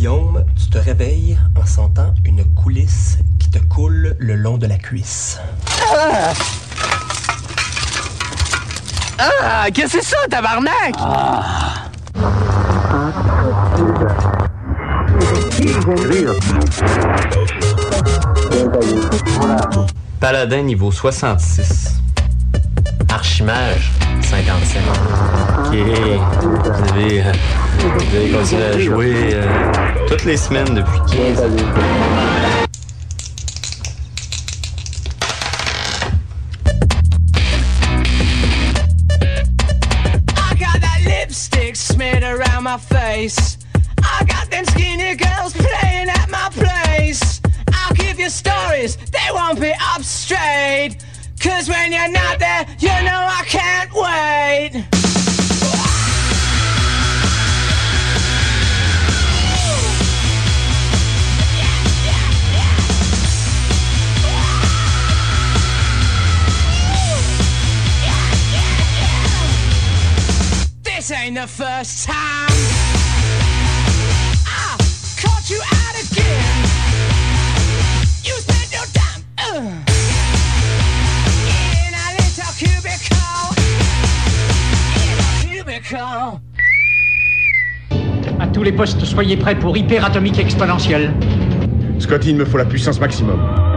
Guillaume, tu te réveilles en sentant une coulisse qui te coule le long de la cuisse. Ah! Qu'est-ce que c'est ça, tabarnak? Paladin niveau 66. Archimage, 55. Ok. Vous avez continué à jouer toutes les semaines depuis 15 ans. I got that lipstick smeared around my face. I got them skinny girls playing at my place. I'll give you stories, they won't be up straight. 'Cause when you're not there, you know I can't wait. This ain't the first time I caught you out again. You spent your time in a little cubicle. In a cubicle. À tous les postes, soyez prêts pour hyperatomique exponentielle. Scotty, il me faut la puissance maximum.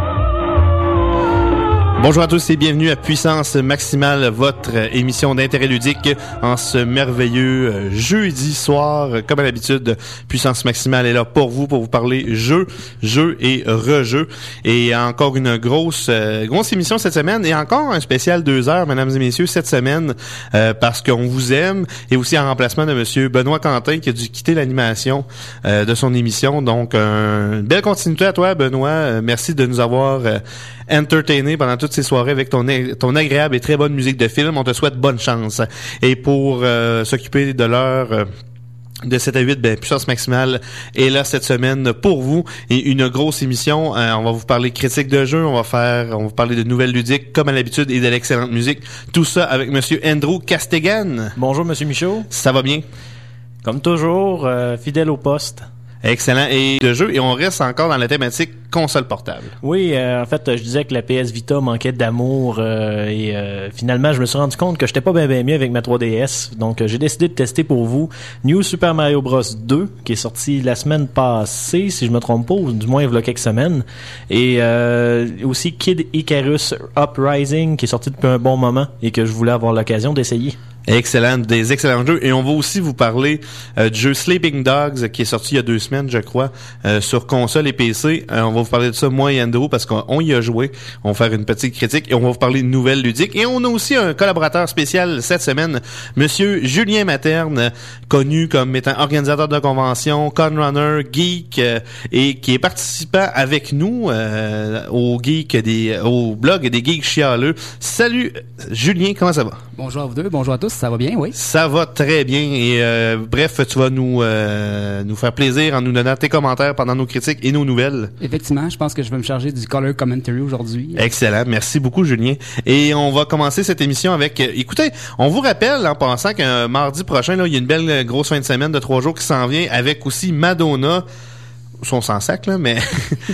Bonjour à tous et bienvenue à Puissance Maximale, votre émission d'intérêt ludique en ce merveilleux jeudi soir. Comme à l'habitude, Puissance Maximale est là pour vous parler jeux et rejeux. Et encore une grosse émission cette semaine et encore un spécial 2 heures, mesdames et messieurs, cette semaine, parce qu'on vous aime et aussi en remplacement de monsieur Benoît Quentin qui a dû quitter l'animation de son émission. Donc, une belle continuité à toi, Benoît. Merci de nous avoir entertainé pendant toutes ces soirées avec ton agréable et très bonne musique de film. On te souhaite bonne chance. Et pour s'occuper de l'heure de 7 à 8, Puissance Maximale est là cette semaine pour vous. Et une grosse émission. On va vous parler critique de jeux, on va vous parler de nouvelles ludiques comme à l'habitude et de l'excellente musique. Tout ça avec monsieur Andrew Castigan. Bonjour monsieur Michaud. Ça va bien? Comme toujours, fidèle au poste. Excellent. Et de jeu, et on reste encore dans la thématique console portable. Oui, en fait, je disais que la PS Vita manquait d'amour et finalement, je me suis rendu compte que j'étais pas bien mieux avec ma 3DS. Donc, j'ai décidé de tester pour vous New Super Mario Bros 2, qui est sorti la semaine passée, si je me trompe pas, ou du moins il y a quelques semaines. Et aussi Kid Icarus Uprising, qui est sorti depuis un bon moment et que je voulais avoir l'occasion d'essayer. Excellent, des excellents jeux. Et on va aussi vous parler du jeu Sleeping Dogs qui est sorti il y a 2 semaines, je crois, sur console et PC. On va vous parler de ça, moi et Andrew, parce qu'on y a joué. On va faire une petite critique et on va vous parler de nouvelles ludiques. Et on a aussi un collaborateur spécial cette semaine, monsieur Julien Materne, connu comme étant organisateur de convention, conrunner, geek, et qui est participant avec nous au blog des Geeks Chialeux. Salut Julien, comment ça va? Bonjour à vous deux, bonjour à tous. Ça va bien, oui? Ça va très bien. Et bref, tu vas nous faire plaisir en nous donnant tes commentaires pendant nos critiques et nos nouvelles. Effectivement, je pense que je vais me charger du Color Commentary aujourd'hui. Excellent. Merci beaucoup, Julien. Et on va commencer cette émission avec... écoutez, on vous rappelle, en pensant qu'un mardi prochain, là, il y a une belle grosse fin de semaine de 3 jours qui s'en vient avec aussi Madonna. Son sans sac, là, mais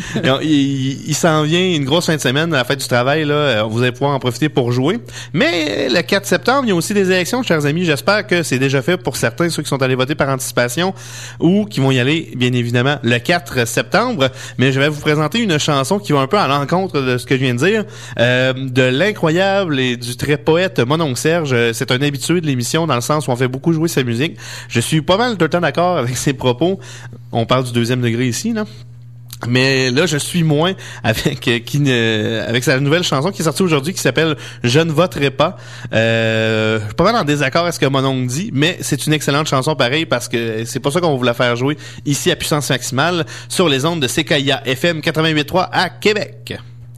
il s'en vient une grosse fin de semaine à la fête du travail, là. Vous allez pouvoir en profiter pour jouer. Mais le 4 septembre, il y a aussi des élections, chers amis. J'espère que c'est déjà fait pour certains, ceux qui sont allés voter par anticipation ou qui vont y aller, bien évidemment, le 4 septembre. Mais je vais vous présenter une chanson qui va un peu à l'encontre de ce que je viens de dire, de l'incroyable et du très poète Mon oncle Serge. C'est un habitué de l'émission dans le sens où on fait beaucoup jouer sa musique. Je suis pas mal tout le temps d'accord avec ses propos. On parle du 2e degré ici, là. Mais là, je suis moins avec sa nouvelle chanson qui est sortie aujourd'hui qui s'appelle « Je ne voterai pas ». Je suis pas mal en désaccord avec ce que mon oncle dit, mais c'est une excellente chanson pareil parce que c'est pas ça qu'on va vous la faire jouer ici à Puissance Maximale sur les ondes de CKIA FM 88.3 à Québec.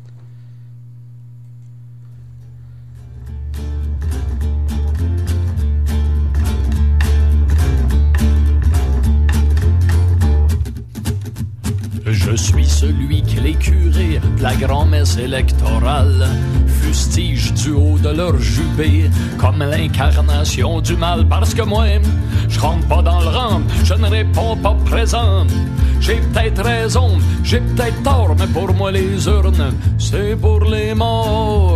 Je suis celui que les curés de la grand-messe électorale fustigent du haut de leur jubé comme l'incarnation du mal. Parce que moi, je rentre pas dans le rang je ne réponds pas présent. J'ai peut-être raison, j'ai peut-être tort, mais pour moi les urnes, c'est pour les morts.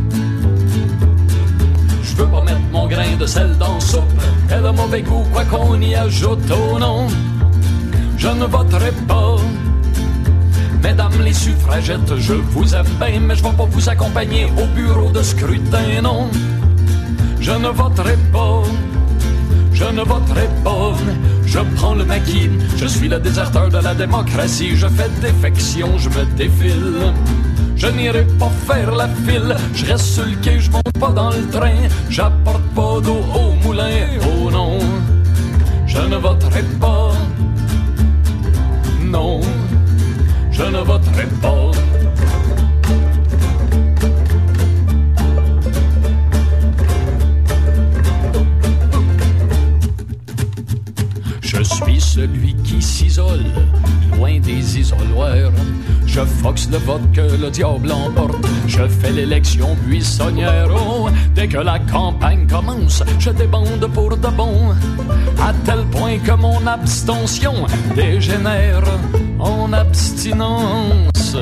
Je veux pas mettre mon grain de sel dans soupe, elle a mauvais goût quoi qu'on y ajoute, oh non. Je ne voterai pas. Mesdames les suffragettes, je vous aime bien, mais je vais pas vous accompagner au bureau de scrutin, non. Je ne voterai pas. Je ne voterai pas, je prends le maquis, je suis le déserteur de la démocratie, je fais défection, je me défile. Je n'irai pas faire la file, je reste sur le quai, je monte pas dans le train, j'apporte pas d'eau au moulin, oh non. Je ne voterai pas, non, je ne voterai pas. Je suis celui qui s'isole, loin des isoloirs. Je foxe le vote que le diable emporte. Je fais l'élection buissonnière. Oh, dès que la campagne commence, je débande pour de bon. À tel point que mon abstention dégénère en abstinence.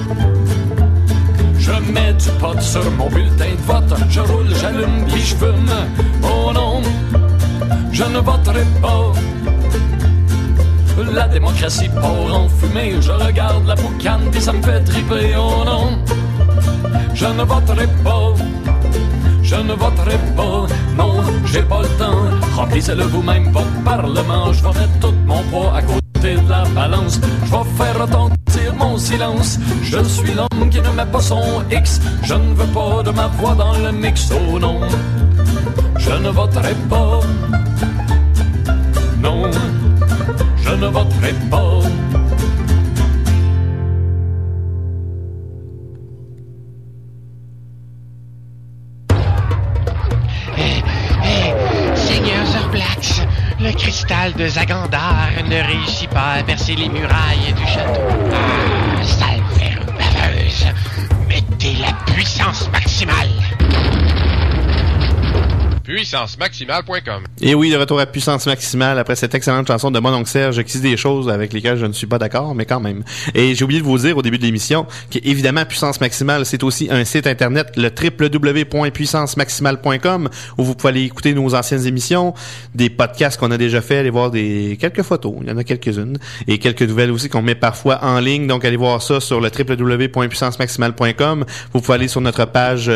Je mets du pot sur mon bulletin de vote. Je roule, j'allume, puis je fume. Oh non, je ne voterai pas. La démocratie part en fumée. Je regarde la boucane pis ça me fait triper, oh non. Je ne voterai pas. Je ne voterai pas. Non, j'ai pas le temps. Remplissez-le vous-même votre parlement. Je vais mettre tout mon poids à côté de la balance. Je vais faire retentir mon silence. Je suis l'homme qui ne met pas son X. Je ne veux pas de ma voix dans le mix, oh non. Je ne voterai pas. Non, je ne voterai pas. Seigneur Zorplax, le cristal de Zagandar ne réussit pas à percer les murailles du château. Ah, sale verrue baveuse, mettez la puissance maximale. puissancemaximale.com. Et oui, de retour à Puissance Maximale après cette excellente chanson de Mon oncle Serge qui dit des choses avec lesquelles je ne suis pas d'accord, mais quand même. Et j'ai oublié de vous dire au début de l'émission qu'évidemment Puissance Maximale, c'est aussi un site internet, le www.puissancemaximale.com, où vous pouvez aller écouter nos anciennes émissions, des podcasts qu'on a déjà fait, aller voir quelques photos, il y en a quelques-unes, et quelques nouvelles aussi qu'on met parfois en ligne, donc allez voir ça sur le www.puissancemaximale.com. Vous pouvez aller sur notre page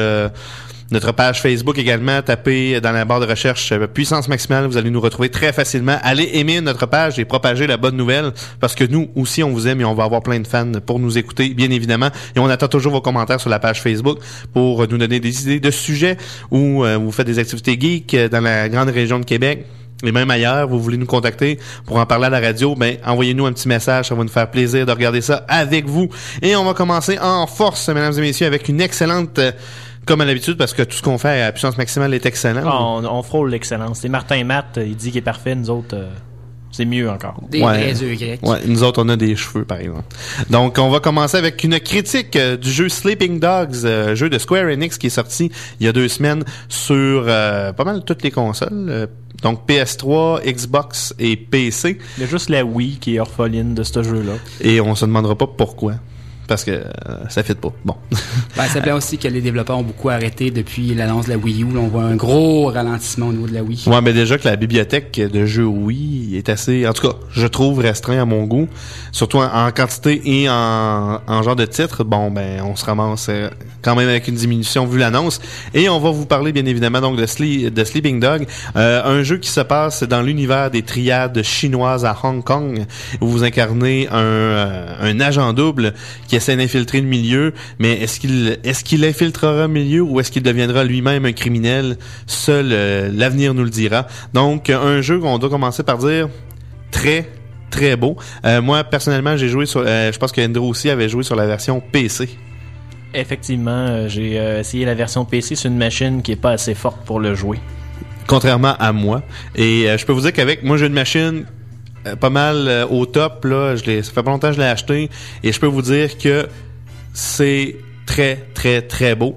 Facebook également, tapez dans la barre de recherche Puissance Maximale, vous allez nous retrouver très facilement. Allez aimer notre page et propager la bonne nouvelle, parce que nous aussi on vous aime et on va avoir plein de fans pour nous écouter, bien évidemment. Et on attend toujours vos commentaires sur la page Facebook pour nous donner des idées de sujets ou vous faites des activités geeks dans la grande région de Québec. Et même ailleurs, vous voulez nous contacter pour en parler à la radio, ben envoyez-nous un petit message, ça va nous faire plaisir de regarder ça avec vous. Et on va commencer en force, mesdames et messieurs, avec une excellente... comme à l'habitude, parce que tout ce qu'on fait à Puissance Maximale est excellent. On frôle l'excellence. C'est Martin Matt, il dit qu'il est parfait, nous autres, c'est mieux encore. Des vrais œufs grecs. Ouais, nous autres, on a des cheveux, par exemple. Donc, on va commencer avec une critique du jeu Sleeping Dogs, jeu de Square Enix qui est sorti il y a 2 semaines sur pas mal toutes les consoles. Donc PS3, Xbox et PC. Il y a juste la Wii qui est orpheline de ce jeu-là. Et on se demandera pas pourquoi. Parce que ça fit pas. Bon. Ça plaît aussi que les développeurs ont beaucoup arrêté depuis l'annonce de la Wii U. Là, on voit un gros ralentissement au niveau de la Wii. Ouais, mais déjà que la bibliothèque de jeux Wii est assez, en tout cas, je trouve restreint à mon goût. Surtout en quantité et en genre de titre. Bon, ben, on se ramasse quand même avec une diminution vu l'annonce. Et on va vous parler, bien évidemment, donc de Sleeping Dog. Un jeu qui se passe dans l'univers des triades chinoises à Hong Kong, où vous incarnez un agent double qui essaie d'infiltrer le milieu, mais est-ce qu'il infiltrera le milieu ou est-ce qu'il deviendra lui-même un criminel? Seul l'avenir nous le dira. Donc, un jeu qu'on doit commencer par dire très, très beau. Moi, personnellement, j'ai joué sur... je pense que Andrew aussi avait joué sur la version PC. Effectivement, j'ai essayé la version PC sur une machine qui est pas assez forte pour le jouer. Contrairement à moi. Et je peux vous dire qu'avec... Moi, j'ai une machine... pas mal au top, là. Ça fait pas longtemps que je l'ai acheté et je peux vous dire que c'est très, très, très beau.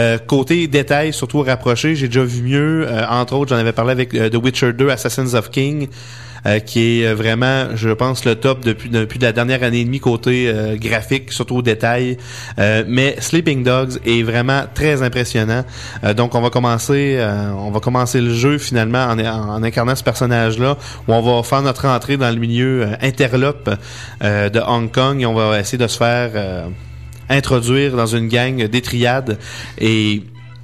Côté détails, surtout rapprochés, j'ai déjà vu mieux. Entre autres, j'en avais parlé avec The Witcher 2, Assassins of King. qui est vraiment, je pense, le top depuis la dernière année et demie côté graphique, surtout au détail. Mais Sleeping Dogs est vraiment très impressionnant. Donc on va commencer le jeu finalement en incarnant ce personnage-là, où on va faire notre entrée dans le milieu interlope de Hong Kong et on va essayer de se faire introduire dans une gang des triades. Et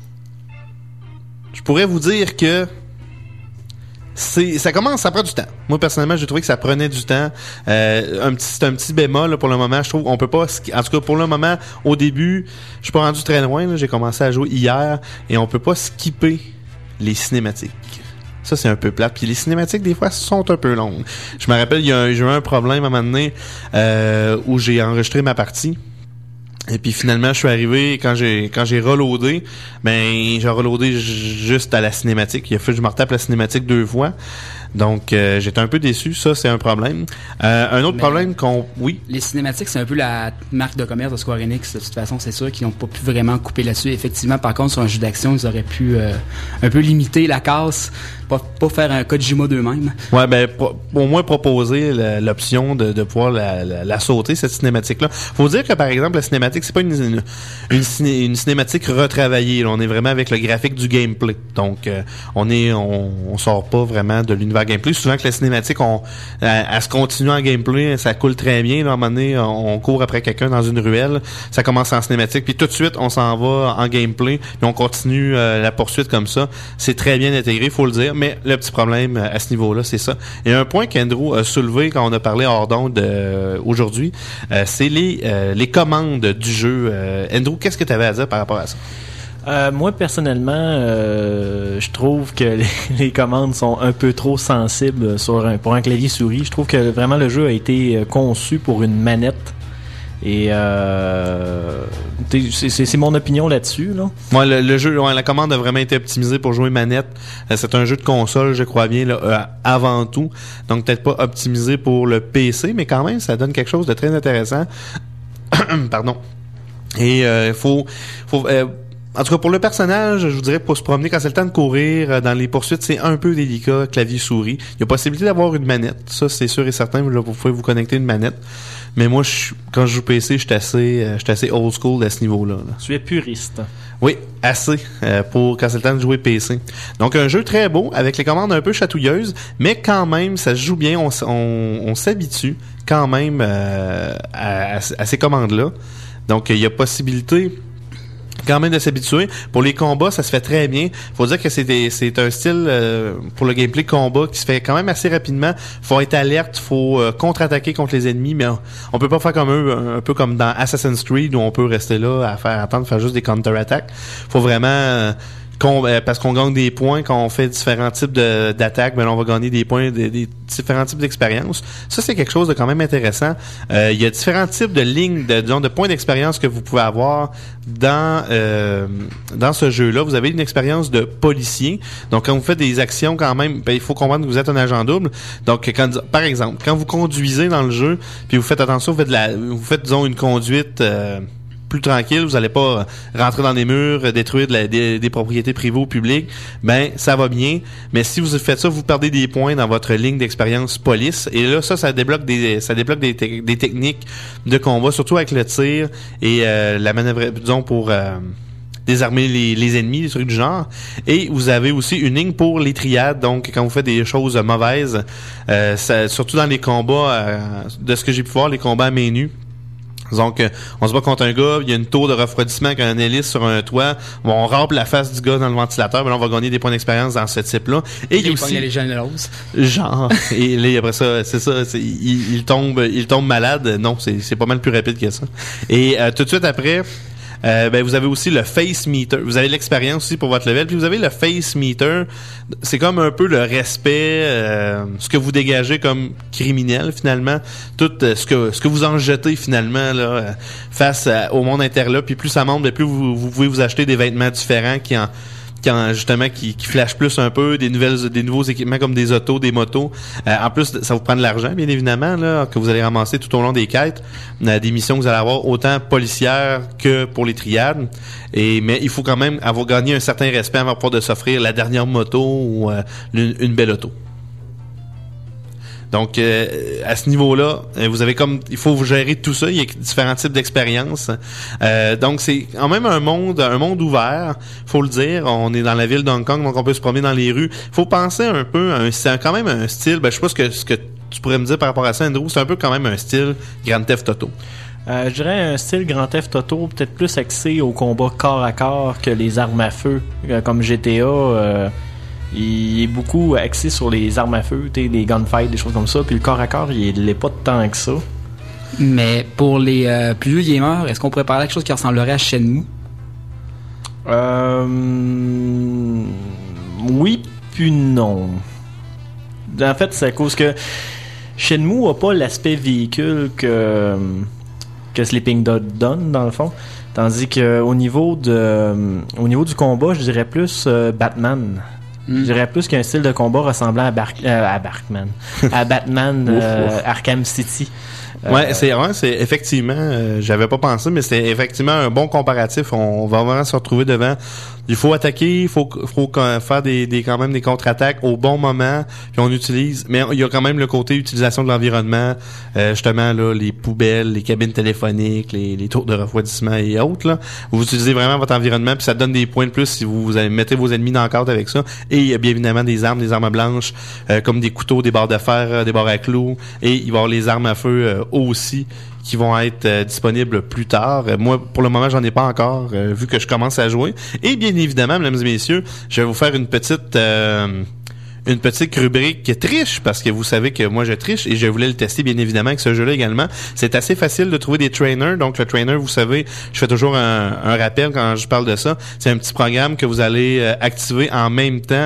je pourrais vous dire que ça prend du temps. Moi, personnellement, j'ai trouvé que ça prenait du temps. C'est un petit bémol là, pour le moment. Je trouve qu'on peut pas... En tout cas, pour le moment, au début, je suis pas rendu très loin. Là, j'ai commencé à jouer hier et on peut pas skipper les cinématiques. Ça, c'est un peu plate. Puis les cinématiques, des fois, sont un peu longues. Je me rappelle, j'ai eu un problème à un moment donné où j'ai enregistré ma partie. Et puis finalement, je suis arrivé, quand j'ai reloadé, j'ai reloadé juste à la cinématique. Il a fallu que je me retape la cinématique 2 fois. Donc, j'étais un peu déçu. Ça, c'est un problème. Un autre problème Oui? Les cinématiques, c'est un peu la marque de commerce de Square Enix. De toute façon, c'est sûr qu'ils n'ont pas pu vraiment couper là-dessus. Effectivement, par contre, sur un jeu d'action, ils auraient pu un peu limiter la casse, pas faire un Kojima d'eux-mêmes. Ouais, au moins proposer l'option de pouvoir la sauter, cette cinématique-là. Faut dire que, par exemple, la cinématique, c'est pas une cinématique retravaillée. Là. On est vraiment avec le graphique du gameplay. Donc, on sort pas vraiment de l'univers gameplay. Souvent que la cinématique, elle se continue en gameplay, ça coule très bien. Là, à un moment donné, on court après quelqu'un dans une ruelle, ça commence en cinématique, puis tout de suite, on s'en va en gameplay, puis on continue la poursuite comme ça. C'est très bien intégré, faut le dire, mais le petit problème à ce niveau-là, c'est ça. Et un point qu'Andrew a soulevé quand on a parlé hors d'onde aujourd'hui, c'est les commandes du jeu. Andrew, qu'est-ce que tu avais à dire par rapport à ça? Moi, personnellement, je trouve que les commandes sont un peu trop sensibles pour un clavier souris. Je trouve que vraiment le jeu a été conçu pour une manette. Et c'est mon opinion là-dessus. Là. Ouais, le jeu, la commande a vraiment été optimisée pour jouer manette. C'est un jeu de console, je crois bien, là, avant tout. Donc peut-être pas optimisé pour le PC, mais quand même, ça donne quelque chose de très intéressant. Pardon. Et en tout cas, pour le personnage, je vous dirais pour se promener, quand c'est le temps de courir dans les poursuites, c'est un peu délicat, clavier-souris. Il y a possibilité d'avoir une manette. Ça, c'est sûr et certain. Là, vous pouvez vous connecter une manette. Mais moi, quand je joue PC, je suis assez old school à ce niveau-là. Là. Tu es puriste. Oui, assez pour quand c'est le temps de jouer PC. Donc, un jeu très beau, avec les commandes un peu chatouilleuses, mais quand même, ça se joue bien. On s'habitue quand même à ces commandes-là. Donc, il y a possibilité quand même de s'habituer. Pour les combats, ça se fait très bien. Faut dire que c'est un style pour le gameplay combat qui se fait quand même assez rapidement. Faut être alerte, faut contre-attaquer contre les ennemis, mais on peut pas faire comme eux, un peu comme dans Assassin's Creed où on peut rester là à faire juste des counter-attaques. Faut vraiment parce qu'on gagne des points quand on fait différents types d'attaques, ben là, on va gagner des points, des différents types d'expérience. Ça, c'est quelque chose de quand même intéressant. Il y a différents types de lignes, de points d'expérience que vous pouvez avoir dans ce jeu-là. Vous avez une expérience de policier. Donc, quand vous faites des actions, quand même, ben, il faut comprendre que vous êtes un agent double. Donc, par exemple, quand vous conduisez dans le jeu, puis vous faites attention, vous faites disons, une conduite plus tranquille, vous allez pas rentrer dans des murs, détruire des propriétés privées ou publiques, ben ça va bien. Mais si vous faites ça, vous perdez des points dans votre ligne d'expérience police. Et là, ça débloque des techniques de combat, surtout avec le tir et la manœuvre, disons pour désarmer les ennemis, des trucs du genre. Et vous avez aussi une ligne pour les triades. Donc, quand vous faites des choses mauvaises, surtout dans les combats, de ce que j'ai pu voir, les combats à main nue. Donc, on se bat contre un gars, il y a une tour de refroidissement avec un hélice sur un toit, on rampe la face du gars dans le ventilateur, ben là, on va gagner des points d'expérience dans ce type-là. Et il y a aussi les généroses. Genre, et là, après ça, c'est ça, il tombe malade. Non, c'est pas mal plus rapide que ça. Et tout de suite après, vous avez aussi le face meter. Vous avez l'expérience aussi pour votre level. Puis vous avez le face meter. C'est comme un peu le respect, ce que vous dégagez comme criminel finalement. Tout ce que vous en jetez finalement là face au monde interlope. Puis plus ça monte, plus vous pouvez vous acheter des vêtements différents qui flashent plus un peu, des nouveaux équipements comme des autos, des motos. En plus, ça vous prend de l'argent, bien évidemment, là, que vous allez ramasser tout au long des quêtes, des missions que vous allez avoir autant policières que pour les triades. Mais il faut quand même avoir gagné un certain respect avant de pouvoir s'offrir la dernière moto ou une belle auto. Donc, à ce niveau-là, vous avez il faut vous gérer tout ça. Il y a différents types d'expériences. Donc, c'est quand même un monde ouvert, faut le dire. On est dans la ville d'Hong Kong, donc on peut se promener dans les rues. Faut penser un peu, c'est quand même un style, je sais pas ce que tu pourrais me dire par rapport à ça, Andrew, c'est un peu quand même un style Grand Theft Auto. Je dirais un style Grand Theft Auto, peut-être plus axé au combat corps à corps que les armes à feu. Comme GTA, il est beaucoup axé sur les armes à feu, des gunfights, des choses comme ça. Puis le corps à corps, il est pas tant que ça. Mais pour les plus vieux gamers, est-ce qu'on pourrait parler de quelque chose qui ressemblerait à Shenmue? Oui, puis non. En fait, c'est à cause que Shenmue a pas l'aspect véhicule que Sleeping Dog donne, dans le fond. Tandis que au niveau du combat, je dirais plus Batman. Je dirais plus qu'un style de combat ressemblant à Batman Arkham City. Ouais, c'est effectivement, j'avais pas pensé, mais c'est effectivement un bon comparatif. On va vraiment se retrouver devant. Il faut attaquer, il faut faire quand même des contre-attaques au bon moment, puis on utilise, mais il y a quand même le côté utilisation de l'environnement, justement là, les poubelles, les cabines téléphoniques, les tours de refroidissement et autres là. Vous utilisez vraiment votre environnement, puis ça donne des points de plus si vous mettez vos ennemis dans le cadre avec ça. Et il y a bien évidemment des armes blanches, comme des couteaux, des barres de fer, des barres à clous, et il va y avoir les armes à feu aussi qui vont être disponibles plus tard. Moi, pour le moment, j'en ai pas encore, vu que je commence à jouer. Et bien évidemment, mesdames et messieurs, je vais vous faire une petite rubrique triche, parce que vous savez que moi je triche et je voulais le tester bien évidemment avec ce jeu-là également. C'est assez facile de trouver des trainers. Donc le trainer, vous savez, je fais toujours un rappel quand je parle de ça. C'est un petit programme que vous allez activer en même temps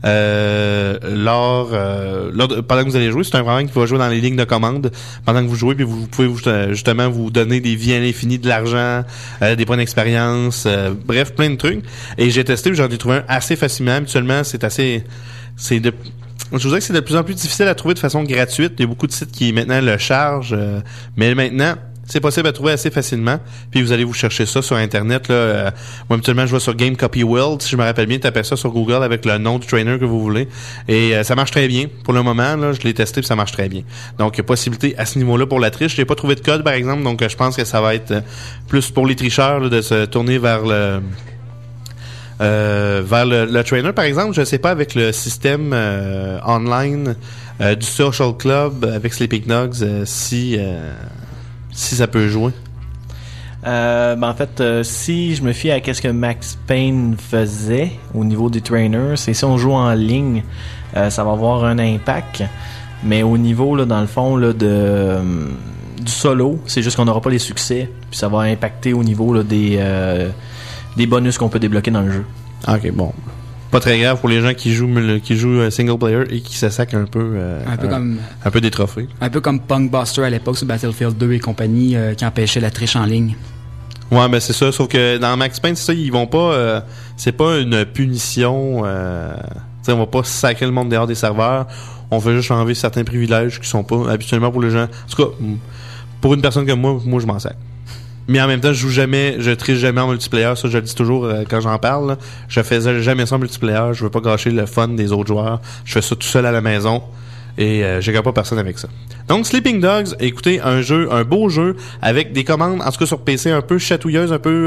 pendant que vous allez jouer. C'est un programme qui va jouer dans les lignes de commande pendant que vous jouez, puis vous pouvez justement vous donner des vies à l'infini, de l'argent, des points d'expérience, bref, plein de trucs. Et j'ai testé, puis j'en ai trouvé un assez facilement. Habituellement, je vous dirais que c'est de plus en plus difficile à trouver de façon gratuite. Il y a beaucoup de sites qui maintenant le chargent, mais maintenant c'est possible à trouver assez facilement. Puis vous allez vous chercher ça sur Internet là. Moi habituellement je vais sur Game Copy World, si je me rappelle bien, tapez ça sur Google avec le nom du trainer que vous voulez. Et ça marche très bien. Pour le moment là, je l'ai testé puis ça marche très bien. Donc il y a possibilité à ce niveau-là pour la triche. J'ai pas trouvé de code par exemple, donc je pense que ça va être plus pour les tricheurs là, de se tourner vers le trainer, par exemple. Je sais pas avec le système online du Social Club avec Sleeping Dogs si ça peut jouer. En fait, si je me fie à ce que Max Payne faisait au niveau des trainers, c'est si on joue en ligne, ça va avoir un impact. Mais au niveau, là, dans le fond, là, du solo, c'est juste qu'on n'aura pas les succès, puis ça va impacter au niveau là, des bonus qu'on peut débloquer dans le jeu. Ok, bon. Pas très grave pour les gens qui jouent single player et qui se sacent un peu des trophées. Un peu comme Punkbuster à l'époque sur Battlefield 2 et compagnie qui empêchait la triche en ligne. Ouais, ben c'est ça, sauf que dans Max Payne, c'est ça, ils vont pas c'est pas une punition, on va pas sacrer le monde dehors des serveurs, on fait juste enlever certains privilèges qui sont pas habituellement pour les gens. En tout cas, pour une personne comme moi je m'en sers. Mais en même temps, je triche jamais en multiplayer, ça je le dis toujours quand j'en parle. Là. Je faisais jamais ça en multiplayer, je veux pas gâcher le fun des autres joueurs. Je fais ça tout seul à la maison et je garde pas personne avec ça. Donc Sleeping Dogs, écoutez, un beau jeu avec des commandes, en tout cas sur PC un peu chatouilleuses, un peu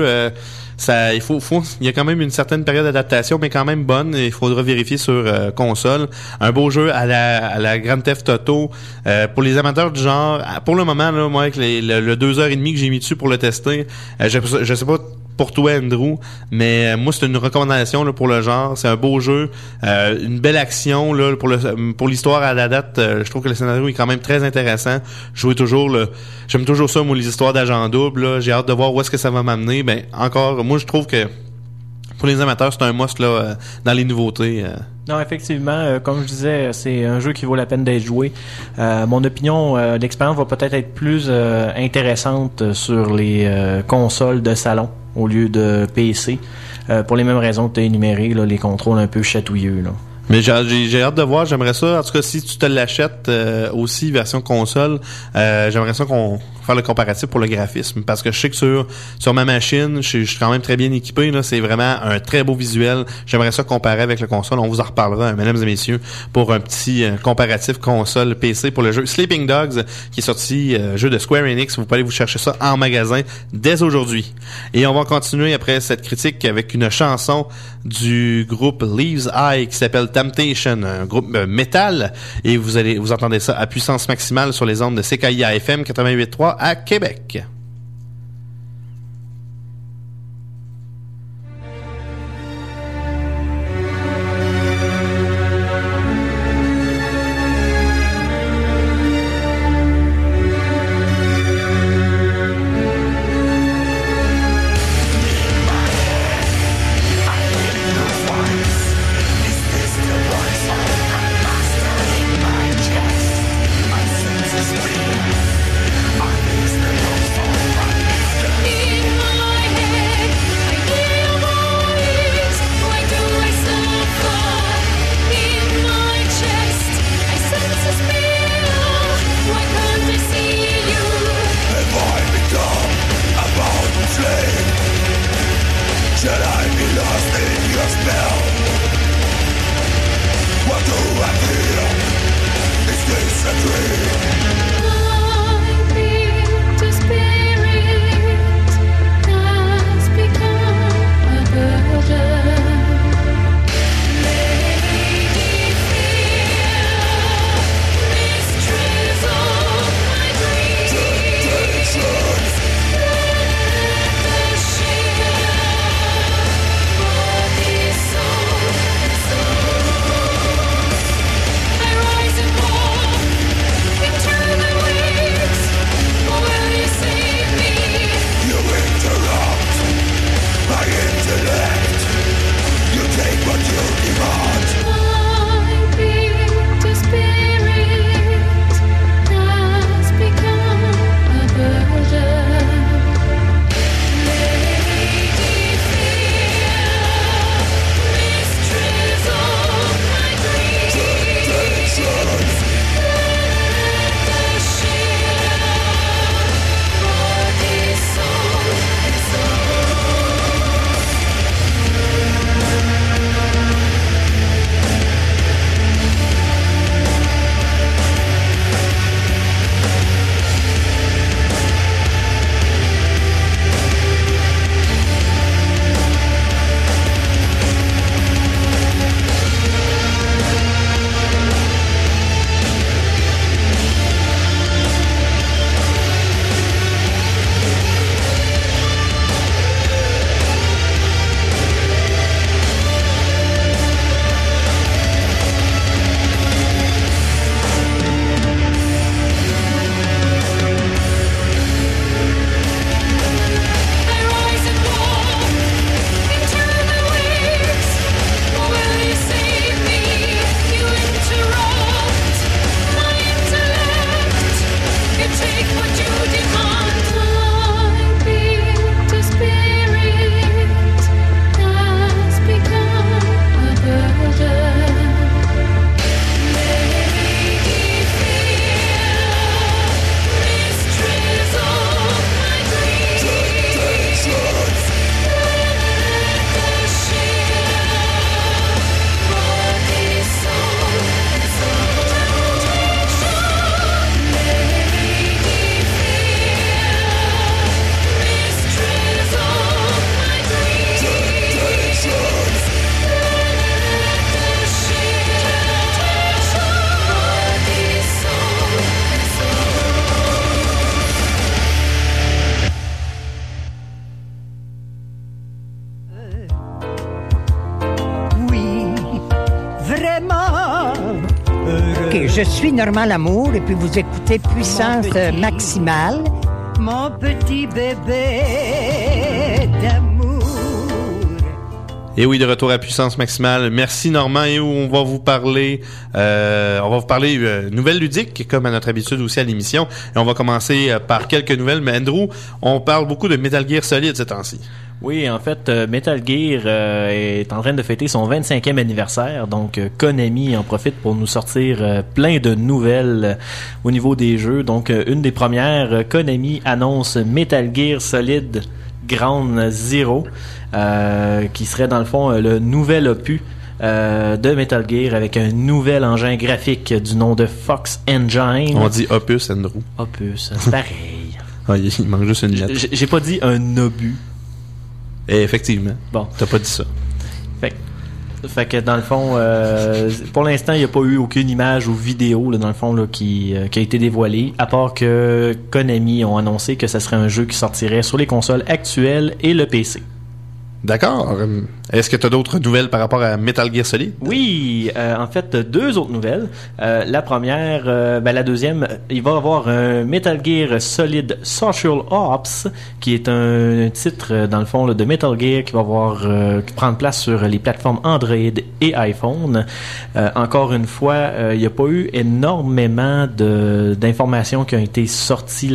il y a quand même une certaine période d'adaptation, mais quand même bonne. Il faudra vérifier sur console. Un beau jeu à la Grand Theft Auto. Pour les amateurs du genre, pour le moment, là, moi, avec le 2h30 que j'ai mis dessus pour le tester, je sais pas pour toi, Andrew, mais moi, c'est une recommandation là, pour le genre. C'est un beau jeu, une belle action là, pour l'histoire à la date. Je trouve que le scénario est quand même très intéressant. J'aime toujours ça, moi, les histoires d'agents doubles. Là. J'ai hâte de voir où est-ce que ça va m'amener. Ben, encore, moi, je trouve que pour les amateurs, c'est un must là, dans les nouveautés. Non, effectivement, comme je disais, c'est un jeu qui vaut la peine d'être joué. Mon opinion, l'expérience va peut-être être plus intéressante sur les consoles de salon au lieu de PC, pour les mêmes raisons que tu as énumérées, là, les contrôles un peu chatouilleux. Là. Mais j'ai hâte de voir, j'aimerais ça. En tout cas, si tu te l'achètes aussi version console, j'aimerais ça qu'on faire le comparatif pour le graphisme, parce que je sais que sur ma machine, je suis quand même très bien équipé. Là, c'est vraiment un très beau visuel. J'aimerais ça comparer avec le console. On vous en reparlera, mesdames et messieurs, pour un petit comparatif console PC pour le jeu Sleeping Dogs, qui est sorti jeu de Square Enix. Vous pouvez aller vous chercher ça en magasin dès aujourd'hui. Et on va continuer après cette critique avec une chanson du groupe Leaves Eye qui s'appelle Temptation, un groupe métal, et vous entendez ça à puissance maximale sur les ondes de CKIA FM 88.3 à Québec. Je suis Normand Lamour et puis vous écoutez Puissance Maximale. Mon petit bébé d'amour. Et oui, de retour à Puissance Maximale. Merci Normand, et où on va vous parler nouvelles ludiques, comme à notre habitude aussi à l'émission. Et on va commencer par quelques nouvelles. Mais Andrew, on parle beaucoup de Metal Gear Solid ces temps-ci. Oui, en fait, Metal Gear est en train de fêter son 25e anniversaire, donc Konami en profite pour nous sortir plein de nouvelles au niveau des jeux. Donc, une des premières, Konami annonce Metal Gear Solid Ground Zero, qui serait dans le fond le nouvel opus de Metal Gear avec un nouvel engin graphique du nom de Fox Engine. On dit Opus, Andrew. Opus, c'est pareil. Ah, il manque juste une lettre. J'ai pas dit un obus. Et effectivement. Bon. T'as pas dit ça. Fait que dans le fond, pour l'instant, il n'y a pas eu aucune image ou vidéo là, dans le fond là, qui a été dévoilée, à part que Konami ont annoncé que ce serait un jeu qui sortirait sur les consoles actuelles et le PC. D'accord. Est-ce que tu as d'autres nouvelles par rapport à Metal Gear Solid? Oui, en fait, 2 autres nouvelles. La première, la deuxième, il va y avoir un Metal Gear Solid Social Ops, qui est un titre, dans le fond, là, de Metal Gear qui va qui prendre place sur les plateformes Android et iPhone. Encore une fois, il n'y a pas eu énormément d'informations qui ont été sorties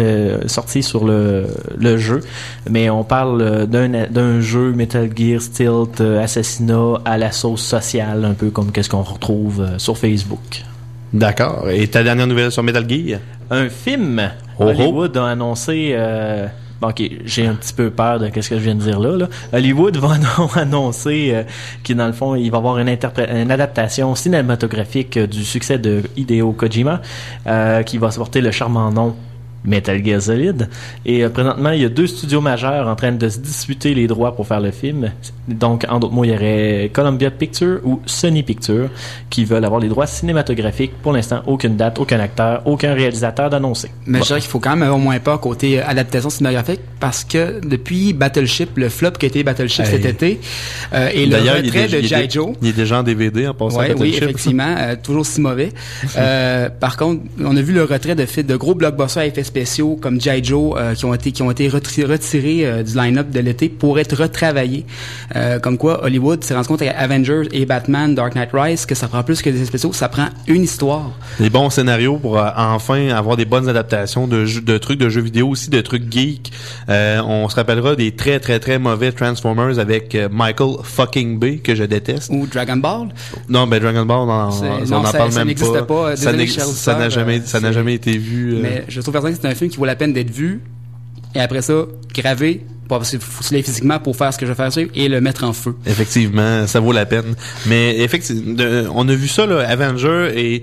sur le jeu, mais on parle d'un jeu Metal Gear Stealth assassinat à la sauce sociale, un peu comme qu'est-ce qu'on retrouve sur Facebook. D'accord. Et ta dernière nouvelle sur Metal Gear? Un film. Hollywood a annoncé... OK, j'ai un petit peu peur de ce que je viens de dire là. Hollywood va annoncer qu'il, dans le fond, il va y avoir une adaptation cinématographique du succès de Hideo Kojima qui va se porter le charmant nom Metal Gear Solid. Et présentement, il y a 2 studios majeurs en train de se disputer les droits pour faire le film. Donc, en d'autres mots, il y aurait Columbia Pictures ou Sony Pictures qui veulent avoir les droits cinématographiques. Pour l'instant, aucune date, aucun acteur, aucun réalisateur d'annoncer. Mais je dirais qu'il faut quand même avoir moins peur côté adaptation cinématographique, parce que depuis Battleship, le flop qui a été Battleship cet été, et le retrait de G.I. Joe... Il est déjà en DVD en passant à Battleship. Oui, effectivement, toujours si mauvais. Par contre, on a vu le retrait de gros blockbusters à effets spéciaux comme G.I. Joe qui ont été retirés du line-up de l'été pour être retravaillés. Comme quoi, Hollywood s'est rendu compte avec Avengers et Batman Dark Knight Rise que ça prend plus que des effets spéciaux, ça prend une histoire. Des bons scénarios pour enfin avoir des bonnes adaptations de trucs de jeux vidéo, aussi de trucs geeks. On se rappellera des très très très mauvais Transformers avec Michael fucking Bay que je déteste. Ou Dragon Ball. Non, Dragon Ball, on n'en parle même pas. Ça n'a jamais été vu. Mais je trouve personnellement que c'est un film qui vaut la peine d'être vu, et après ça, gravé, parce qu'il faut se lire physiquement pour faire ce que je vais faire suivre et le mettre en feu. Effectivement, ça vaut la peine. Mais effectivement, on a vu ça, là, Avenger et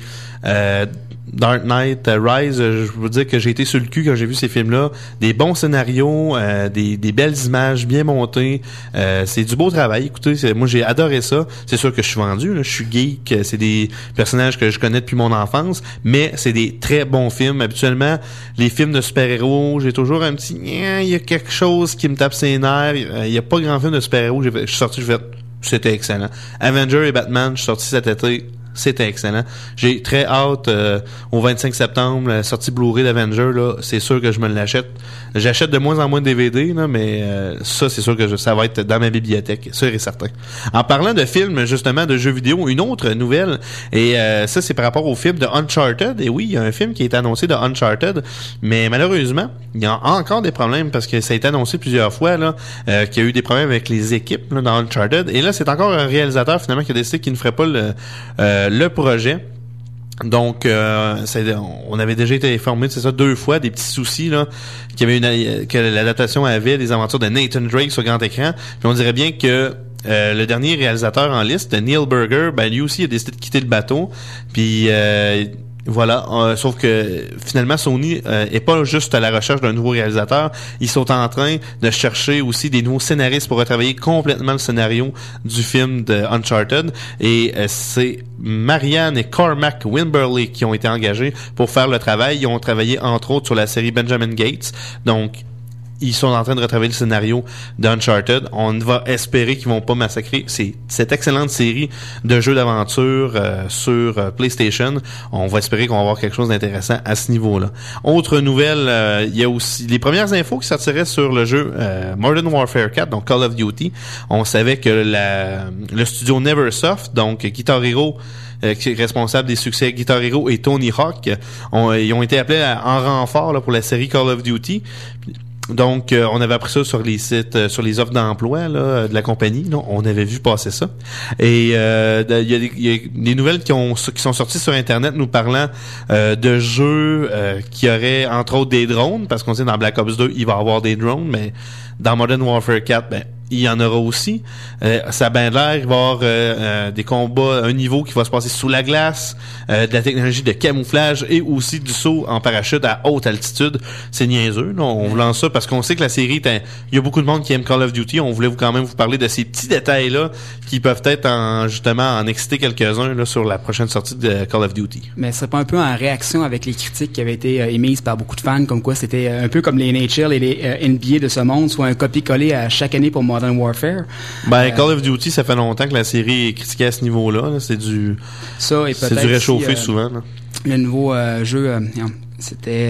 Dark Knight Rise. Je veux dire que j'ai été sur le cul quand j'ai vu ces films-là. Des bons scénarios, des belles images bien montées. C'est du beau travail. Écoutez, moi j'ai adoré ça. C'est sûr que je suis vendu, là, je suis geek. C'est des personnages que je connais depuis mon enfance, mais c'est des très bons films. Habituellement, les films de super-héros, j'ai toujours un petit... Il y a quelque chose qui me tape ses nerfs. Il y a pas grand film de super-héros. Je suis sorti, c'était excellent. Avenger et Batman, je suis sorti cet été. C'était excellent. J'ai très hâte au 25 septembre, la sortie Blu-ray d'Avenger, là, c'est sûr que je me l'achète. J'achète de moins en moins de DVD, là, mais ça, c'est sûr que ça va être dans ma bibliothèque, sûr et certain. En parlant de films, justement, de jeux vidéo, une autre nouvelle, et ça, c'est par rapport au film de Uncharted. Et oui, il y a un film qui a été annoncé de Uncharted, mais malheureusement, il y a encore des problèmes parce que ça a été annoncé plusieurs fois, là, qu'il y a eu des problèmes avec les équipes là, dans Uncharted. Et là, c'est encore un réalisateur, finalement, qui a décidé qu'il ne ferait pas le projet. Donc, on avait déjà été informé de ça 2 fois, des petits soucis là, que l'adaptation avait des aventures de Nathan Drake sur grand écran. Puis on dirait bien que le dernier réalisateur en liste, Neil Burger, lui aussi a décidé de quitter le bateau. Puis voilà, sauf que finalement Sony est pas juste à la recherche d'un nouveau réalisateur, ils sont en train de chercher aussi des nouveaux scénaristes pour retravailler complètement le scénario du film de Uncharted, et c'est Marianne et Cormac Wimberley qui ont été engagés pour faire le travail. Ils ont travaillé entre autres sur la série Benjamin Gates, donc ils sont en train de retravailler le scénario d'Uncharted. On va espérer qu'ils vont pas massacrer cette excellente série de jeux d'aventure sur PlayStation. On va espérer qu'on va avoir quelque chose d'intéressant à ce niveau-là. Autre nouvelle, il y a aussi les premières infos qui sortiraient sur le jeu Modern Warfare 4, donc Call of Duty. On savait que le studio Neversoft, donc Guitar Hero, qui est responsable des succès Guitar Hero et Tony Hawk, ils ont été appelés en renfort là, pour la série Call of Duty. Donc, on avait appris ça sur les sites, sur les offres d'emploi là, de la compagnie. Non, on avait vu passer ça. Et il y a des nouvelles qui sont sorties sur Internet nous parlant de jeux qui auraient entre autres des drones, parce qu'on sait dans Black Ops 2 il va y avoir des drones, mais dans Modern Warfare 4, il y en aura aussi. Ça a bien l'air, il va y avoir des combats, un niveau qui va se passer sous la glace, de la technologie de camouflage et aussi du saut en parachute à haute altitude. C'est niaiseux, là. On vous lance ça parce qu'on sait que la série, il y a beaucoup de monde qui aime Call of Duty. On voulait quand même vous parler de ces petits détails-là qui peuvent être justement en exciter quelques-uns là, sur la prochaine sortie de Call of Duty. Mais ce serait pas un peu en réaction avec les critiques qui avaient été émises par beaucoup de fans, comme quoi c'était un peu comme les NHL et les NBA de ce monde, soit un copier-coller à chaque année pour Modern Warfare. Call of Duty, ça fait longtemps que la série est critiquée à ce niveau-là. Là. C'est du réchauffé souvent. Là. Le nouveau jeu, c'était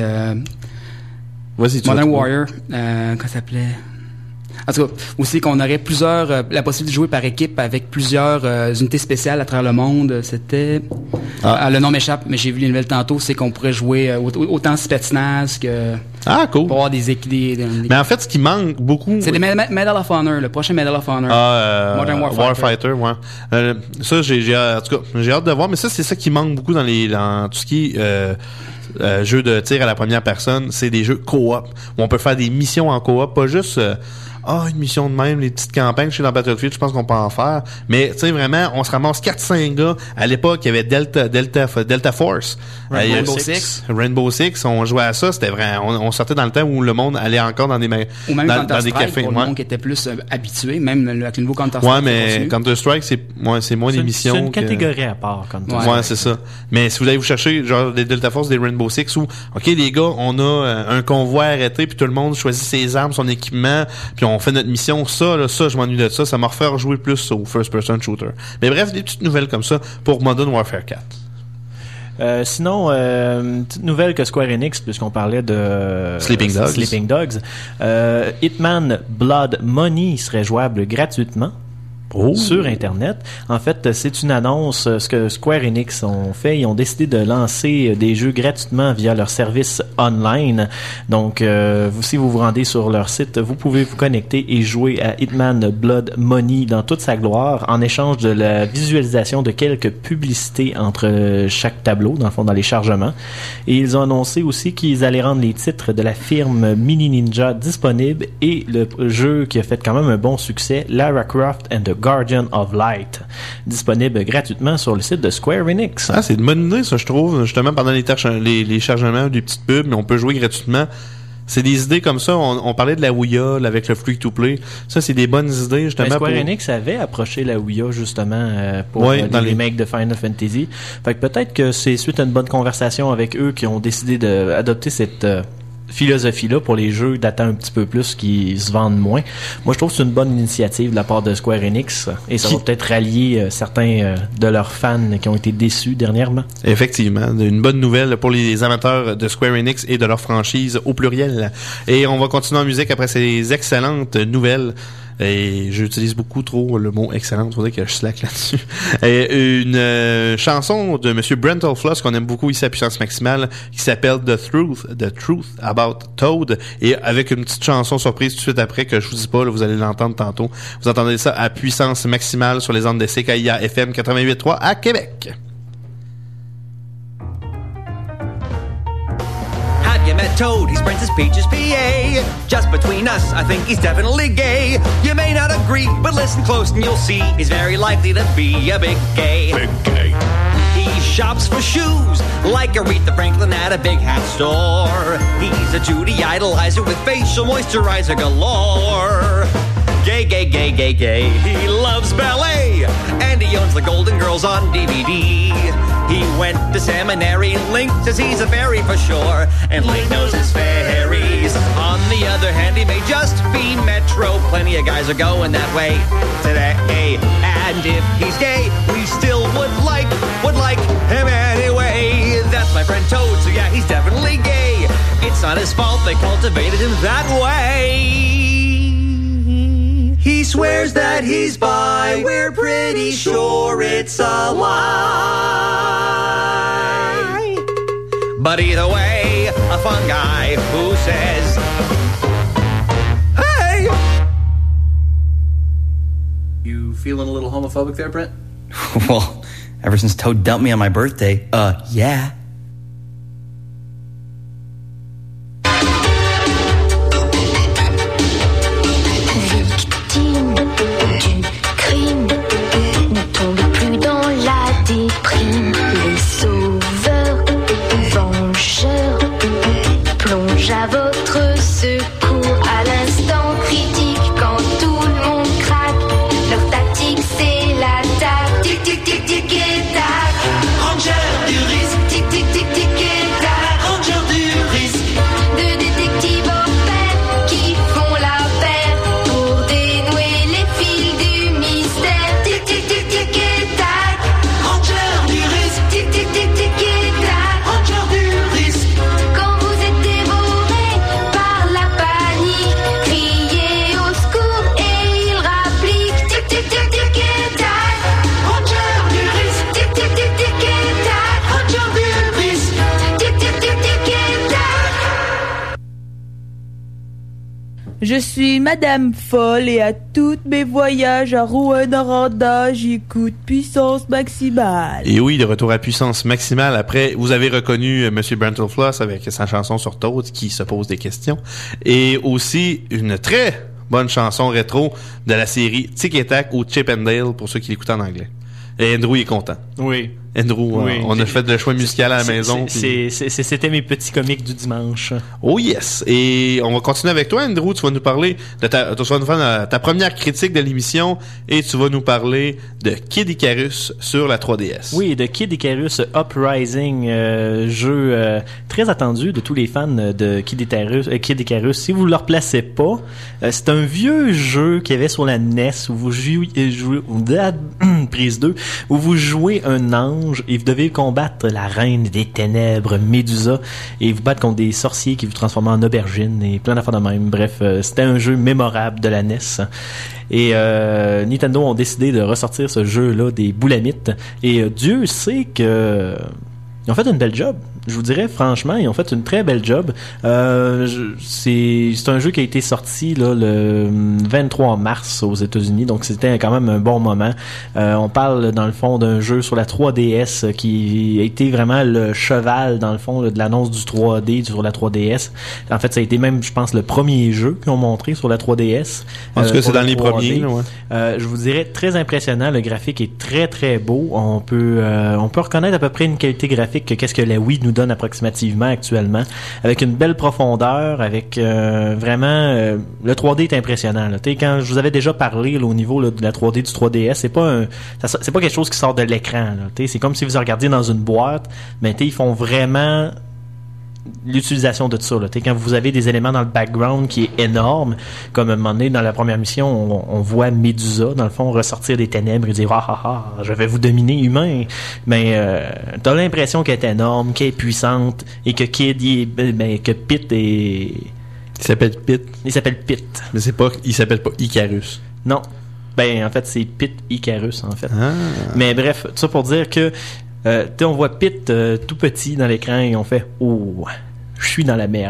Vas-y, Modern Warrior, comment ça s'appelait? En tout cas, aussi qu'on aurait la possibilité de jouer par équipe avec plusieurs unités spéciales à travers le monde. C'était... le nom m'échappe, mais j'ai vu les nouvelles tantôt. C'est qu'on pourrait jouer autant Spetsnaz que... Ah, cool. Pour avoir Mais en fait, ce qui manque beaucoup... C'est des Medal of Honor, le prochain Medal of Honor. Modern Warfighter, ouais. Ça, en tout cas, j'ai hâte de voir, mais ça, c'est ça qui manque beaucoup dans tout ce qui est... jeux de tir à la première personne, c'est des jeux co-op où on peut faire des missions en co-op, pas juste une mission de même, les petites campagnes. Je suis dans Battlefield, je pense qu'on peut en faire, mais tu sais vraiment, on se ramasse 4-5 gars. À l'époque, il y avait Delta Force, Rainbow Six, on jouait à ça, c'était vrai, on sortait dans le temps où le monde allait encore dans des ou même dans des cafés, pour le monde qui était plus habitué, même avec le nouveau Counter-Strike. Ouais, mais Counter-Strike, c'est moins des missions. C'est une catégorie à part, Counter-Strike. Ouais, c'est ça. Mais si vous allez vous chercher genre des Delta Force, des Rainbow Six, où OK les gars, on a un convoi arrêté, puis tout le monde choisit ses armes, son équipement, puis on fait notre mission. Ça, je m'ennuie de ça. Ça m'a refait rejouer plus au first-person shooter. Mais bref, des petites nouvelles comme ça pour Modern Warfare 4. Sinon, une petite nouvelle que Square Enix, puisqu'on parlait de Sleeping Dogs. Hitman Blood Money serait jouable gratuitement. Sur Internet. En fait, c'est une annonce. Ce que Square Enix ont fait, ils ont décidé de lancer des jeux gratuitement via leur service online. Donc, si vous vous rendez sur leur site, vous pouvez vous connecter et jouer à Hitman Blood Money dans toute sa gloire en échange de la visualisation de quelques publicités entre chaque tableau, dans le fond, dans les chargements. Et ils ont annoncé aussi qu'ils allaient rendre les titres de la firme Mini Ninja disponibles et le jeu qui a fait quand même un bon succès, Lara Croft and the Guardian of Light, disponible gratuitement sur le site de Square Enix. Ah, c'est une bonne idée, ça, je trouve. Justement, pendant les chargements, des petites pubs, mais on peut jouer gratuitement. C'est des idées comme ça. On parlait de la Ouya là, avec le free-to-play. Ça, c'est des bonnes idées, justement. Mais Square Enix avait approché la Ouya, justement, pour les remakes de Final Fantasy. Fait que peut-être que c'est suite à une bonne conversation avec eux qui ont décidé d'adopter cette... philosophie-là pour les jeux datant un petit peu plus qui se vendent moins. Moi, je trouve que c'est une bonne initiative de la part de Square Enix et ça va peut-être rallier certains de leurs fans qui ont été déçus dernièrement. Effectivement, une bonne nouvelle pour les amateurs de Square Enix et de leur franchise au pluriel. Et on va continuer en musique après ces excellentes nouvelles. Et j'utilise beaucoup trop le mot excellent, il faudrait que je slack là-dessus. Et une chanson de Monsieur Brent Floss qu'on aime beaucoup ici à Puissance Maximale, qui s'appelle The Truth About Toad, et avec une petite chanson surprise tout de suite après que je vous dis pas, là, vous allez l'entendre tantôt. Vous entendez ça à Puissance Maximale sur les ondes de CKIA FM 88.3 à Québec. You met Toad, he's Princess Peach's PA. Just between us, I think he's definitely gay. You may not agree, but listen close and you'll see he's very likely to be a big gay. Big gay. He shops for shoes like Aretha Franklin at a big hat store. He's a Judy idolizer with facial moisturizer galore. Gay, gay, gay, gay, gay. He loves ballet, and he owns the Golden Girls on DVD. He went to seminary, Link says he's a fairy for sure, and Link knows his fairies. On the other hand, he may just be Metro. Plenty of guys are going that way today. And if he's gay, we still would like him anyway. That's my friend Toad, so yeah, he's definitely gay. It's not his fault they cultivated him that way. He swears that he's bi, we're pretty sure it's a lie. But either way, a fun guy who says You feeling a little homophobic there, Brent? Well, ever since Toad dumped me on my birthday, yeah. Victime du crime, ne tombez plus dans la déprime. Les sauveurs, vengeurs, plongent à votre secours à l'instant critique quand tout le monde craque. Leur tactique c'est l'attaque. Tic tic tic tic et tac. Ranger du risque. Tic tic tic tic et tac. Ranger du risque. De détectives au pair qui font la paire pour dénouer les fils du mystère. Tic tic tic tic et tac. Ranger du risque. Tic tic tic tic et tac. Ranger du risque. Quand vous êtes dévoré par la panique, criez au secours et il rapplique. Tic tic tic tic et tac. Ranger du risque. Tic tic tic tic et tac. Ranger du risque. Tic tic tic tic et tac. Je suis Madame Folle et à tous mes voyages à Rouen-Noranda, j'écoute Puissance Maximale. Et oui, de retour à Puissance Maximale. Après, vous avez reconnu Monsieur Brentalfloss avec sa chanson sur Toad qui se pose des questions. Et aussi une très bonne chanson rétro de la série Tic et Tac ou Chip and Dale pour ceux qui l'écoutent en anglais. Et Andrew est content. Oui. Andrew, Oui. on a fait le choix musical à la maison. C'était mes petits comiques du dimanche. Oh yes! Et on va continuer avec toi, Andrew. Tu vas nous parler tu vas nous faire ta première critique de l'émission et tu vas nous parler de Kid Icarus sur la 3DS. Oui, de Kid Icarus Uprising, jeu très attendu de tous les fans de Kid Icarus. Si vous le replacez pas, c'est un vieux jeu qu'il y avait sur la NES où vous jouez prise 2, où vous jouez un ange et vous devez combattre la reine des ténèbres, Médusa, et vous battre contre des sorciers qui vous transforment en aubergine et plein d'affaires de même. Bref, c'était un jeu mémorable de la NES. Et Nintendo ont décidé de ressortir ce jeu-là des boulamites. Et Dieu sait que ils ont fait une belle job. Je vous dirais, franchement, ils ont fait une très belle job. C'est un jeu qui a été sorti là, le 23 mars aux États-Unis, donc c'était quand même un bon moment. On parle, dans le fond, d'un jeu sur la 3DS qui a été vraiment le cheval, dans le fond, là, de l'annonce du 3D sur la 3DS. En fait, ça a été même, je pense, le premier jeu qu'ils ont montré sur la 3DS. En tout cas, c'est dans les premiers. Là, ouais. Je vous dirais, très impressionnant. Le graphique est très, très beau. On peut reconnaître à peu près une qualité graphique que qu'est-ce que la Wii nous donne approximativement actuellement, avec une belle profondeur, avec vraiment le 3D est impressionnant. Là. Quand je vous avais déjà parlé là, au niveau là, de la 3D du 3DS, c'est pas quelque chose qui sort de l'écran. Là. C'est comme si vous regardiez dans une boîte, mais ils font vraiment l'utilisation de tout ça. Là. Quand vous avez des éléments dans le background qui est énorme, comme à un moment donné, dans la première mission, on voit Médusa, dans le fond, ressortir des ténèbres et dire « Ah, je vais vous dominer, humain ». Mais t'as l'impression qu'elle est énorme, qu'elle est puissante, et que que Pit est... Il s'appelle Pit. Il s'appelle Pit. Mais il s'appelle pas Icarus. Non. En fait, c'est Pit Icarus, en fait. Ah. Mais bref, tout ça pour dire que on voit Pit tout petit dans l'écran et on fait « Oh, je suis dans la merde. »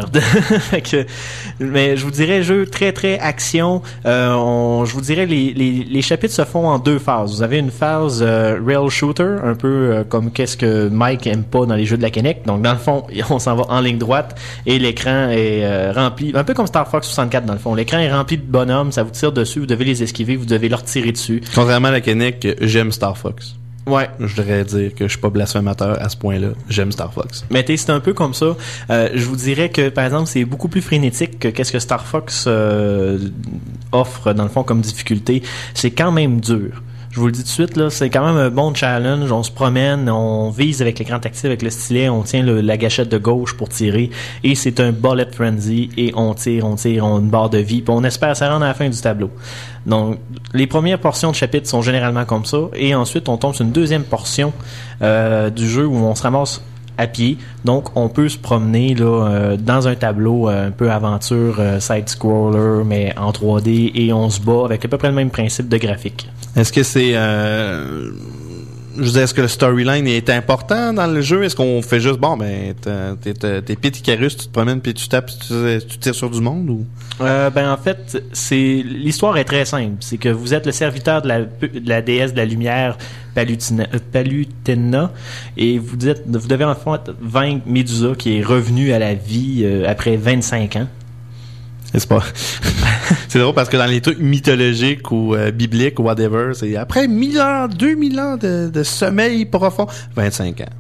Mais je vous dirais, jeu très très action. Je vous dirais, les chapitres se font en deux phases. Vous avez une phase rail shooter, un peu comme qu'est-ce que Mike aime pas dans les jeux de la Kinect. Donc dans le fond, on s'en va en ligne droite et l'écran est rempli, un peu comme Star Fox 64 dans le fond. L'écran est rempli de bonhommes, ça vous tire dessus, vous devez les esquiver, vous devez leur tirer dessus. Contrairement à la Kinect, j'aime Star Fox. Ouais. Je voudrais dire que je suis pas blasphémateur à ce point-là. J'aime Star Fox. Mais c'est un peu comme ça. Je vous dirais que, par exemple, c'est beaucoup plus frénétique que qu'est-ce que Star Fox offre, dans le fond, comme difficulté. C'est quand même dur. Je vous le dis tout de suite, là, c'est quand même un bon challenge. On se promène, on vise avec l'écran tactile, avec le stylet, on tient la gâchette de gauche pour tirer. Et c'est un bullet frenzy. Et on tire, on a une barre de vie. Puis on espère ça rendre à la fin du tableau. Donc, les premières portions de chapitres sont généralement comme ça. Et ensuite, on tombe sur une deuxième portion du jeu où on se ramasse à pied. Donc, on peut se promener là dans un tableau un peu aventure, side-scroller, mais en 3D. Et on se bat avec à peu près le même principe de graphique. Est-ce que c'est je veux dire, est-ce que le storyline est important dans le jeu? Est-ce qu'on fait juste, bon, ben, t'es Pete Icarus, tu te promènes puis tu tapes, tu tires sur du monde ou? Ben, en fait, l'histoire est très simple. C'est que vous êtes le serviteur de la déesse de la lumière, Palutena, et vous devez en fait vaincre Medusa, qui est revenue à la vie après 25 ans. C'est pas. C'est drôle parce que dans les trucs mythologiques ou bibliques ou whatever, c'est après 1000 ans, 2000 ans de sommeil profond, 25 ans.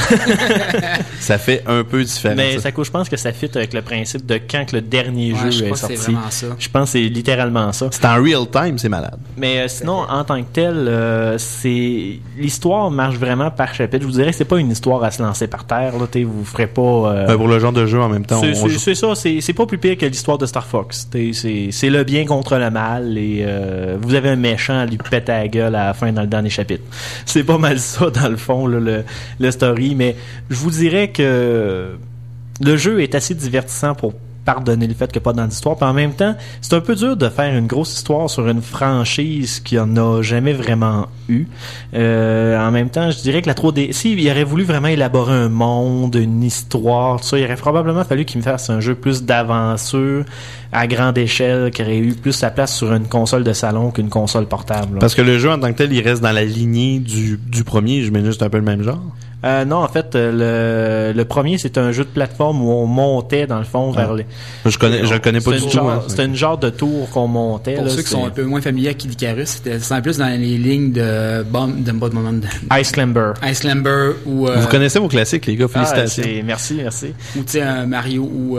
Ça fait un peu différent. Mais ça, je pense que ça fit avec le principe de quand que le dernier jeu est sorti. C'est vraiment ça. Je pense que c'est littéralement ça. C'est en real time, c'est malade. Mais sinon, en tant que tel, l'histoire marche vraiment par chapitre. Je vous dirais que c'est pas une histoire à se lancer par terre. Là, vous ferez pas. Pour le genre de jeu en même temps. C'est ça. C'est pas plus pire que l'histoire de Star Fox. C'est le bien contre le mal et vous avez un méchant à lui péter la gueule à la fin dans le dernier chapitre. C'est pas mal ça dans le fond, là, le story. Mais je vous dirais que le jeu est assez divertissant pour pardonner le fait qu'il n'y a pas dans l'histoire. Puis en même temps, c'est un peu dur de faire une grosse histoire sur une franchise qui en a jamais vraiment eu. En même temps, je dirais que la 3D, s'il aurait voulu vraiment élaborer un monde, une histoire, tout ça, il aurait probablement fallu qu'il me fasse un jeu plus d'aventure à grande échelle, qui aurait eu plus sa place sur une console de salon qu'une console portable. Là. Parce que le jeu en tant que tel, il reste dans la lignée du premier, je mets juste un peu le même genre. Non, en fait, le premier, c'est un jeu de plateforme où on montait, dans le fond, vers les... Je le connais pas du tout. C'était une genre de tour qu'on montait. Pour ceux qui sont un peu moins familiers avec Kid Icarus, c'était en plus dans les lignes de Ice Climber. Ice Climber ou... Vous connaissez vos classiques, les gars, félicitations. Merci. Ou tu sais, un Mario ou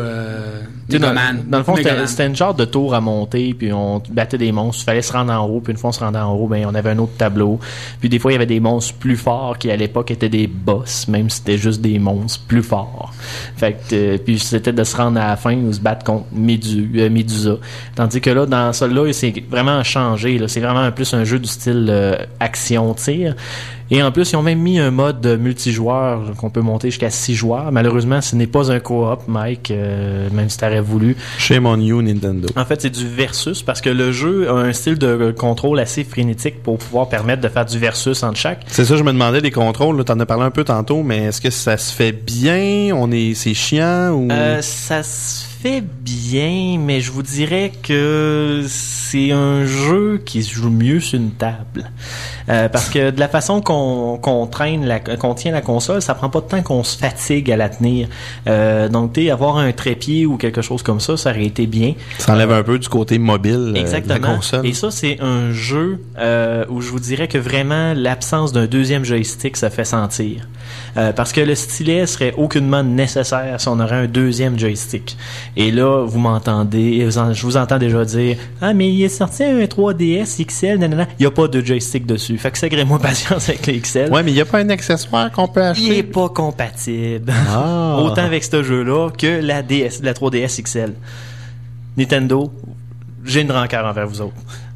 dans le fond, c'était une genre de tour à monter, puis on battait des monstres. Il fallait se rendre en haut, puis une fois on se rendait en haut, ben on avait un autre tableau. Puis des fois, il y avait des monstres plus forts qui, à l'époque, étaient des boss, même si c'était juste des monstres plus forts. Fait que, puis c'était de se rendre à la fin ou se battre contre Medusa. Tandis que là, dans celui-là, c'est vraiment changé. Là. C'est vraiment plus un jeu du style action-tir. Et en plus, ils ont même mis un mode multijoueur qu'on peut monter jusqu'à 6 joueurs. Malheureusement, ce n'est pas un co-op, Mike, même si t'aurais voulu. Shame on you, Nintendo. En fait, c'est du versus parce que le jeu a un style de contrôle assez frénétique pour pouvoir permettre de faire du versus entre chaque. C'est ça, je me demandais, les contrôles, là, t'en as parlé un peu tantôt, mais est-ce que ça se fait bien? C'est chiant ou... Ça se fait bien, mais je vous dirais que c'est un jeu qui se joue mieux sur une table. Parce que de la façon qu'on tient la console, ça prend pas de temps qu'on se fatigue à la tenir. Donc, avoir un trépied ou quelque chose comme ça aurait été bien. Ça enlève un peu du côté mobile de la console. Et ça, c'est un jeu où je vous dirais que vraiment l'absence d'un deuxième joystick se fait sentir. Parce que le stylet serait aucunement nécessaire si on aurait un deuxième joystick. Et là, vous m'entendez, je vous entends déjà dire « Ah, mais il est sorti un 3DS XL, nanana. » Il n'y a pas de joystick dessus. Fait que sacrez-moi patience avec les XL. Ouais, mais il n'y a pas un accessoire qu'on peut acheter. Il est pas compatible. Ah. Autant avec ce jeu-là que la 3DS XL. Nintendo, j'ai une rancœur envers vous autres.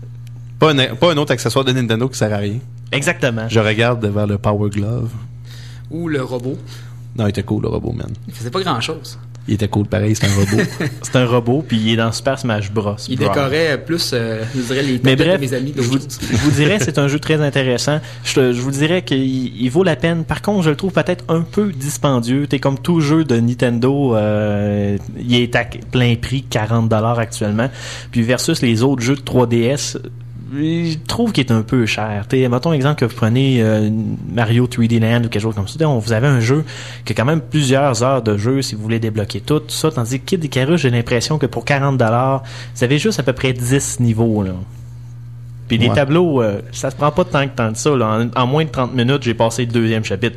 Pas un autre accessoire de Nintendo qui sert à rien. Exactement. Je regarde vers le Power Glove. Ou le robot. Non, il était cool, le robot, man. Il faisait pas grand-chose. Il était cool, pareil, c'est un robot. C'est un robot, puis il est dans Super Smash Bros. Il décorait plus, je dirais, les mais bref, de mes amis. Je vous dirais, c'est un jeu très intéressant. Je vous dirais qu'il vaut la peine. Par contre, je le trouve peut-être un peu dispendieux. T'es comme tout jeu de Nintendo, il est à plein prix, 40$ actuellement. Puis versus les autres jeux de 3DS, je trouve qu'il est un peu cher. Mettons exemple que vous prenez Mario 3D Land ou quelque chose comme ça. Vous avez un jeu qui a quand même plusieurs heures de jeu si vous voulez débloquer tout ça. Tandis que Kid Icarus, j'ai l'impression que pour 40$, vous avez juste à peu près 10 niveaux. Là. Puis les tableaux, ça se prend pas tant de ça. Là. En moins de 30 minutes, j'ai passé le deuxième chapitre.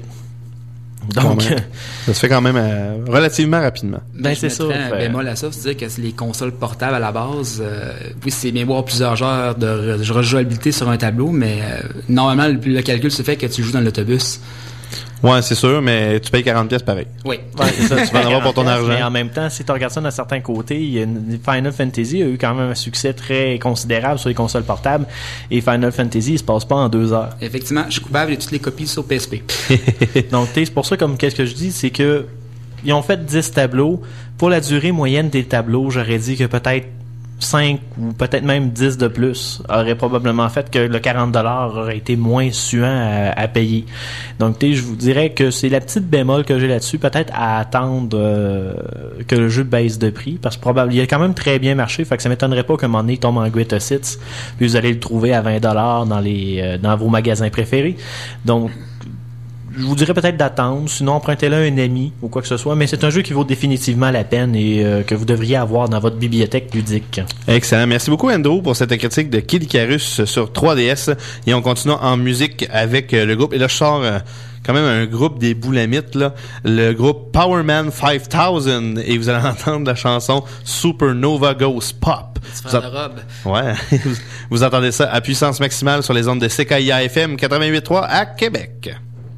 Donc, ça se fait quand même relativement rapidement. Ben c'est ça. Un bémol à ça, c'est-à-dire que les consoles portables à la base, oui, c'est bien voir plusieurs heures de rejouabilité sur un tableau, mais normalement le calcul se fait que tu joues dans l'autobus. Ouais, c'est sûr, mais tu payes 40$ pareil. Oui. Ouais, c'est ça, tu vas en avoir pour ton argent. Mais en même temps, si tu regardes ça d'un certain côté, Final Fantasy a eu quand même un succès très considérable sur les consoles portables. Et Final Fantasy, il se passe pas en 2 heures. Effectivement, je suis coupable de toutes les copies sur PSP. Donc, c'est pour ça, comme qu'est-ce que je dis, c'est que ils ont fait 10 tableaux. Pour la durée moyenne des tableaux, j'aurais dit que peut-être 5 ou peut-être même 10 de plus aurait probablement fait que le 40$ aurait été moins suant à payer. Donc, je vous dirais que c'est la petite bémol que j'ai là-dessus, peut-être à attendre que le jeu baisse de prix, parce que probablement il a quand même très bien marché, fait que ça m'étonnerait pas qu'à un moment donné il tombe en greatest hits, puis vous allez le trouver à 20$ dans vos magasins préférés. Donc, je vous dirais peut-être d'attendre, sinon empruntez-le à un ami ou quoi que ce soit, mais c'est un jeu qui vaut définitivement la peine et que vous devriez avoir dans votre bibliothèque ludique. Excellent. Merci beaucoup, Andrew, pour cette critique de Kid Icarus sur 3DS. Et on continue en musique avec le groupe. Et là, je sors quand même un groupe des Boulamites, là. Le groupe Powerman 5000. Et vous allez entendre la chanson Supernova Goes Pop. Ouais. Vous entendez ça à puissance maximale sur les ondes de CKIA FM 88.3 à Québec.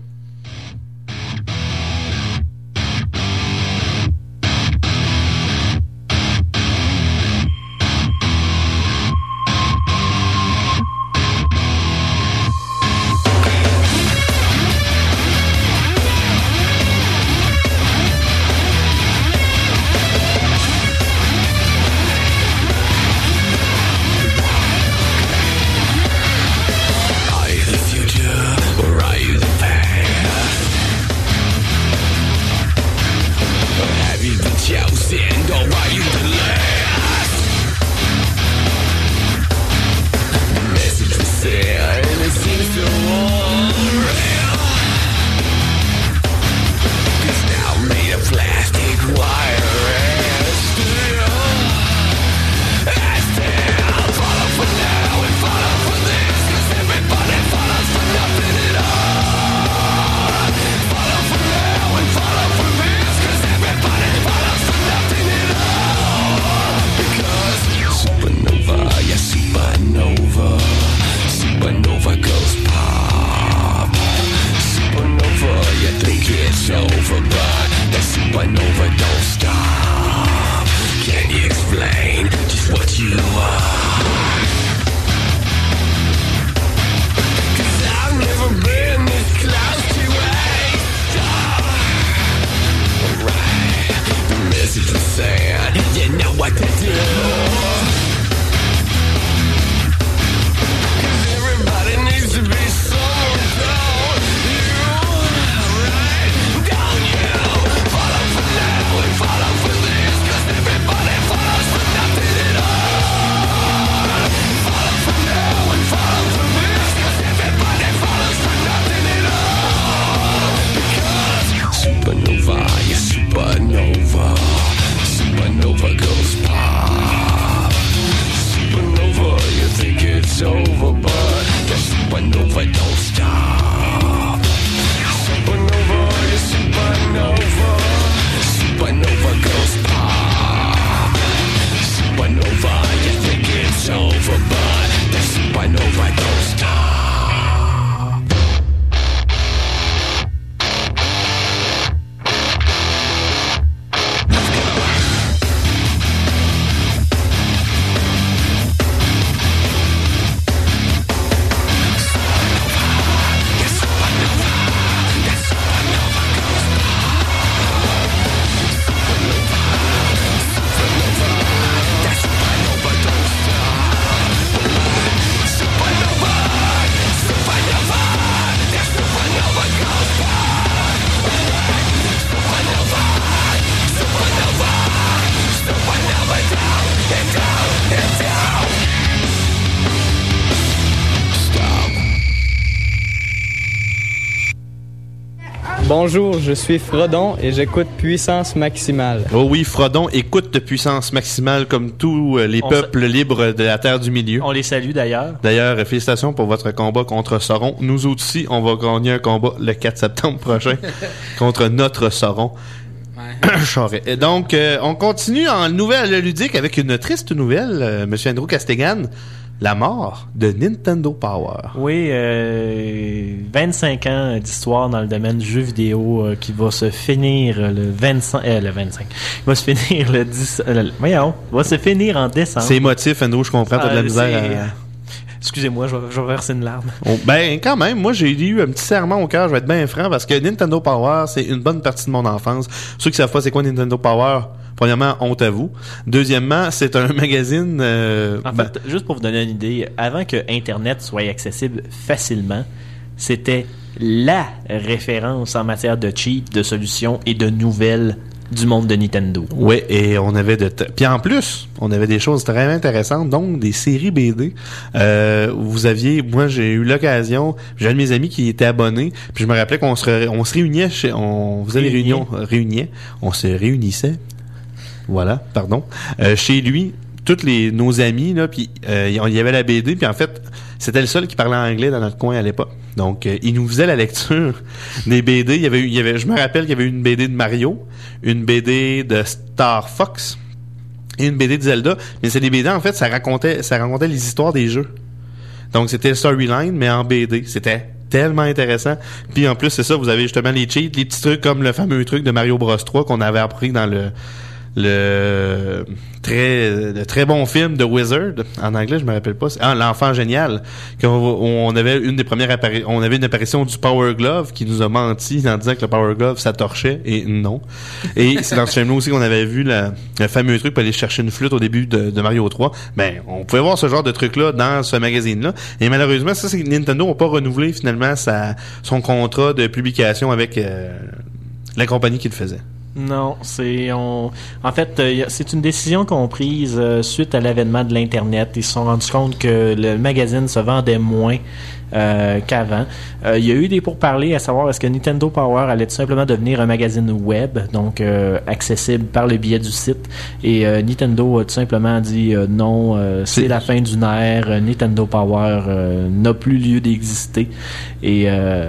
Bonjour, je suis Frodon et j'écoute Puissance Maximale. Oh oui, Frodon écoute Puissance Maximale comme tous les peuples libres de la Terre du Milieu. On les salue d'ailleurs. D'ailleurs, félicitations pour votre combat contre Sauron. Nous aussi, on va gagner un combat le 4 septembre prochain contre notre Sauron. Ouais. Et donc, on continue en nouvelle ludique avec une triste nouvelle, Monsieur Andrew Castigan. La mort de Nintendo Power. Oui, 25 ans d'histoire dans le domaine du jeu vidéo qui va se finir le 25. Il va se finir le 10. Va se finir en décembre. C'est émotif, Andrew, je comprends, t'as de la misère. Excusez-moi, je vais verser une larme. Ben, quand même, moi, j'ai eu un petit serment au cœur, je vais être bien franc, parce que Nintendo Power, c'est une bonne partie de mon enfance. Ceux qui savent pas c'est quoi Nintendo Power, Premièrement, honte à vous. Deuxièmement, c'est un magazine... en fait, juste pour vous donner une idée, avant que Internet soit accessible facilement, c'était la référence en matière de cheat, de solutions et de nouvelles du monde de Nintendo. Oui, et on avait puis en plus, on avait des choses très intéressantes, donc des séries BD. Vous aviez, moi j'ai eu l'occasion, j'ai un de mes amis qui était abonné, puis je me rappelais qu'on se réunissait on faisait des réunions, on se réunissait. Voilà, pardon. Chez lui, nos amis là, puis il y avait la BD, puis en fait, c'était le seul qui parlait anglais dans notre coin à l'époque. Donc, il nous faisait la lecture des BD. Il y avait, je me rappelle qu'il y avait une BD de Mario, une BD de Star Fox et une BD de Zelda. Mais c'est des BD, en fait, ça racontait les histoires des jeux. Donc, c'était le storyline, mais en BD. C'était tellement intéressant. Puis, en plus, c'est ça, vous avez justement les cheats, les petits trucs comme le fameux truc de Mario Bros 3 qu'on avait appris dans le très bon film de Wizard en anglais, je me rappelle pas, l'enfant génial, on avait une apparition du Power Glove qui nous a menti en disant que le Power Glove ça torchait, et non. Et c'est dans ce film-là aussi qu'on avait vu le fameux truc pour aller chercher une flûte au début de Mario 3. Ben, on pouvait voir ce genre de truc-là dans ce magazine-là, et malheureusement ça, c'est que Nintendo n'a pas renouvelé finalement son contrat de publication avec la compagnie qui le faisait. Non, en fait, c'est une décision qu'on a prise suite à l'avènement de l'Internet. Ils se sont rendus compte que le magazine se vendait moins qu'avant. Il y a eu des pourparlers à savoir est-ce que Nintendo Power allait tout simplement devenir un magazine web, donc accessible par le biais du site. Et Nintendo a tout simplement dit non, c'est la fin d'une ère. Nintendo Power n'a plus lieu d'exister. Et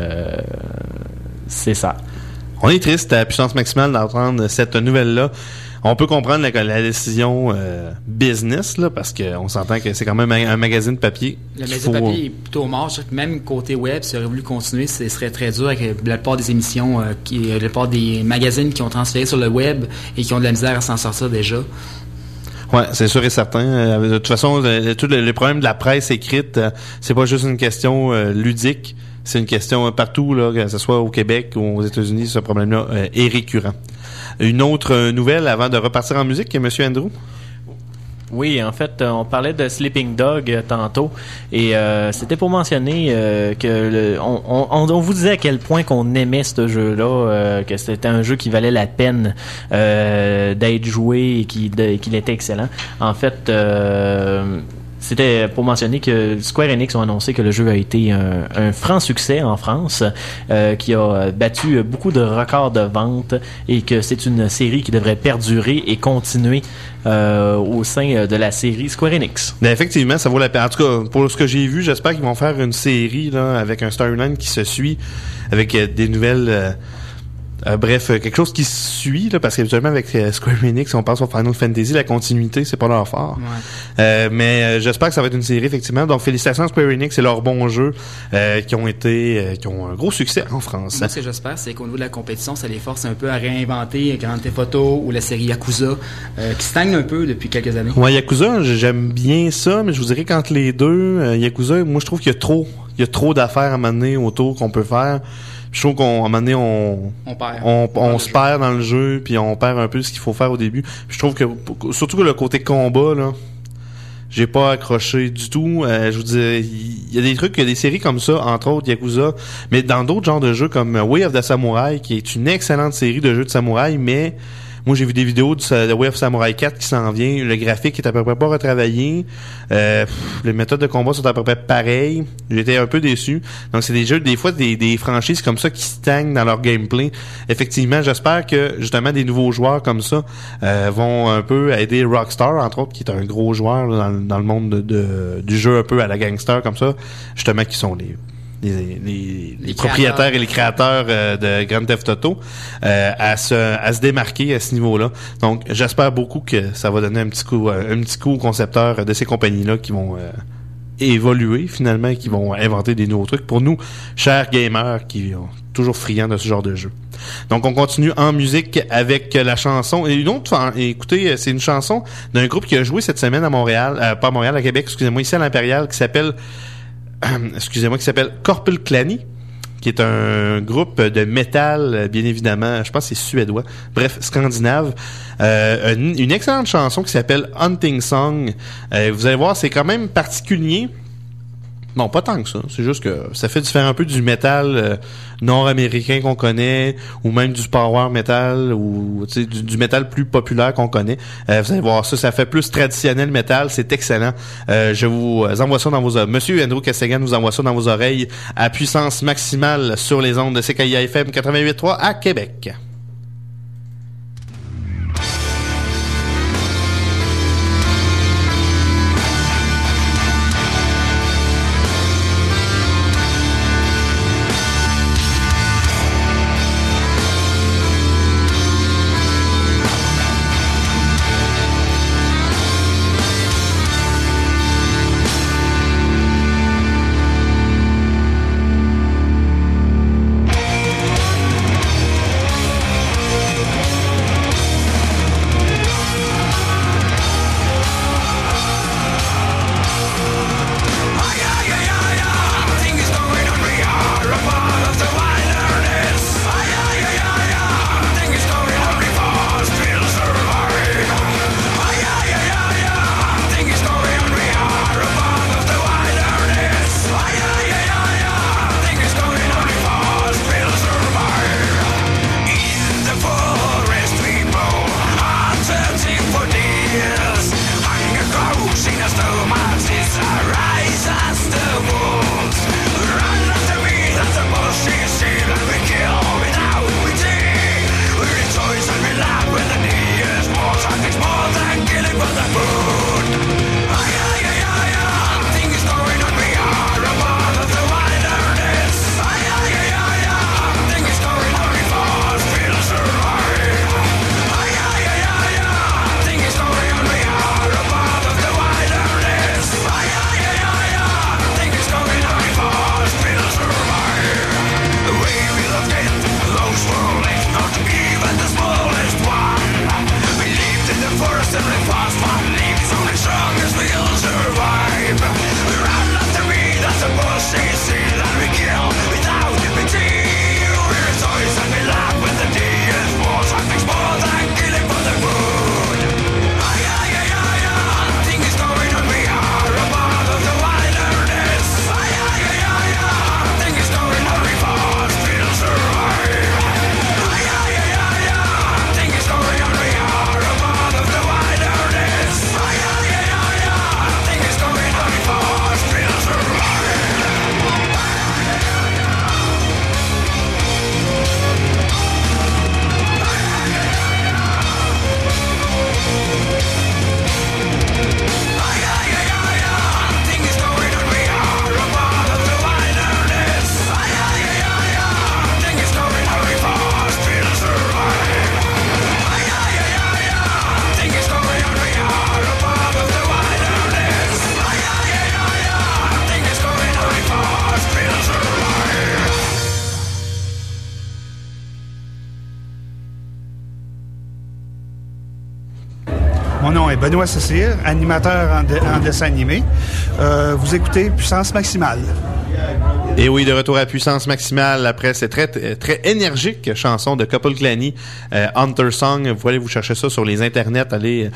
c'est ça. On est triste à Puissance Maximale d'entendre cette nouvelle-là. On peut comprendre la décision business, là, parce qu'on s'entend que c'est quand même un magazine papier. Le magazine papier est plutôt mort. Je trouve que même côté web, si on aurait voulu continuer, ce serait très dur avec la plupart des émissions, la plupart des magazines qui ont transféré sur le web et qui ont de la misère à s'en sortir déjà. Ouais, c'est sûr et certain. De toute façon, tous les problèmes de la presse écrite, c'est pas juste une question ludique. C'est une question partout, là, que ce soit au Québec ou aux États-Unis, ce problème-là est récurrent. Une autre nouvelle avant de repartir en musique, Monsieur Andrew? Oui, en fait, on parlait de Sleeping Dog tantôt, et c'était pour mentionner que on vous disait à quel point qu'on aimait ce jeu-là, que c'était un jeu qui valait la peine d'être joué et qu'il était excellent. En fait, c'était pour mentionner que Square Enix ont annoncé que le jeu a été un franc succès en France, qui a battu beaucoup de records de vente, et que c'est une série qui devrait perdurer et continuer au sein de la série Square Enix. Ben effectivement, ça vaut la peine. En tout cas, pour ce que j'ai vu, j'espère qu'ils vont faire une série là avec un storyline qui se suit, avec des nouvelles... bref, quelque chose qui suit, là, parce qu'habituellement avec Square Enix, on pense au Final Fantasy, la continuité, c'est pas leur fort. Ouais. Mais j'espère que ça va être une série, effectivement. Donc, félicitations à Square Enix, c'est leurs bons jeux qui ont un gros succès en France. Moi, ce que j'espère, c'est qu'au niveau de la compétition, ça les force un peu à réinventer Grand Theft Auto ou la série Yakuza, qui stagne un peu depuis quelques années. Ouais, Yakuza, j'aime bien ça, mais je vous dirais qu'entre les deux, Yakuza, moi, je trouve qu'il y a trop d'affaires à mener autour qu'on peut faire. Je trouve qu'à un moment donné, on se perd dans le jeu, puis on perd un peu ce qu'il faut faire au début. Puis je trouve que, surtout que le côté combat, là, j'ai pas accroché du tout. Je vous dis, il y a des trucs, il y a des séries comme ça, entre autres Yakuza, mais dans d'autres genres de jeux comme Way of the Samurai, qui est une excellente série de jeux de samouraï, mais moi, j'ai vu des vidéos de Way of Samurai 4 qui s'en vient. Le graphique est à peu près pas retravaillé. Les méthodes de combat sont à peu près pareilles. J'étais un peu déçu. Donc, c'est des jeux, des fois, des franchises comme ça qui stagnent dans leur gameplay. Effectivement, j'espère que, justement, des nouveaux joueurs comme ça vont un peu aider Rockstar, entre autres, qui est un gros joueur là, dans le monde du jeu un peu à la gangster comme ça. Justement, qui sont les propriétaires et les créateurs de Grand Theft Auto à se démarquer à ce niveau-là. Donc, j'espère beaucoup que ça va donner un petit coup aux concepteurs de ces compagnies-là qui vont évoluer finalement, qui vont inventer des nouveaux trucs pour nous, chers gamers, qui sont toujours friands de ce genre de jeu. Donc, on continue en musique avec la chanson. Et une autre, écoutez, c'est une chanson d'un groupe qui a joué cette semaine à Montréal, pas à Montréal, à Québec, excusez-moi, ici à l'Impérial, qui s'appelle Corpus Clani. qui est un groupe de métal, bien évidemment, je pense que c'est suédois, bref, scandinave. Une excellente chanson qui s'appelle Hunting Song. Vous allez voir, c'est quand même particulier. Bon, pas tant que ça. C'est juste que ça fait différent un peu du métal nord-américain qu'on connaît, ou même du power metal, ou du métal plus populaire qu'on connaît. Vous allez voir ça fait plus traditionnel métal. C'est excellent. Je vous envoie ça dans vos oreilles. Monsieur Andrew Castigan vous envoie ça dans vos oreilles à puissance maximale sur les ondes de CKIA FM 88.3 à Québec. Mon nom est Benoît Cécile, animateur en dessin animé. Vous écoutez Puissance Maximale. Et oui, de retour à Puissance Maximale après cette très énergique chanson de Couple Clanny, Hunter Song. Vous allez vous chercher ça sur les internets, allez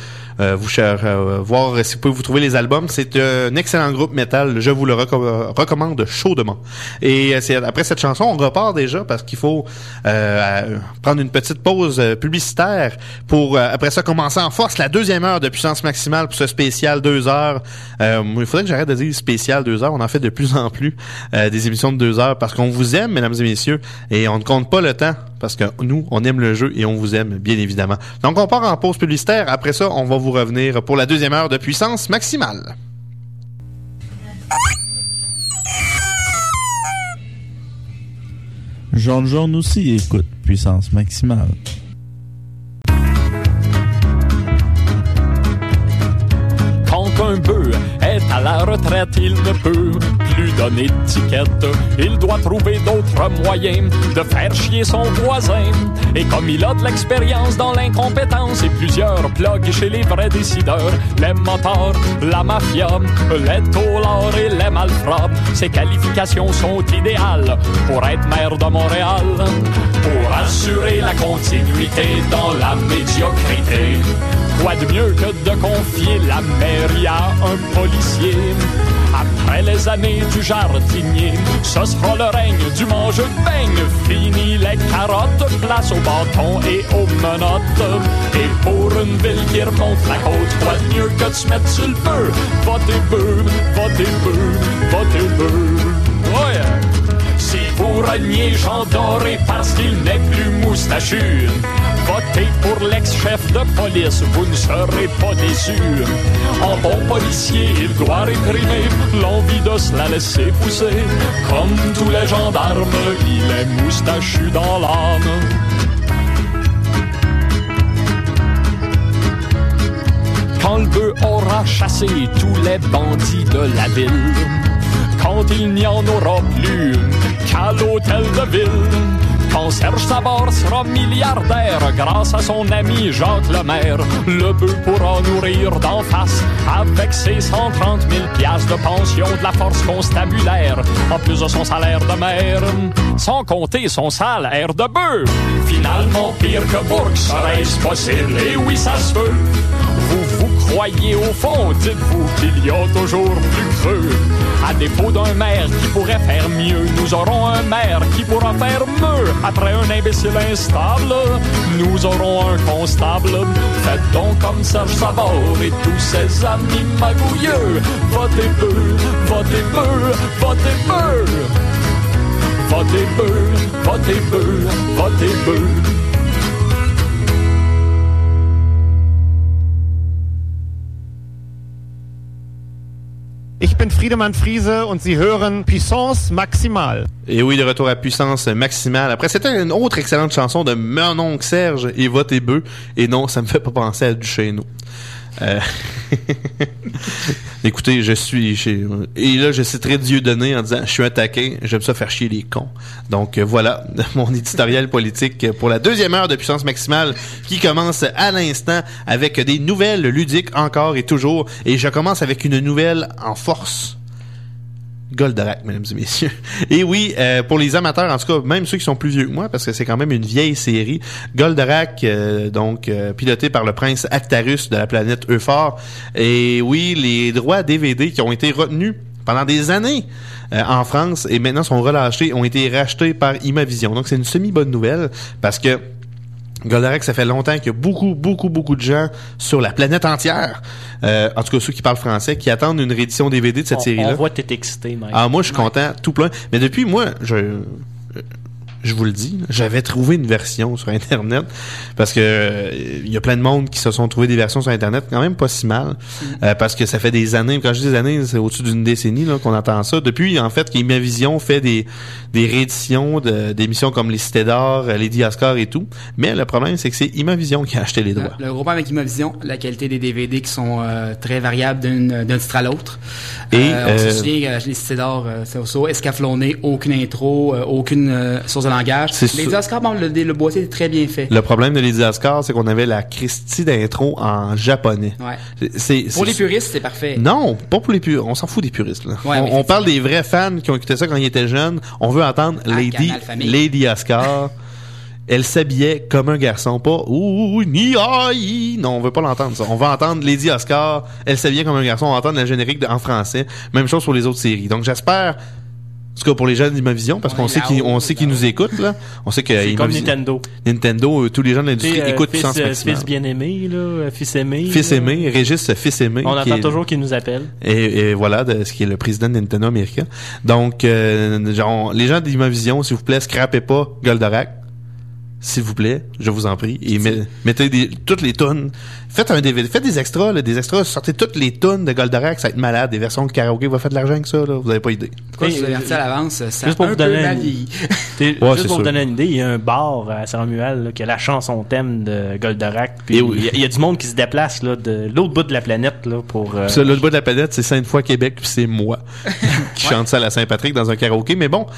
voir si vous pouvez vous trouver les albums. C'est un excellent groupe métal, je vous le recommande chaudement. Et après cette chanson, on repart déjà parce qu'il faut prendre une petite pause publicitaire pour après ça commencer en force la deuxième heure de Puissance Maximale pour ce spécial 2 heures. Il faudrait que j'arrête de dire spécial 2 heures, on en fait de plus en plus des émissions de 2 heures parce qu'on vous aime, mesdames et messieurs, et on ne compte pas le temps parce que nous, on aime le jeu et on vous aime, bien évidemment. Donc, on part en pause publicitaire. Après ça, on va vous revenir pour la deuxième heure de Puissance Maximale. Jean aussi écoute Puissance Maximale. Quand un bœuf est à À la retraite, il ne peut plus donner de ticket. Il doit trouver d'autres moyens de faire chier son voisin. Et comme il a de l'expérience dans l'incompétence et plusieurs plugs chez les vrais décideurs, les motards, la mafia, les taulards et les malfrats, ses qualifications sont idéales pour être maire de Montréal. Pour assurer la continuité dans la médiocrité, quoi de mieux que de confier la mairie à un policier? Après les années du jardinier, ce sera le règne du mange-beigne. Fini les carottes, place au bâton et aux menottes. Et pour une ville qui remonte la côte, quoi de mieux que de se mettre sur le feu? Votez peu, votez peu, votez peu. Oh yeah. Si vous reniez Jean Doré parce qu'il n'est plus moustachu, votez pour l'ex-chef de police, vous ne serez pas déçus. En bon policier, il doit réprimer l'envie de se la laisser pousser. Comme tous les gendarmes, il est moustachu dans l'âme. Quand le bœuf aura chassé tous les bandits de la ville, quand il n'y en aura plus qu'à l'hôtel de ville, quand Serge Savard sera milliardaire grâce à son ami Jacques Lemaire, le bœuf pourra nourrir d'en face avec ses 130 000 piastres de pension de la force constabulaire, en plus de son salaire de maire, sans compter son salaire de bœuf. Finalement, pire que Bourg, serait-ce possible? Et oui, ça se peut. Vous croyez au fond, dites-vous qu'il y a toujours plus creux. À défaut d'un maire qui pourrait faire mieux, nous aurons un maire qui pourra faire mieux. Après un imbécile instable, nous aurons un constable. Faites donc comme Serge Savard et tous ses amis magouilleux. Votez peu, votez peu, votez peu. Votez peu, votez peu, votez peu. Ich bin Friedemann Friese und Sie hören Puissance Maximale. Et oui, de retour à Puissance Maximale. Après, c'était une autre excellente chanson de mon oncle Serge et Votez Bœuf. Et non, ça me fait pas penser à Duchesneau. Écoutez, et là je citerai Dieudonné en disant je suis un taquin, j'aime ça faire chier les cons. Donc voilà mon éditorial politique pour la deuxième heure de Puissance Maximale qui commence à l'instant avec des nouvelles ludiques encore et toujours, et je commence avec une nouvelle en force. Goldorak, mesdames et messieurs. Et oui, pour les amateurs, en tout cas, même ceux qui sont plus vieux que moi, parce que c'est quand même une vieille série, Goldorak, piloté par le prince Actarus de la planète Euphor. Et oui, les droits DVD qui ont été retenus pendant des années en France et maintenant sont relâchés, ont été rachetés par Imavision. Donc c'est une semi-bonne nouvelle, parce que Goldorak, ça fait longtemps qu'il y a beaucoup de gens sur la planète entière, en tout cas ceux qui parlent français, qui attendent une réédition DVD de cette série-là. On voit t'es excité, Mike. Ah, moi, je suis content, tout plein. Mais depuis, moi, je vous le dis, j'avais trouvé une version sur Internet, parce que il y a plein de monde qui se sont trouvés des versions sur Internet quand même pas si mal, parce que ça fait des années, quand je dis des années, c'est au-dessus d'une décennie là qu'on entend ça. Depuis, en fait, qu'Imavision fait des rééditions d'émissions comme Les Cités d'Or, Lady Oscar et tout, mais le problème, c'est que c'est Imavision qui a acheté les droits. Le gros problème avec Imavision, la qualité des DVD qui sont très variables d'un titre à l'autre. Et on se souvient, Les Cités d'Or, c'est escaflonné, aucune intro, aucune source de langage. Lady Oscar, bon, le boîtier est très bien fait. Le problème de Lady Oscar, c'est qu'on avait la Christie d'intro en japonais. Ouais. Pour les puristes, c'est parfait. Non, pas pour les puristes. On s'en fout des puristes, là. Ouais, on parle des vrais fans qui ont écouté ça quand ils étaient jeunes. On veut entendre Lady Oscar. Elle s'habillait comme un garçon, pas non, on veut pas l'entendre ça. On va entendre Lady Oscar, elle s'habillait comme un garçon, on va entendre la générique en français. Même chose pour les autres séries. Donc j'espère, en tout cas pour les gens d'Imavision, parce qu'on sait qu'ils nous écoutent là. On sait que c'est comme Nintendo. Tous les gens de l'industrie écoutent Puissance Maximale. Fils bien-aimé, là, fils aimé. Fils aimé, Régis Fils aimé. On attend toujours qu'il nous appelle. Et voilà, ce qui est le président de Nintendo America. Donc, les gens d'Imavision, s'il vous plaît, scrapez pas Goldorak. s'il vous plaît, je vous en prie, et mettez toutes les tonnes. Faites un DVD, faites des extras, sortez toutes les tonnes de Goldorak, ça va être malade, des versions de karaoké, va faire de l'argent avec ça, là, vous avez pas idée. Pourquoi je vous avertis à l'avance, ça juste pour un vous peu donner mal vieilli. Juste pour vous donner une idée, il y a un bar à Saint-Romuald là, qui a la chanson thème de Goldorak, puis il y a du monde qui se déplace là, de l'autre bout de la planète là, pour... Ça, l'autre bout de la planète, c'est Sainte-Foy, Québec, puis c'est moi qui chante ça à la Saint-Patrick dans un karaoké, mais bon...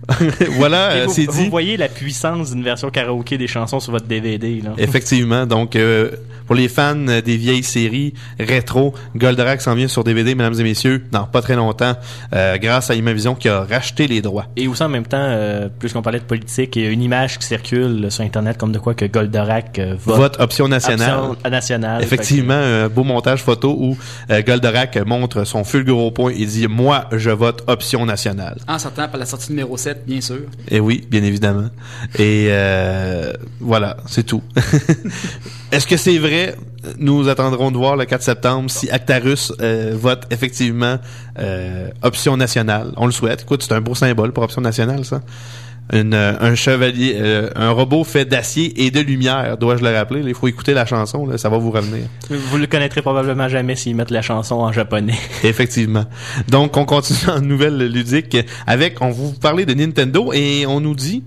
voilà, c'est dit. Vous voyez la puissance d'une version karaoké des chansons sur votre DVD, là. Effectivement. Donc, pour les fans des vieilles séries rétro, Goldorak s'en vient sur DVD, mesdames et messieurs, dans pas très longtemps, grâce à Imavision qui a racheté les droits. Et aussi, en même temps, plus qu'on parlait de politique, il y a une image qui circule sur Internet comme de quoi que Goldorak vote option nationale. Effectivement, un beau montage photo où Goldorak montre son fulgure au point et dit « Moi, je vote option nationale ». En sortant par la sortie numéro 7, bien sûr. Et oui, bien évidemment. Et voilà, c'est tout. Est-ce que c'est vrai? Nous attendrons de voir le 4 septembre si Actarus vote effectivement option nationale. On le souhaite. Écoute, c'est un beau symbole pour option nationale, ça. Un chevalier, un robot fait d'acier et de lumière, dois-je le rappeler. Il faut écouter la chanson, là, ça va vous revenir. Vous le connaîtrez probablement jamais s'ils mettent la chanson en japonais. Effectivement. Donc, on continue en nouvelle ludique avec, on va vous parler de Nintendo et on nous dit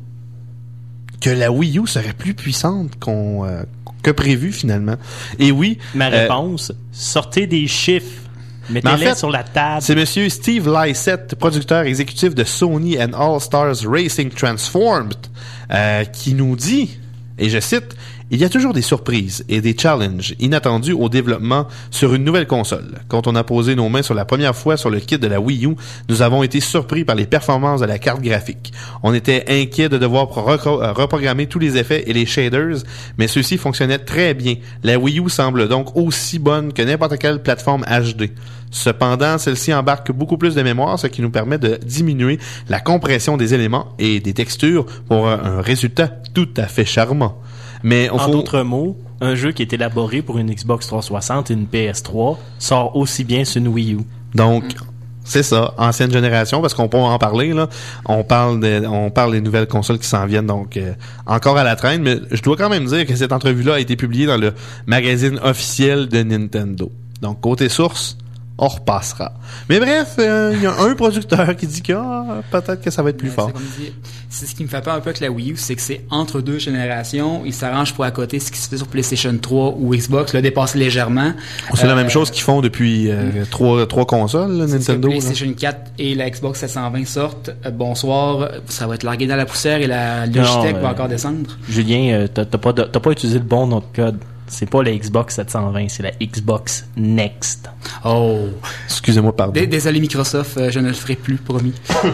que la Wii U serait plus puissante que prévu finalement. Et oui. Ma réponse, sortez des chiffres. Mettez-les sur la table. C'est monsieur Steve Lysett, producteur exécutif de Sony and All Stars Racing Transformed, qui nous dit, et je cite, « Il y a toujours des surprises et des challenges inattendus au développement sur une nouvelle console. Quand on a posé nos mains sur la première fois sur le kit de la Wii U, nous avons été surpris par les performances de la carte graphique. On était inquiet de devoir reprogrammer tous les effets et les shaders, mais ceux-ci fonctionnaient très bien. La Wii U semble donc aussi bonne que n'importe quelle plateforme HD. Cependant, celle-ci embarque beaucoup plus de mémoire, ce qui nous permet de diminuer la compression des éléments et des textures pour un résultat tout à fait charmant. » Mais en d'autres mots, un jeu qui est élaboré pour une Xbox 360 et une PS3 sort aussi bien sur une Wii U. Donc, c'est ça, ancienne génération, parce qu'on peut en parler, là. On parle des nouvelles consoles qui s'en viennent, donc encore à la traîne, mais je dois quand même dire que cette entrevue-là a été publiée dans le magazine officiel de Nintendo. Donc, côté source, on repassera. Mais bref, il y a un producteur qui dit que peut-être que ça va être plus fort. C'est ce qui me fait peur un peu avec la Wii U, c'est que c'est entre deux générations. Ils s'arrangent pour à côté ce qui se fait sur PlayStation 3 ou Xbox, le dépasse légèrement. C'est la même chose qu'ils font depuis trois consoles, là, Nintendo. PlayStation 4 et la Xbox 720 sortent. Bonsoir, ça va être largué dans la poussière et la Logitech va encore descendre. Julien, t'as pas utilisé le bon nom de code. C'est pas la Xbox 720, c'est la Xbox Next. Oh. Excusez-moi, pardon. Désolé Microsoft, je ne le ferai plus, promis.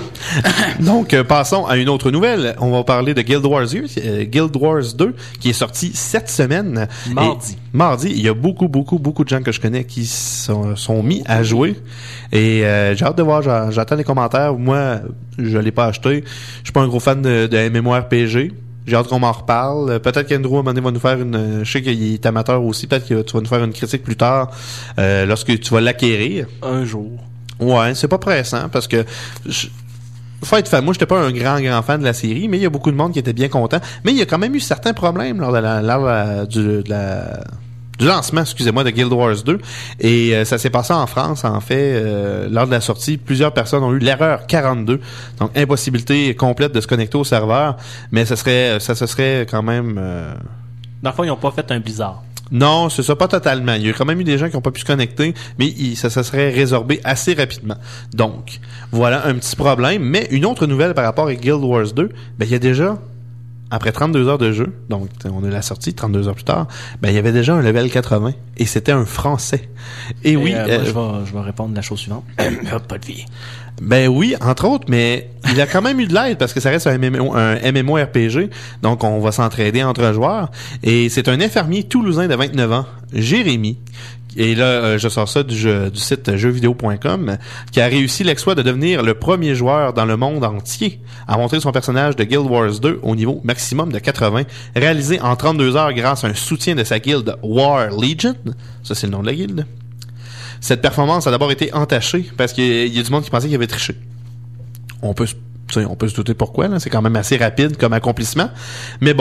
Donc, passons à une autre nouvelle. On va parler de Guild Wars 2, qui est sorti cette semaine. Mardi. Il y a beaucoup de gens que je connais qui sont mis à jouer. Et j'ai hâte de voir, j'attends les commentaires. Moi, je l'ai pas acheté. Je suis pas un gros fan de MMORPG. J'ai hâte qu'on m'en reparle. Peut-être qu'Andrew, à un moment donné, va nous faire je sais qu'il est amateur aussi. Peut-être que tu vas nous faire une critique plus tard, lorsque tu vas l'acquérir. Un jour. Ouais, c'est pas pressant, parce que... faut être fan. Moi, j'étais pas un grand fan de la série, mais il y a beaucoup de monde qui était bien content. Mais il y a quand même eu certains problèmes lors du lancement, excusez-moi, de Guild Wars 2. Et ça s'est passé en France, en fait, lors de la sortie. Plusieurs personnes ont eu l'erreur 42. Donc, impossibilité complète de se connecter au serveur. Mais ça se serait quand même... Dans le fond, ils n'ont pas fait un blizzard. Non, c'est ça, pas totalement. Il y a quand même eu des gens qui n'ont pas pu se connecter, mais ça serait résorbé assez rapidement. Donc, voilà un petit problème. Mais une autre nouvelle par rapport à Guild Wars 2, il y a déjà... Après 32 heures de jeu, donc on a la sortie 32 heures plus tard, il y avait déjà un level 80 et c'était un Français. Et oui, moi, je vais répondre à la chose suivante. Pas de vie. Ben oui, entre autres, mais il a quand même eu de l'aide parce que ça reste un MMORPG, donc on va s'entraider entre joueurs. Et c'est un infirmier toulousain de 29 ans, Jérémy. Et là, je sors ça du site jeuxvideo.com, qui a réussi l'exploit de devenir le premier joueur dans le monde entier à montrer son personnage de Guild Wars 2 au niveau maximum de 80, réalisé en 32 heures grâce à un soutien de sa guilde War Legion. Ça, c'est le nom de la guilde. Cette performance a d'abord été entachée parce qu'il y a du monde qui pensait qu'il avait triché. On peut se douter pourquoi, là. C'est quand même assez rapide comme accomplissement. Mais bon,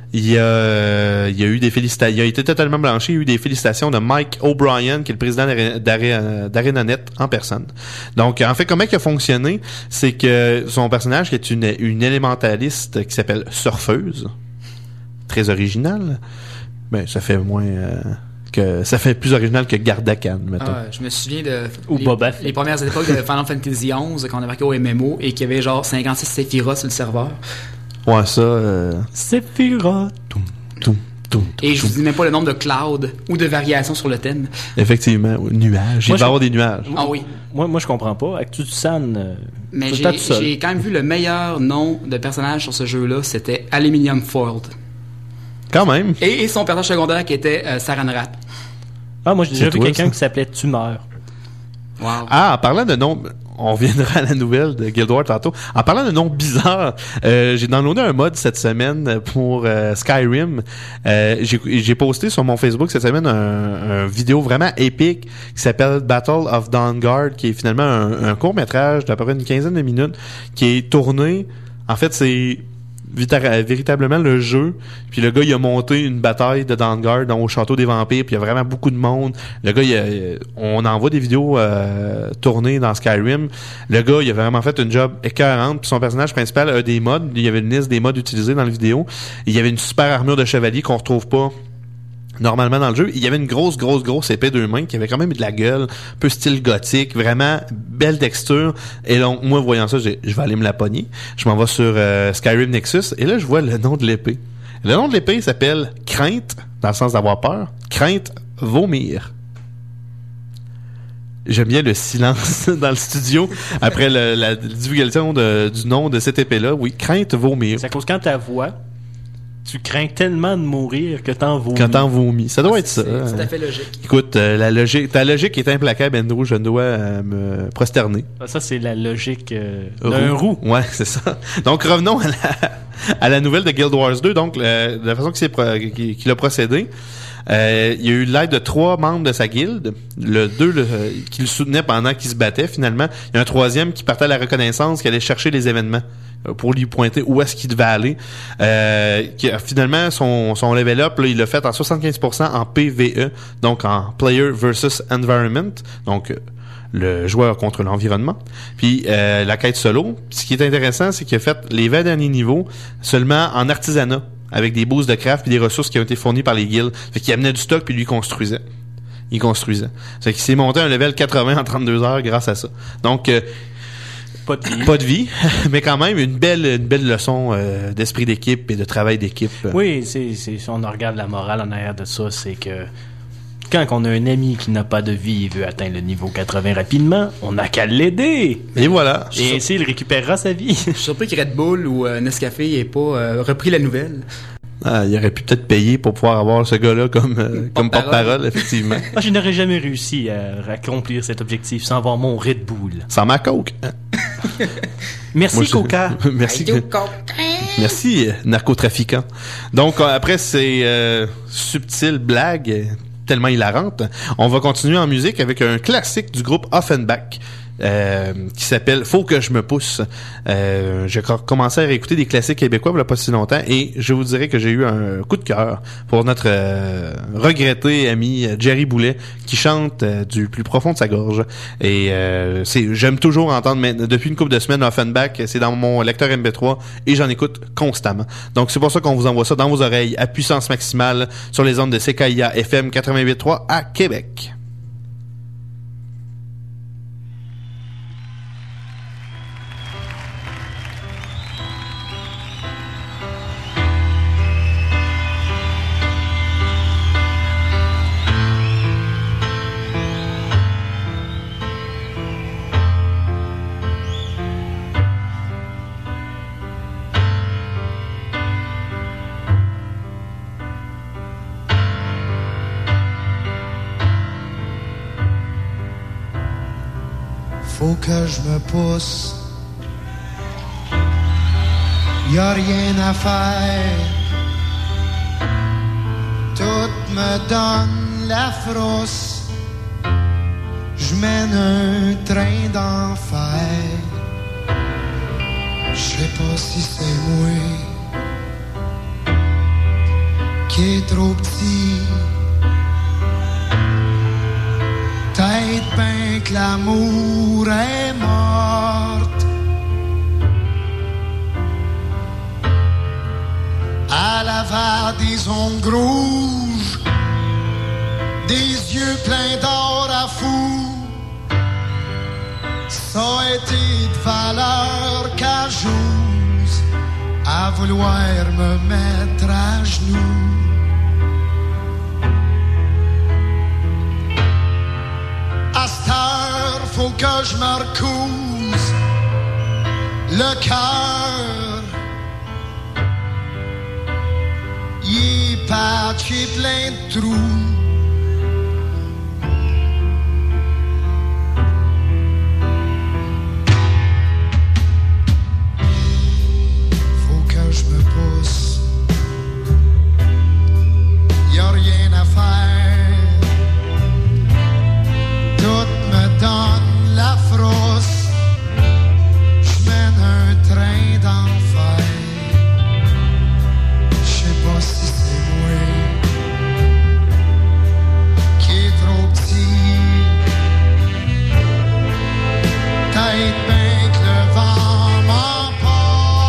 Il y a eu des félicitations. Il a été totalement blanchi. Il y a eu des félicitations de Mike O'Brien, qui est le président d'ArenaNet en personne. Donc, en fait, comment il a fonctionné, c'est que son personnage, qui est une élémentaliste qui s'appelle Surfeuse, très originale, ben ça fait moins ça fait plus original que Gardakan, mettons. Je me souviens de Boba les premières époques de Final Fantasy XI quand on embarquait au MMO et qu'il y avait genre 56 Sephiroth sur le serveur. Ouais, ça... Sephiroth. Et je vous dis même pas le nombre de clouds ou de variations sur le thème. Effectivement, nuages. Il va y avoir des nuages. Ah oui. Moi, je comprends pas. Actu-San, mais j'ai quand même vu le meilleur nom de personnage sur ce jeu-là, c'était Aluminium Foiled. Quand même. Et son personnage secondaire qui était Saran Wrap. Ah, moi, j'ai déjà vu quelqu'un qui s'appelait Tumeur. Wow. Ah, en parlant de noms, on reviendra à la nouvelle de Guild Wars tantôt. En parlant de noms bizarres, j'ai downloadé un mod cette semaine pour Skyrim. J'ai posté sur mon Facebook cette semaine un vidéo vraiment épique qui s'appelle Battle of Dawnguard, qui est finalement un court-métrage d'à peu près une quinzaine de minutes qui est tourné. En fait, c'est véritablement le jeu, puis le gars il a monté une bataille de Dawnguard au château des vampires, puis il y a vraiment beaucoup de monde. Le gars on envoie des vidéos tournées dans Skyrim. Le gars il a vraiment fait une job écœurante, puis son personnage principal a des mods, il y avait une liste des mods utilisés dans la vidéo. Il y avait une super armure de chevalier qu'on retrouve pas normalement dans le jeu. Il y avait une grosse épée 2 mains qui avait quand même de la gueule, un peu style gothique, vraiment belle texture. Et donc, moi, voyant ça, je vais aller me la pogner. Je m'en vais sur Skyrim Nexus, et là, je vois le nom de l'épée. Le nom de l'épée s'appelle Crainte, dans le sens d'avoir peur. Crainte Vomir. J'aime bien le silence dans le studio après la divulgation du nom de cette épée-là. Oui, Crainte Vomir. C'est à cause quand ta voix, tu crains tellement de mourir que t'en vomis. Quand t'en vomis. Ça doit être ça. C'est tout à fait logique. Écoute, ta logique est implacable, Andrew. Je dois me prosterner. Ça, c'est la logique d'un roux. Ouais, c'est ça. Donc, revenons à la nouvelle de Guild Wars 2. Donc, de la façon qu'il a procédé, il y a eu l'aide de 3 membres de sa guilde. Le 2 qui le soutenait pendant qu'il se battait, finalement. Il y a un 3e qui partait à la reconnaissance, qui allait chercher les événements pour lui pointer où est-ce qu'il devait aller. Finalement, son level up, là, il l'a fait en 75% en PVE, donc en Player versus Environment, donc le joueur contre l'environnement. Puis la quête solo, ce qui est intéressant, c'est qu'il a fait les 20 derniers niveaux seulement en artisanat, avec des boosts de craft puis des ressources qui ont été fournies par les guildes. Fait qu'il amenait du stock puis lui construisait. Il construisait. C'est qu'il s'est monté un level 80 en 32 heures grâce à ça. Donc pas de vie, mais quand même une belle leçon d'esprit d'équipe et de travail d'équipe. Oui, si on regarde la morale en arrière de ça, c'est que quand on a un ami qui n'a pas de vie et veut atteindre le niveau 80 rapidement, on n'a qu'à l'aider. Et voilà. Et ainsi, il récupérera sa vie. Je suis surpris que Red Bull ou Nescafé n'aient pas repris la nouvelle. Ah, il aurait pu peut-être payer pour pouvoir avoir ce gars-là comme porte-parole, effectivement. Je n'aurais jamais réussi à accomplir cet objectif sans avoir mon Red Bull. Sans ma coke. Merci, Coca. Merci, narcotrafiquant. Donc, après ces subtiles blagues tellement hilarantes, on va continuer en musique avec un classique du groupe Offenbach. Qui s'appelle Faut que je me pousse. J'ai commencé à réécouter des classiques québécois il y a pas si longtemps et je vous dirais que j'ai eu un coup de cœur pour notre regretté ami Jerry Boulet qui chante du plus profond de sa gorge et j'aime toujours entendre, mais depuis une couple de semaines Offenbach, c'est dans mon lecteur MP3 et j'en écoute constamment. Donc c'est pour ça qu'on vous envoie ça dans vos oreilles à puissance maximale sur les ondes de CKIA FM 88.3 à Québec. Faut que je me pousse, y a rien à faire, tout me donne la frousse, je mène un train d'enfer, je sais pas si c'est moi qui est trop petit. Peut-être bien que l'amour est morte. Elle avait des ongles rouges, des yeux pleins d'or à fou. Ça a été de valeur qu'à j'ose à vouloir me mettre à genoux. À cette heure, faut que je me recouse le cœur. Il est patché plein de trous. Je me pousse, y'a rien à faire, tout me donne la frousse, j'mène un train d'enfer, j'sais pas si c'est moi qui est trop petit, peut-être bien que le vent m'emporte.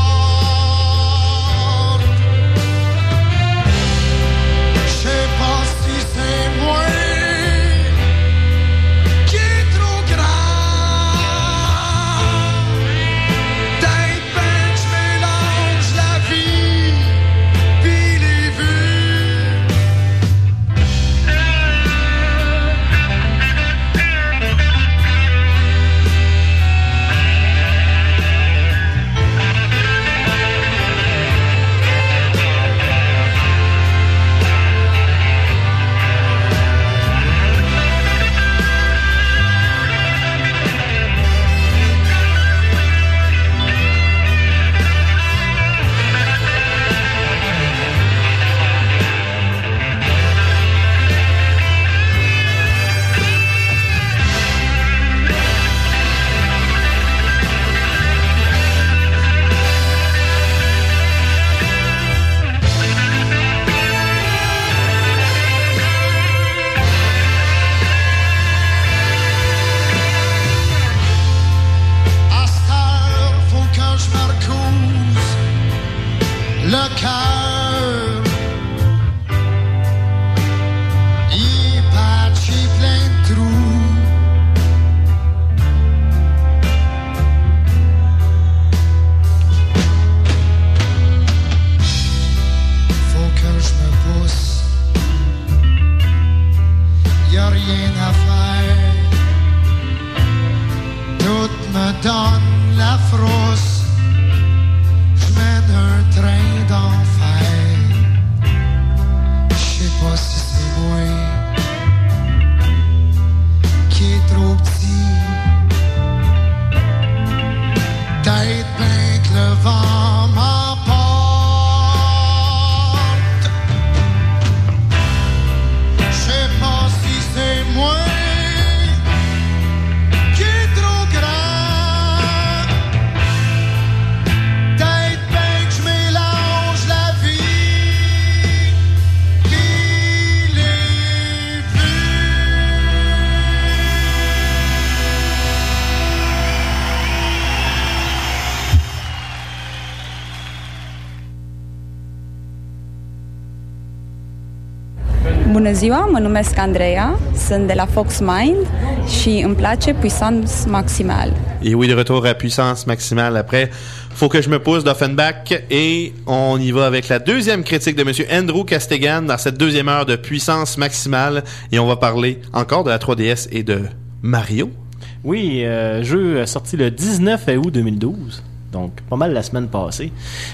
Bună ziua, mă numesc Andreea, sunt de la Fox Mind și îmi place Puissance Maximale. Et oui, de retour à Puissance Maximale après Faut que je me pousse d'Offenbach et on y va avec la deuxième critique de Monsieur Andrew Castigan dans cette deuxième heure de Puissance Maximale et on va parler encore de la 3DS et de Mario. Oui, jeu sorti le 19 août 2012. Donc, pas mal la semaine passée.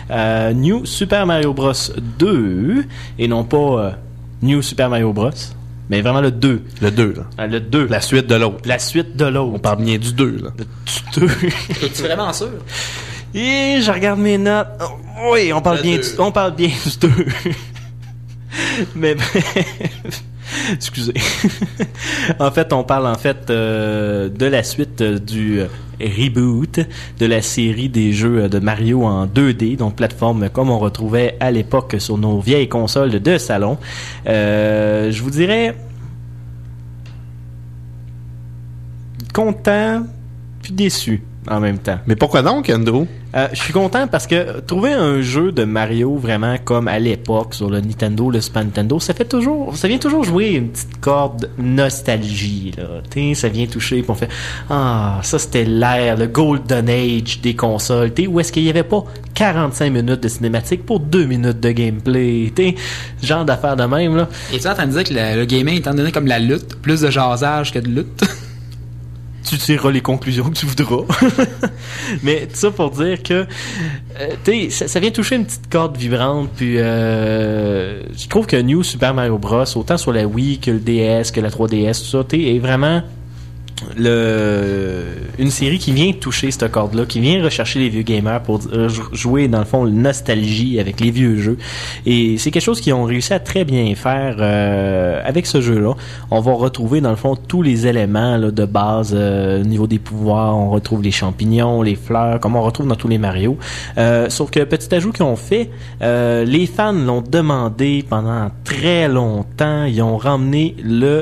New Super Mario Bros. 2, et non pas New Super Mario Bros., mais vraiment le 2. Le 2, là. Le 2. La suite de l'autre. La suite de l'autre. On parle bien du 2, là. Du 2. Es-tu vraiment sûr? Et je regarde mes notes. Oh, oui, on parle bien du 2. Mais Excusez. En fait, on parle de la suite du reboot de la série des jeux de Mario en 2D, donc plateforme comme on retrouvait à l'époque sur nos vieilles consoles de salon. Je vous dirais content puis déçu en même temps. Mais pourquoi donc, Andrew? Je suis content parce que trouver un jeu de Mario vraiment comme à l'époque sur le Nintendo, le Super Nintendo, ça vient toujours jouer une petite corde nostalgie, là. T'sais, ça vient toucher puis on fait ça c'était l'ère, le Golden Age des consoles, où est-ce qu'il y avait pas 45 minutes de cinématique pour 2 minutes de gameplay, genre d'affaires de même, là. Et tu es en train de dire que le gaming étant donné comme la lutte, plus de jasage que de lutte? Tu tireras les conclusions que tu voudras. Mais tout ça pour dire que ça vient toucher une petite corde vibrante, puis je trouve que New Super Mario Bros, autant sur la Wii que le DS, que la 3DS, tout ça, est vraiment une série qui vient toucher cette corde-là, qui vient rechercher les vieux gamers pour jouer, dans le fond, la nostalgie avec les vieux jeux. Et c'est quelque chose qu'ils ont réussi à très bien faire avec ce jeu-là. On va retrouver, dans le fond, tous les éléments là, de base au niveau des pouvoirs. On retrouve les champignons, les fleurs, comme on retrouve dans tous les Mario. Sauf que, petit ajout qu'ils ont fait, les fans l'ont demandé pendant très longtemps. Ils ont ramené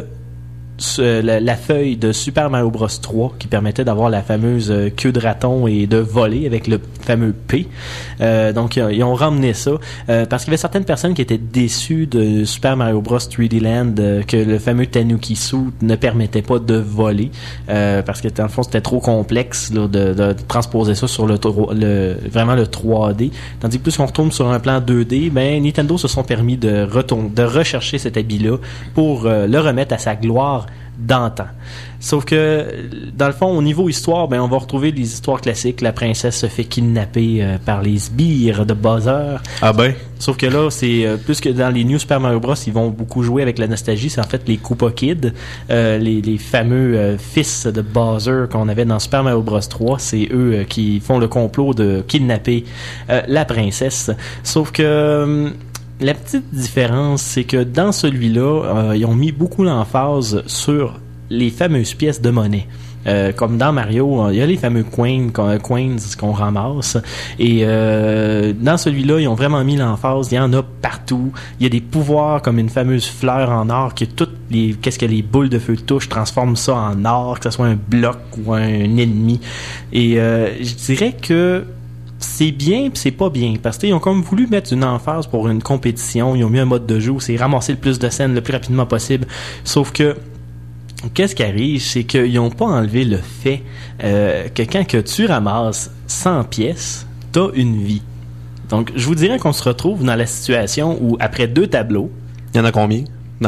la feuille de Super Mario Bros 3 qui permettait d'avoir la fameuse queue de raton et de voler avec le fameux P. Donc ils ont ramené ça parce qu'il y avait certaines personnes qui étaient déçues de Super Mario Bros 3D Land, que le fameux Tanuki Suit ne permettait pas de voler parce que dans le fond c'était trop complexe là, de transposer ça sur vraiment le 3D. Tandis que plus on retourne sur un plan 2D, Nintendo se sont permis de rechercher cet habit-là pour le remettre à sa gloire d'antan. Sauf que, dans le fond, au niveau histoire, on va retrouver les histoires classiques. La princesse se fait kidnapper par les sbires de Bowser. Ah ben. Sauf que là, c'est plus que dans les New Super Mario Bros, ils vont beaucoup jouer avec la nostalgie. C'est en fait les Koopa Kids, les fameux fils de Bowser qu'on avait dans Super Mario Bros 3. C'est eux qui font le complot de kidnapper la princesse. Sauf que la petite différence, c'est que dans celui-là, ils ont mis beaucoup l'emphase sur les fameuses pièces de monnaie. Comme dans Mario, il y a les fameux coins qu'on ramasse. Et dans celui-là, ils ont vraiment mis l'emphase. Il y en a partout. Il y a des pouvoirs comme une fameuse fleur en or qui qu'est-ce que les boules de feu touchent, transforment ça en or, que ce soit un bloc ou un ennemi. Et je dirais que c'est bien pis c'est pas bien parce qu'ils ont comme voulu mettre une emphase pour une compétition. Ils ont mis un mode de jeu où c'est ramasser le plus de scènes le plus rapidement possible. Sauf que qu'est-ce qui arrive, c'est qu'ils n'ont pas enlevé le fait que quand que tu ramasses 100 pièces, t'as une vie. Donc, je vous dirais qu'on se retrouve dans la situation où, après 2 tableaux... Il y en a combien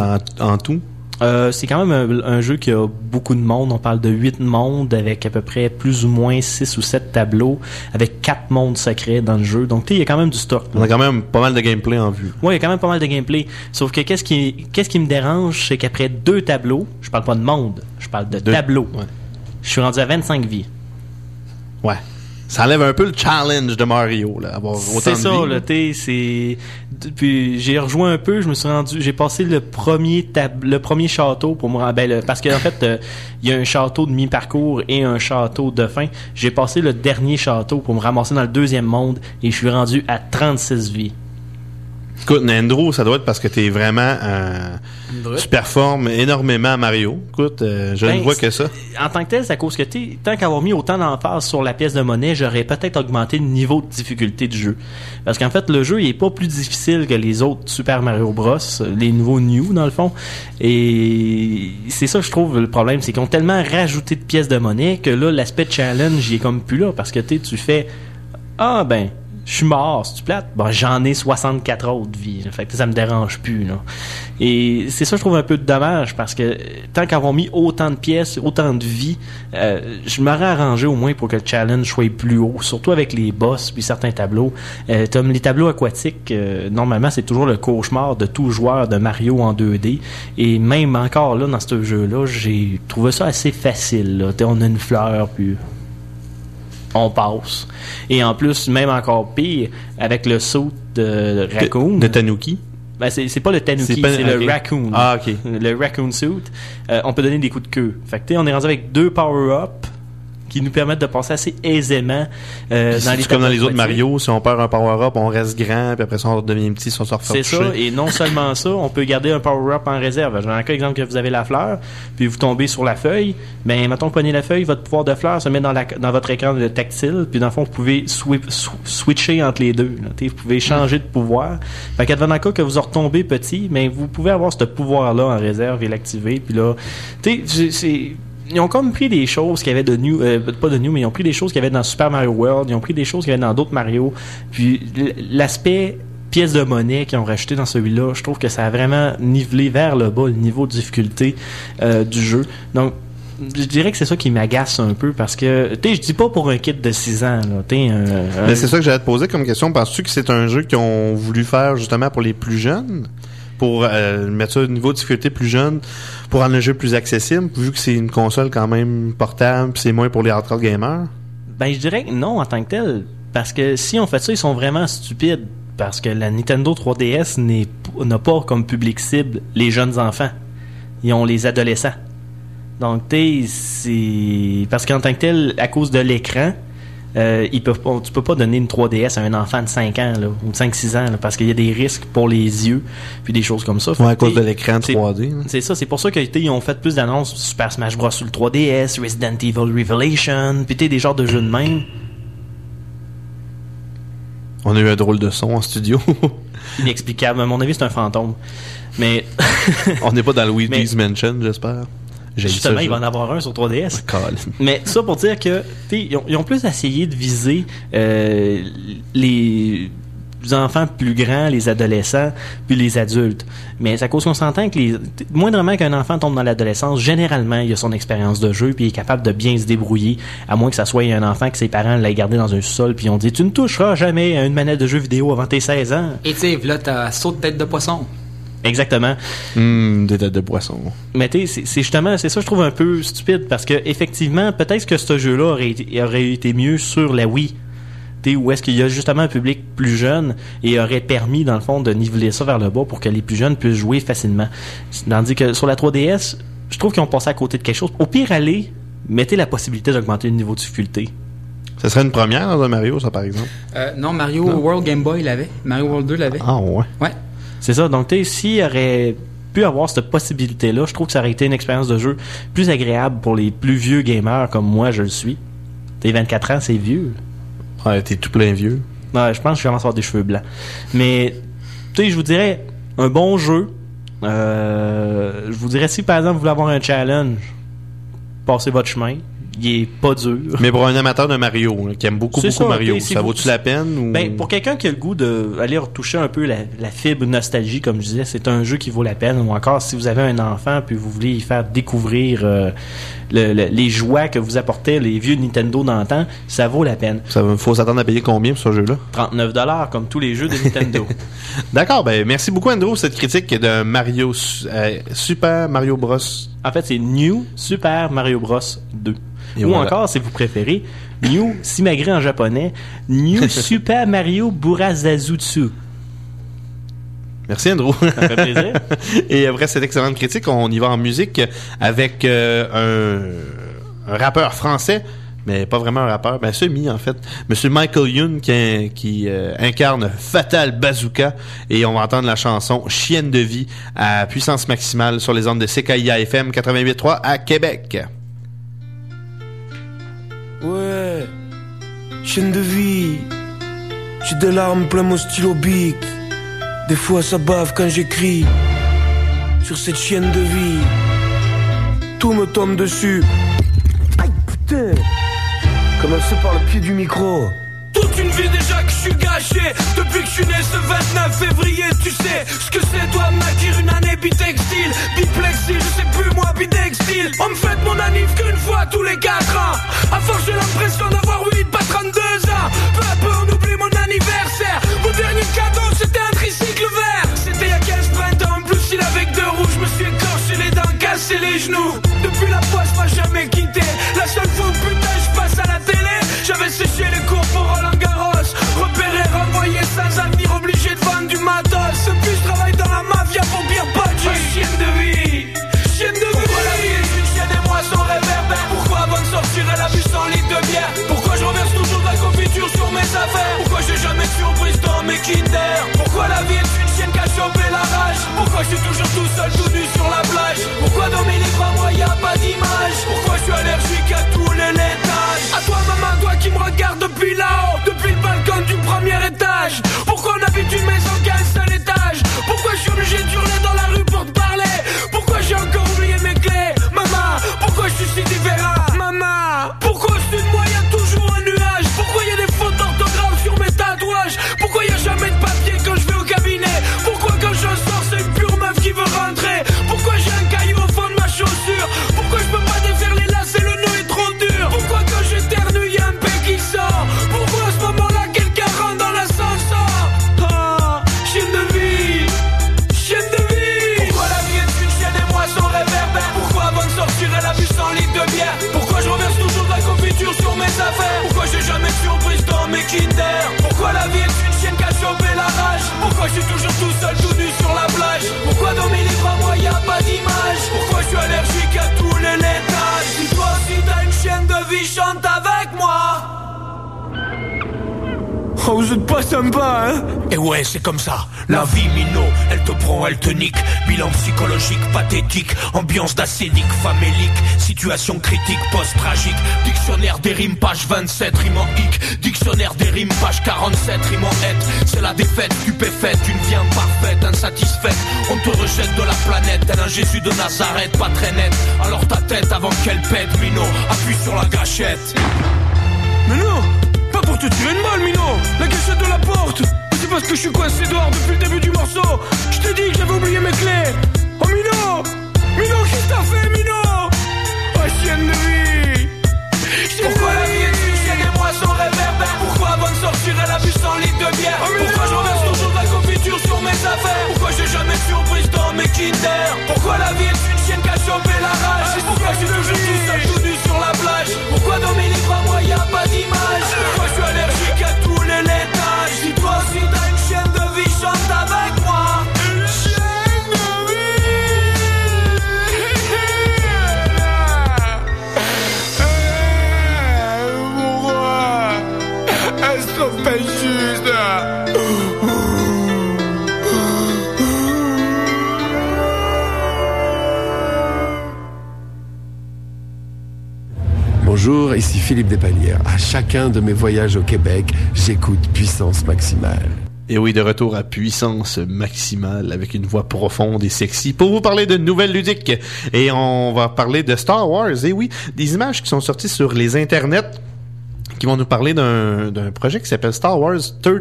en tout? C'est quand même un jeu qui a beaucoup de monde. On parle de 8 mondes avec à peu près plus ou moins 6 ou 7 tableaux avec 4 mondes secrets dans le jeu. Donc, il y a quand même du stock. On a quand même pas mal de gameplay en vue. Oui, il y a quand même pas mal de gameplay. Sauf que qu'est-ce qui me dérange, c'est qu'après 2 tableaux, je parle pas de monde, je parle de tableaux. Ouais. Je suis rendu à 25 vies. Ouais. Ça enlève un peu le challenge de Mario, là, avoir autant de vie. C'est ça, là, c'est... Puis j'ai rejoint un peu, j'ai passé le premier château pour me parce qu'en fait, il y a un château de mi-parcours et un château de fin. J'ai passé le dernier château pour me ramasser dans le 2e monde et je suis rendu à 36 vies. Écoute, Andrew, ça doit être parce que t'es vraiment tu performes énormément à Mario. Écoute, je ne vois que ça. En tant que tel, c'est à cause que tant qu'avoir mis autant d'emphase sur la pièce de monnaie, j'aurais peut-être augmenté le niveau de difficulté du jeu. Parce qu'en fait, le jeu il est pas plus difficile que les autres Super Mario Bros, les nouveaux New dans le fond. Et c'est ça que je trouve le problème, c'est qu'ils ont tellement rajouté de pièces de monnaie que là, l'aspect challenge, il est comme plus là. Parce que tu fais je suis mort, c'est-tu plate? J'en ai 64 autres vies. Fait que ça me dérange plus, là. Et c'est ça, je trouve un peu dommage, parce que tant qu'avoir mis autant de pièces, autant de vies, je m'aurais arrangé au moins pour que le challenge soit plus haut, surtout avec les boss puis certains tableaux. Les tableaux aquatiques, normalement, c'est toujours le cauchemar de tout joueur de Mario en 2D. Et même encore là, dans ce jeu-là, j'ai trouvé ça assez facile, là. On a une fleur, puis on passe. Et en plus, même encore pire, avec le saut de Raccoon. De Tanuki. Ben, c'est pas le tanuki, c'est le raccoon. Ah, ok. Le raccoon suit. On peut donner des coups de queue. Fait que, on est rendu avec 2 power-up qui nous permettent de passer assez aisément dans les comme dans les autres Mario, si on perd un power-up, on reste grand, puis après ça, on redevient petit, si on se refait. C'est ça, et non seulement ça, on peut garder un power-up en réserve. Dans un cas, exemple, que vous avez la fleur, puis vous tombez sur la feuille, ben, mettons que vous prenez la feuille, votre pouvoir de fleur se met dans votre écran de tactile, puis dans le fond, vous pouvez switcher entre les deux. Là, vous pouvez changer de pouvoir. Fait qu'à dans le cas que vous retombez petit, mais vous pouvez avoir ce pouvoir-là en réserve et l'activer, puis là, ils ont comme pris des choses qu'il y avait de new, pas de new, mais ils ont pris des choses qu'il y avait dans Super Mario World, ils ont pris des choses qu'il y avait dans d'autres Mario, puis l'aspect pièce de monnaie qu'ils ont rajouté dans celui-là, je trouve que ça a vraiment nivelé vers le bas le niveau de difficulté du jeu. Donc, je dirais que c'est ça qui m'agace un peu parce que, je dis pas pour un kid de 6 ans, là, Mais c'est ça que j'allais te poser comme question. Penses-tu que c'est un jeu qu'ils ont voulu faire justement pour les plus jeunes? Pour mettre ça au niveau de difficulté plus jeune, pour rendre le jeu plus accessible, vu que c'est une console quand même portable, puis c'est moins pour les hardcore gamers? Ben, je dirais que non en tant que tel, parce que si on fait ça, ils sont vraiment stupides, parce que la Nintendo 3DS n'a pas comme public cible les jeunes enfants. Ils ont les adolescents. Donc, c'est... Parce qu'en tant que tel, à cause de l'écran, tu peux pas donner une 3DS à un enfant de 5 ans là, ou de 5-6 ans là, parce qu'il y a des risques pour les yeux puis des choses comme ça. Ouais, à cause de l'écran 3D. C'est ça, c'est pour ça qu'ils ont fait plus d'annonces Super Smash Bros sur le 3DS, Resident Evil Revelation, puis des genres de jeux de même. On a eu un drôle de son en studio. Inexplicable, à mon avis c'est un fantôme. Mais on n'est pas dans le Luigi's Mansion, j'espère. Justement, il va en avoir un sur 3DS. Mais ça pour dire que ils ont plus essayé de viser les enfants plus grands, les adolescents, puis les adultes. Mais c'est à cause qu'on s'entend que moindrement qu'un enfant tombe dans l'adolescence, généralement, il a son expérience de jeu, puis il est capable de bien se débrouiller, à moins que ça soit un enfant que ses parents l'aient gardé dans un sous-sol, puis ils ont dit « Tu ne toucheras jamais à une manette de jeu vidéo avant tes 16 ans. » Et tu sais, là, t'as saut de tête de poisson. Exactement. Des têtes de poisson. Mais tu sais, c'est justement, c'est ça je trouve un peu stupide parce que effectivement, peut-être que ce jeu-là aurait été mieux sur la Wii. Où est-ce qu'il y a justement un public plus jeune et aurait permis, dans le fond, de niveler ça vers le bas pour que les plus jeunes puissent jouer facilement. Tandis que sur la 3DS, je trouve qu'ils ont passé à côté de quelque chose. Au pire, mettez la possibilité d'augmenter le niveau de difficulté. Ça serait une première dans un Mario, ça, par exemple? Non, Mario World Game Boy l'avait. Mario World 2 l'avait. Ah ouais? Ouais. C'est ça. Donc, s'il aurait pu avoir cette possibilité-là, je trouve que ça aurait été une expérience de jeu plus agréable pour les plus vieux gamers comme moi, je le suis. 24 ans, c'est vieux. Ouais, t'es tout plein vieux. Ouais, je pense que je commence à avoir des cheveux blancs. Mais, je vous dirais, un bon jeu. Je vous dirais, si par exemple vous voulez avoir un challenge, passez votre chemin. Il est pas dur. Mais pour un amateur de Mario, qui aime beaucoup Mario, ça vaut-tu la peine? Ou... Ben, pour quelqu'un qui a le goût d'aller retoucher un peu la fibre nostalgie, comme je disais, c'est un jeu qui vaut la peine. Ou encore, si vous avez un enfant puis vous voulez y faire découvrir les joies que vous apportaient les vieux Nintendo d'antan, ça vaut la peine. Ça faut s'attendre à payer combien pour ce jeu-là? 39$, comme tous les jeux de Nintendo. D'accord, ben merci beaucoup Andrew pour cette critique de Mario Super Mario Bros. En fait, c'est New Super Mario Bros 2. Et ou voilà. Encore, si vous préférez, New, simagré en japonais, New Super Mario Burazazutsu. Merci Andrew. Ça fait plaisir. Et après cette excellente critique, on y va en musique avec un rappeur français, mais pas vraiment un rappeur, ben semi en fait, Monsieur Michael Youn qui incarne Fatal Bazooka, et on va entendre la chanson Chienne de vie à puissance maximale sur les ondes de CKIA FM 88.3 à Québec. Ouais, chienne de vie, j'ai des larmes plein mon stylo bic. Des fois ça bave quand j'écris sur cette chienne de vie. Tout me tombe dessus. Aïe putain, commencez par le pied du micro. Toute une vie déjà que je suis gâché. Depuis que je suis né ce 29 février, tu sais ce que c'est toi m'acquérir une année bitextile. Biplexile, je sais plus moi bitextile. On me fête mon anniv qu'une fois tous les 4 ans. À force j'ai l'impression d'avoir 8 pas 32 ans. Peu à peu on oublie mon anniversaire. Mon dernier cadeau c'était un tricycle vert. C'était il y a 15 printemps, en plus il avait que 2 roues. Je me suis écorché les dents, cassé les genoux. Depuis la poisse m'a jamais quitté. La seule fois où putain je passe à la télé, j'avais séché les cours pour Roland Garros. Repéré, renvoyé sans avenir, obligé de vendre du matos. Depuis je travaille dans je suis toujours tout seul, tout nu sur la plage? Pourquoi dans mes livres à moi y a pas d'image? Pourquoi je suis allergique à tous les laitages? À toi maman, toi qui me regarde depuis là-haut, depuis le balcon du premier étage. Pourquoi on habite une maison qui a un seul étage? Pourquoi je suis obligé d'hurler dans la rue pour te parler? Pourquoi j'ai encore oublié mes clés? Maman, pourquoi je suis si différent? Maman, pourquoi au-dessus de moi y a toujours un nuage? Pourquoi y a des fautes d'orthographe sur mes tatouages? Pourquoi y a jamais de papier quand je vais au cabinet? Pourquoi quand je sors c'est une pure meuf qui veut rentrer? Pourquoi j'ai un caillou au fond de ma chaussure? Pourquoi je peux pas défaire les lacets, le nœud est trop dur? Pourquoi quand j'éternue y a un pet qui sort? Pourquoi à ce moment-là quelqu'un rentre dans l'ascenseur? Ah, chienne de vie, chienne de vie. Pourquoi la vie est une chienne et moi son réverbère? Pourquoi avant de sortir elle a bu 100 litres de bière? Pourquoi je reverse toujours de la confiture sur mes affaires? Pourquoi j'ai jamais de surprise dans mes Kinder? Pourquoi la vie est une chienne qui a chopé la rage? Pourquoi je suis toujours tout seul, tout nu sur la plage? Pourquoi dans mes livres à moi y a pas d'image? Pourquoi je suis allergique à tous les laitages? Si toi aussi t'as une chienne de vie, chante avec moi. Oh, vous êtes pas sympa, hein? Et ouais, c'est comme ça. La vie, minot, elle te prend, elle te nique. Bilan psychologique, pathétique. Ambiance d'acénique, famélique. Situation critique, post-tragique. Dictionnaire des rimes, page 27, rime en hic. Dictionnaire des rimes, page 47, rime en être. C'est la défaite, stupéfaite, une vie imparfaite, insatisfaite. On te rejette de la planète, tel un Jésus de Nazareth, pas très net. Alors ta tête avant qu'elle pète, minot, appuie sur la gâchette. Mais non! Pas pour te tirer une balle, Minot. La gâchette de la porte. C'est parce que je suis coincé dehors depuis le début du morceau. Je t'ai dit que j'avais oublié mes clés. Oh Minot, Minot, qu'est-ce que t'as fait, Minot? Oh, chienne de vie. Pourquoi la vie est une chienne et moi son réverbère? Pourquoi avant de sortir elle a bu 100 litres de bière? Pourquoi je reverse toujours de la confiture sur mes affaires? Pourquoi j'ai jamais de surprise dans mes Kinder? Pourquoi la vie est une chienne qui a chopé la rage? Pourquoi je suis toujours tout seul, tout nu sur la plage? Pourquoi dans mes livres à moi y a pas d'image? Pourquoi je suis allergique à tous les laitages? Si toi aussi t'as une chienne de vie, chante avec moi. Une chienne de vie. Pourquoi elles sont pas justes? Bonjour, ici Philippe Despalières. À chacun de mes voyages au Québec, j'écoute Puissance Maximale. Et oui, de retour à Puissance Maximale avec une voix profonde et sexy pour vous parler de nouvelles ludiques. Et on va parler de Star Wars. Et oui, des images qui sont sorties sur les internets qui vont nous parler d'un projet qui s'appelle Star Wars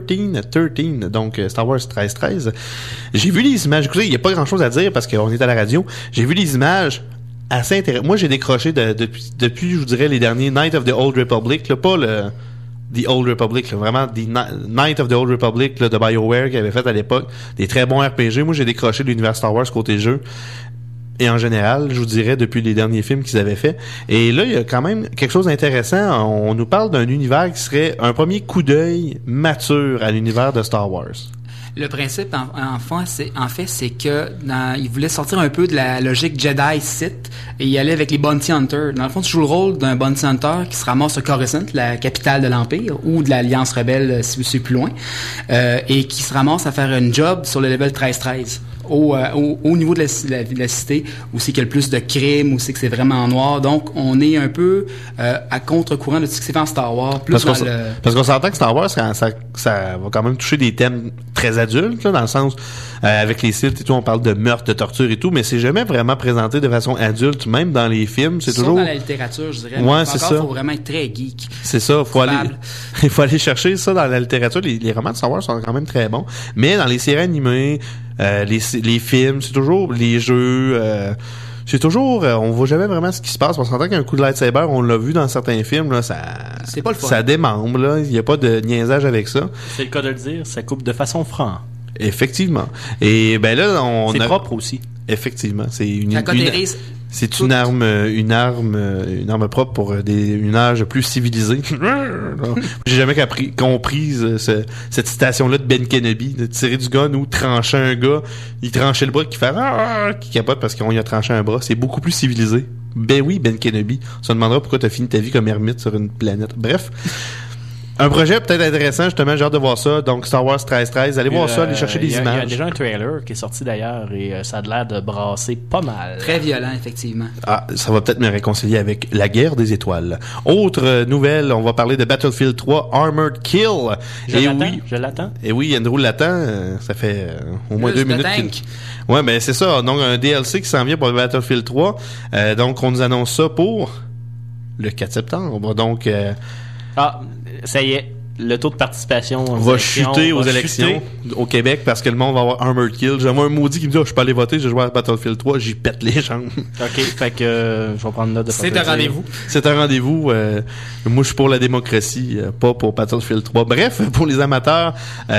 1313, donc Star Wars 1313. J'ai vu les images. Écoutez, il n'y a pas grand-chose à dire parce qu'on est à la radio. J'ai vu les images assez intéressant. Moi, j'ai décroché depuis, je vous dirais, les derniers Knights of the Old Republic, là, pas le The Old Republic, là, vraiment The Knights of the Old Republic là, de BioWare qui avait fait à l'époque des très bons RPG. Moi, j'ai décroché l'univers Star Wars côté jeu. Et en général, je vous dirais, depuis les derniers films qu'ils avaient fait. Et là, il y a quand même quelque chose d'intéressant. On nous parle d'un univers qui serait un premier coup d'œil mature à l'univers de Star Wars. Le principe, en fait, c'est que il voulait sortir un peu de la logique Jedi-Sith et y aller avec les Bounty Hunters. Dans le fond, tu joues le rôle d'un Bounty Hunter qui se ramasse à Coruscant, la capitale de l'Empire, ou de l'Alliance Rebelle, si c'est plus loin, et qui se ramasse à faire une job sur le level 13-13. Au niveau de la cité, où c'est qu'il y a le plus de crimes, où c'est que c'est vraiment noir. Donc, on est un peu à contre-courant de ce qui s'est fait en Star Wars. Parce qu'on s'entend que Star Wars, ça va quand même toucher des thèmes très adultes, là, dans le sens, avec les Sith et tout, on parle de meurtre, de torture et tout, mais c'est jamais vraiment présenté de façon adulte, même dans les films. C'est toujours dans la littérature, je dirais. Ouais, c'est ça. Il faut vraiment être très geek. C'est ça. Il faut aller chercher ça dans la littérature. Les romans de Star Wars sont quand même très bons. Mais dans les séries animées, les films, c'est toujours les jeux, c'est toujours, on voit jamais vraiment ce qui se passe. On s'entend qu'un coup de lightsaber, on l'a vu dans certains films, là, c'est pas le fun. Ça démembre, là. Il y a pas de niaisage avec ça. C'est le cas de le dire, ça coupe de façon franche. Effectivement. Et ben là, c'est propre aussi. Effectivement, c'est une arme propre pour une âge plus civilisé. J'ai jamais compris cette citation-là de Ben Kenobi, de tirer du gun ou trancher un gars, il tranchait le bras qui fait qui capote parce qu'on lui a tranché un bras. C'est beaucoup plus civilisé. Ben oui, Ben Kenobi. On se demandera pourquoi t'as fini ta vie comme ermite sur une planète. Bref. Un projet peut-être intéressant, justement, j'ai hâte de voir ça. Donc, Star Wars 1313, allez voir ça, allez chercher des images. Il y a déjà un trailer qui est sorti d'ailleurs et ça a l'air de brasser pas mal. Très violent, effectivement. Ah, ça va peut-être me réconcilier avec la guerre des étoiles. Autre nouvelle, on va parler de Battlefield 3 Armored Kill. Je l'attends. Et oui, Andrew l'attend. Ça fait au moins 2 minutes. Ouais, ben c'est ça. Donc, un DLC qui s'en vient pour Battlefield 3. Donc, on nous annonce ça pour le 4 septembre. Donc... ça y est, le taux de participation va chuter aux élections au Québec parce que le monde va avoir Armored Kill. J'ai un maudit qui me dit je peux aller voter, je joue à Battlefield 3, j'y pète les jambes. OK, fait que je vais prendre note de C'est un rendez-vous. C'est un rendez-vous. Moi, je suis pour la démocratie, pas pour Battlefield 3. Bref, pour les amateurs,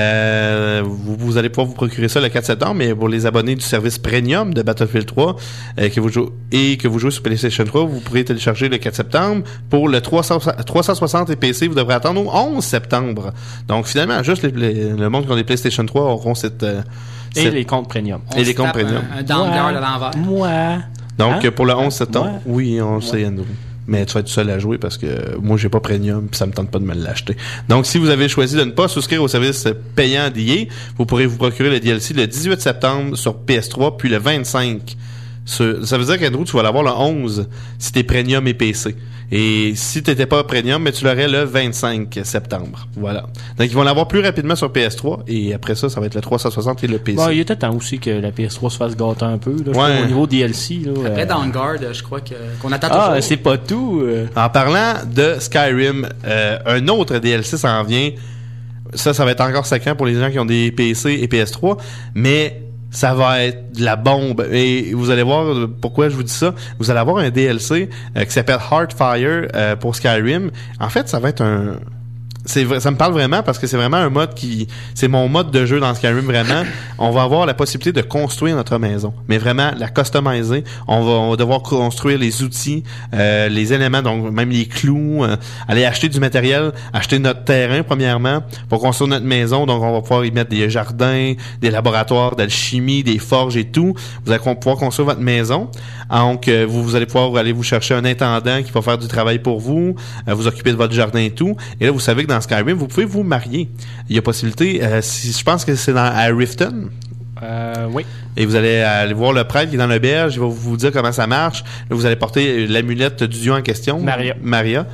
vous allez pouvoir vous procurer ça le 4 septembre, mais pour les abonnés du service premium de Battlefield 3 que vous jouez sur PlayStation 3, vous pourrez télécharger le 4 septembre. Pour le 360 et PC, vous devrez attendre au 11 septembre. Donc, finalement, juste le monde qui ont des PlayStation 3 auront cette les comptes premium. Et les comptes premium. Un downguard à l'envers. Moi. Donc, pour le 11 septembre, oui, on le sait, Andrew. Mais tu vas être seul à jouer parce que moi, j'ai pas premium puis ça me tente pas de me l'acheter. Donc, si vous avez choisi de ne pas souscrire au service payant d'EA, vous pourrez vous procurer le DLC le 18 septembre sur PS3 puis le 25. Ça veut dire qu'Andrew, tu vas l'avoir le 11 si t'es premium et PC. Et si t'étais pas premium, mais tu l'aurais le 25 septembre. Voilà. Donc, ils vont l'avoir plus rapidement sur PS3 et après ça va être le 360 et le PC. Bon, il était temps aussi que la PS3 se fasse gâter un peu. Là, au niveau DLC. Là, après Downguard, je crois qu'on attend toujours. Ah, c'est pas tout. En parlant de Skyrim, un autre DLC s'en vient. Ça va être encore sacrant pour les gens qui ont des PC et PS3, mais ça va être de la bombe. Et vous allez voir pourquoi je vous dis ça. Vous allez avoir un DLC qui s'appelle Heartfire pour Skyrim. En fait, ça va être ça me parle vraiment parce que c'est vraiment un mode c'est mon mode de jeu dans Skyrim vraiment. On va avoir la possibilité de construire notre maison, mais vraiment la customiser. On va devoir construire les outils, les éléments, donc même les clous, aller acheter du matériel, acheter notre terrain premièrement pour construire notre maison. Donc on va pouvoir y mettre des jardins, des laboratoires d'alchimie, des forges et tout. Vous allez pouvoir construire votre maison. Donc vous allez pouvoir aller vous chercher un intendant qui va faire du travail pour vous, vous occuper de votre jardin et tout. Et là vous savez que dans Skyrim, vous pouvez vous marier. Il y a possibilité, je pense que c'est à Riften. Oui. Et vous allez aller voir le prêtre qui est dans l'auberge, il va vous dire comment ça marche. Là, vous allez porter l'amulette du dieu en question. Maria.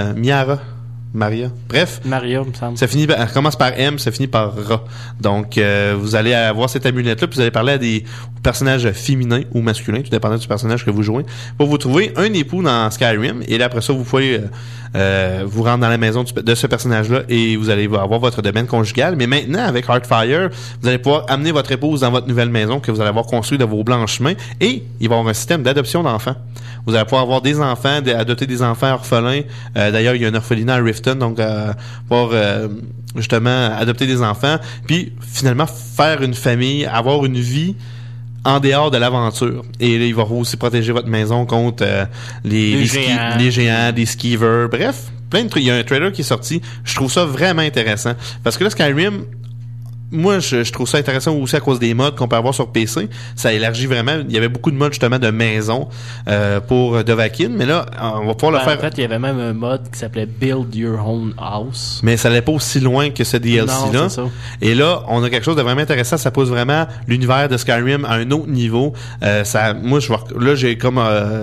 Maria. Bref. Maria, me semble. Elle commence par M, ça finit par Ra. Donc, vous allez avoir cette amulette-là, puis vous allez parler à des personnages féminins ou masculins, tout dépendant du personnage que vous jouez, pour vous trouver un époux dans Skyrim. Et là, après ça, vous pouvez vous rendre dans la maison de ce personnage-là et vous allez avoir votre domaine conjugal. Mais maintenant, avec Heartfire, vous allez pouvoir amener votre épouse dans votre nouvelle maison que vous allez avoir construite de vos blanches mains et il va y avoir un système d'adoption d'enfants. Vous allez pouvoir avoir des enfants, adopter des enfants orphelins. D'ailleurs, il y a un orphelinat à Riften, donc pouvoir justement adopter des enfants, puis finalement faire une famille, avoir une vie en dehors de l'aventure. Et là, il va aussi protéger votre maison contre les géants, des skivers, bref, plein de trucs. Il y a un trailer qui est sorti. Je trouve ça vraiment intéressant. Parce que là, Skyrim, moi, je trouve ça intéressant aussi à cause des mods qu'on peut avoir sur PC. Ça élargit vraiment. Il y avait beaucoup de mods justement de maison pour Dovahkiin, mais là, on va pouvoir le faire. En fait, il y avait même un mod qui s'appelait Build Your Own House. Mais ça n'allait pas aussi loin que ce DLC-là. Non, c'est ça. Et là, on a quelque chose de vraiment intéressant. Ça pousse vraiment l'univers de Skyrim à un autre niveau. Moi, j'ai comme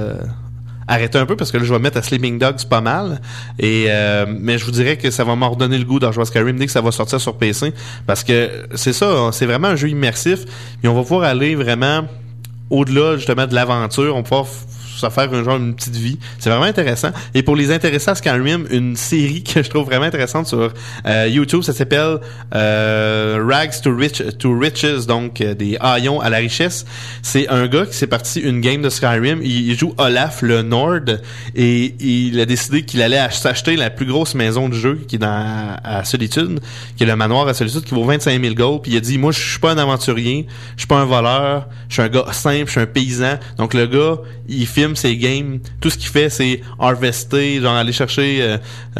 arrêter un peu parce que là je vais mettre à Sleeping Dogs pas mal mais je vous dirais que ça va m'en redonner le goût d'en jouer à Skyrim dès que ça va sortir sur PC parce que c'est ça, c'est vraiment un jeu immersif et on va pouvoir aller vraiment au-delà justement de l'aventure, on va pouvoir se faire une petite vie. C'est vraiment intéressant. Et pour les intéressés à Skyrim, une série que je trouve vraiment intéressante sur YouTube, ça s'appelle Rags to Riches, donc des haillons à la richesse. C'est un gars qui s'est parti une game de Skyrim. Il joue Olaf le Nord et il a décidé qu'il allait s'acheter la plus grosse maison de jeu qui est à Solitude, qui est le manoir à Solitude, qui vaut 25 000 gold. Puis il a dit, moi, je suis pas un aventurier, je suis pas un voleur, je suis un gars simple, je suis un paysan. Donc le gars, il filme ses games, tout ce qu'il fait c'est harvester, genre aller chercher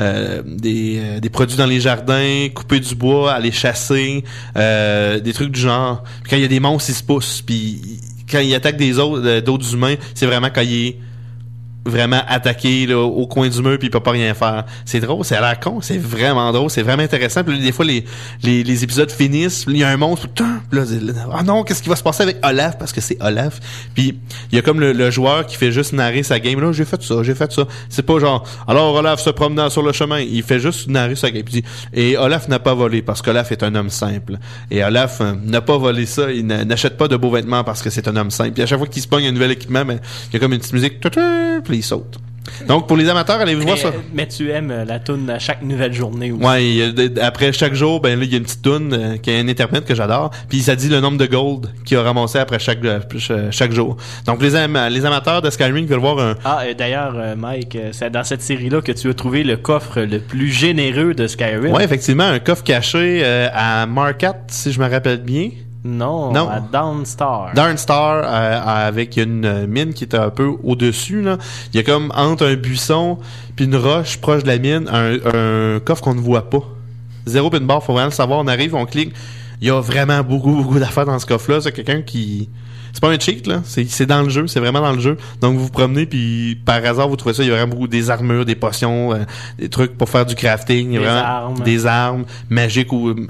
des produits dans les jardins, couper du bois, aller chasser, des trucs du genre. Puis quand il y a des monstres, il se pousse, puis quand il attaque d'autres humains, c'est vraiment quand il est vraiment attaqué là, au coin du mur puis il peut pas rien faire. C'est drôle, c'est à la con, c'est vraiment drôle, c'est vraiment intéressant. Puis là, des fois les épisodes finissent, il y a un monstre, puis là, ah non, qu'est-ce qui va se passer avec Olaf parce que c'est Olaf. Puis il y a comme le joueur qui fait juste narrer sa game. Là, j'ai fait ça. C'est pas genre alors Olaf se promenant sur le chemin, il fait juste narrer sa game. Puis il dit, et Olaf n'a pas volé parce qu'Olaf est un homme simple. Et Olaf n'a pas volé ça, il n'achète pas de beaux vêtements parce que c'est un homme simple. Puis à chaque fois qu'il se pogne un nouvel équipement, ben il y a comme une petite musique, puis il saute. Donc pour les amateurs, allez voir ça. Mais tu aimes la toune à chaque nouvelle journée aussi. Ouais, après chaque jour, ben là il y a une petite toune qui a un interprète que j'adore, puis ça dit le nombre de gold qu'il a ramassé après chaque jour. Donc les amateurs de Skyrim veulent voir un... d'ailleurs Mike, c'est dans cette série-là que tu as trouvé le coffre le plus généreux de Skyrim. Ouais, effectivement, un coffre caché à Market, si je me rappelle bien. Non, à Dawnstar. Dawnstar, avec une mine qui est un peu au-dessus, là. Il y a comme entre un buisson puis une roche proche de la mine, un coffre qu'on ne voit pas. 0 puis une barre, faut vraiment le savoir. On arrive, on clique. Il y a vraiment beaucoup d'affaires dans ce coffre-là. C'est quelqu'un qui... C'est pas un cheat, là. C'est dans le jeu. C'est vraiment dans le jeu. Donc, vous vous promenez, puis par hasard, vous trouvez ça. Il y a vraiment beaucoup des armures, des potions, des trucs pour faire du crafting. Il y a vraiment des armes, magiques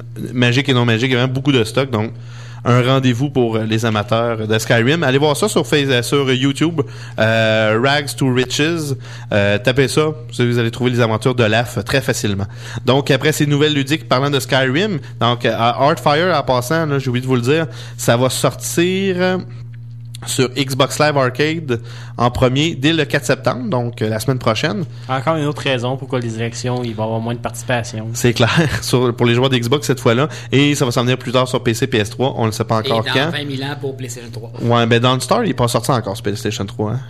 et non magiques. Il y a vraiment beaucoup de stock. Donc, un rendez-vous pour les amateurs de Skyrim. Allez voir ça sur YouTube, Rags to Riches. Tapez ça, vous allez trouver les aventures d'Olaf très facilement. Donc, après ces nouvelles ludiques parlant de Skyrim, donc Heartfire, en passant, là, j'ai oublié de vous le dire, ça va sortir sur Xbox Live Arcade en premier dès le 4 septembre, donc la semaine prochaine. Encore une autre raison pourquoi les élections, il va y avoir moins de participation. C'est clair, pour les joueurs d'Xbox cette fois-là. Et ça va s'en venir plus tard sur PC, PS3. On ne sait pas encore quand. Et dans 20 000 ans pour PlayStation 3. Ouais, ben Dawnstar, il n'est pas sorti encore sur PlayStation 3. Hein.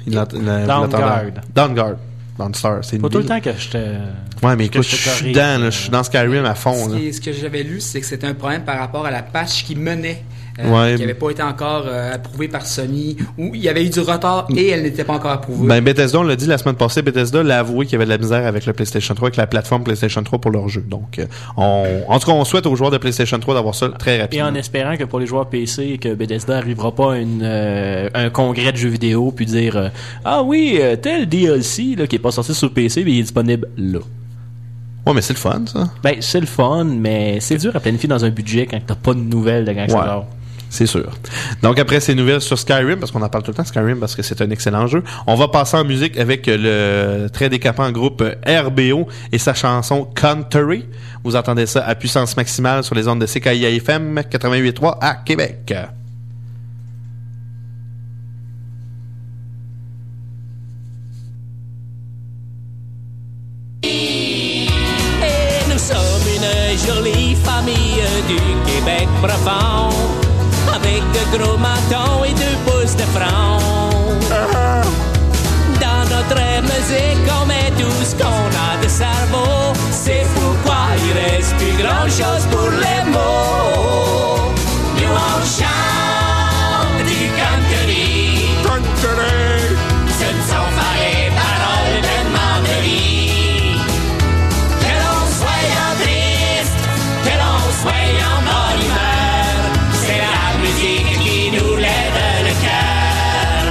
Dawnstar, c'est pas tout le temps que je te... Ouais, mais écoute, je suis dans Skyrim à fond. Ce que j'avais lu, c'est que c'était un problème par rapport à la patch qui menait. Qui n'avait pas été encore approuvée par Sony, ou il y avait eu du retard et elle n'était pas encore approuvée. Ben Bethesda, on l'a dit la semaine passée, Bethesda l'a avoué qu'il y avait de la misère avec le PlayStation 3, avec la plateforme PlayStation 3 pour leur jeu. Donc, en tout cas, on souhaite aux joueurs de PlayStation 3 d'avoir ça très rapidement. Et en espérant que pour les joueurs PC, que Bethesda n'arrivera pas à un congrès de jeux vidéo puis dire ah oui, tel DLC là, qui est pas sorti sur PC, mais il est disponible là. Ouais, mais c'est le fun, ça. Ben, c'est le fun, mais c'est dur à planifier dans un budget quand t'as pas de nouvelles de quand ça sort. C'est sûr. Donc, après ces nouvelles sur Skyrim, parce qu'on en parle tout le temps, Skyrim, parce que c'est un excellent jeu, on va passer en musique avec le très décapant groupe RBO et sa chanson Country. Vous entendez ça à puissance maximale sur les ondes de CKIA FM 88.3 à Québec. Et nous sommes une jolie famille du Québec profond, avec de gros mentons et 2 pouces de front. Dans notre musique, on met tout ce qu'on a de cerveau. C'est pourquoi il reste plus grand chose pour les mots. Nous on chante du country. Country. Ce ne sont pas les paroles de demanderie. Que l'on soit en triste, que l'on soit en bonne humeur, c'est la musique qui nous lève le cœur.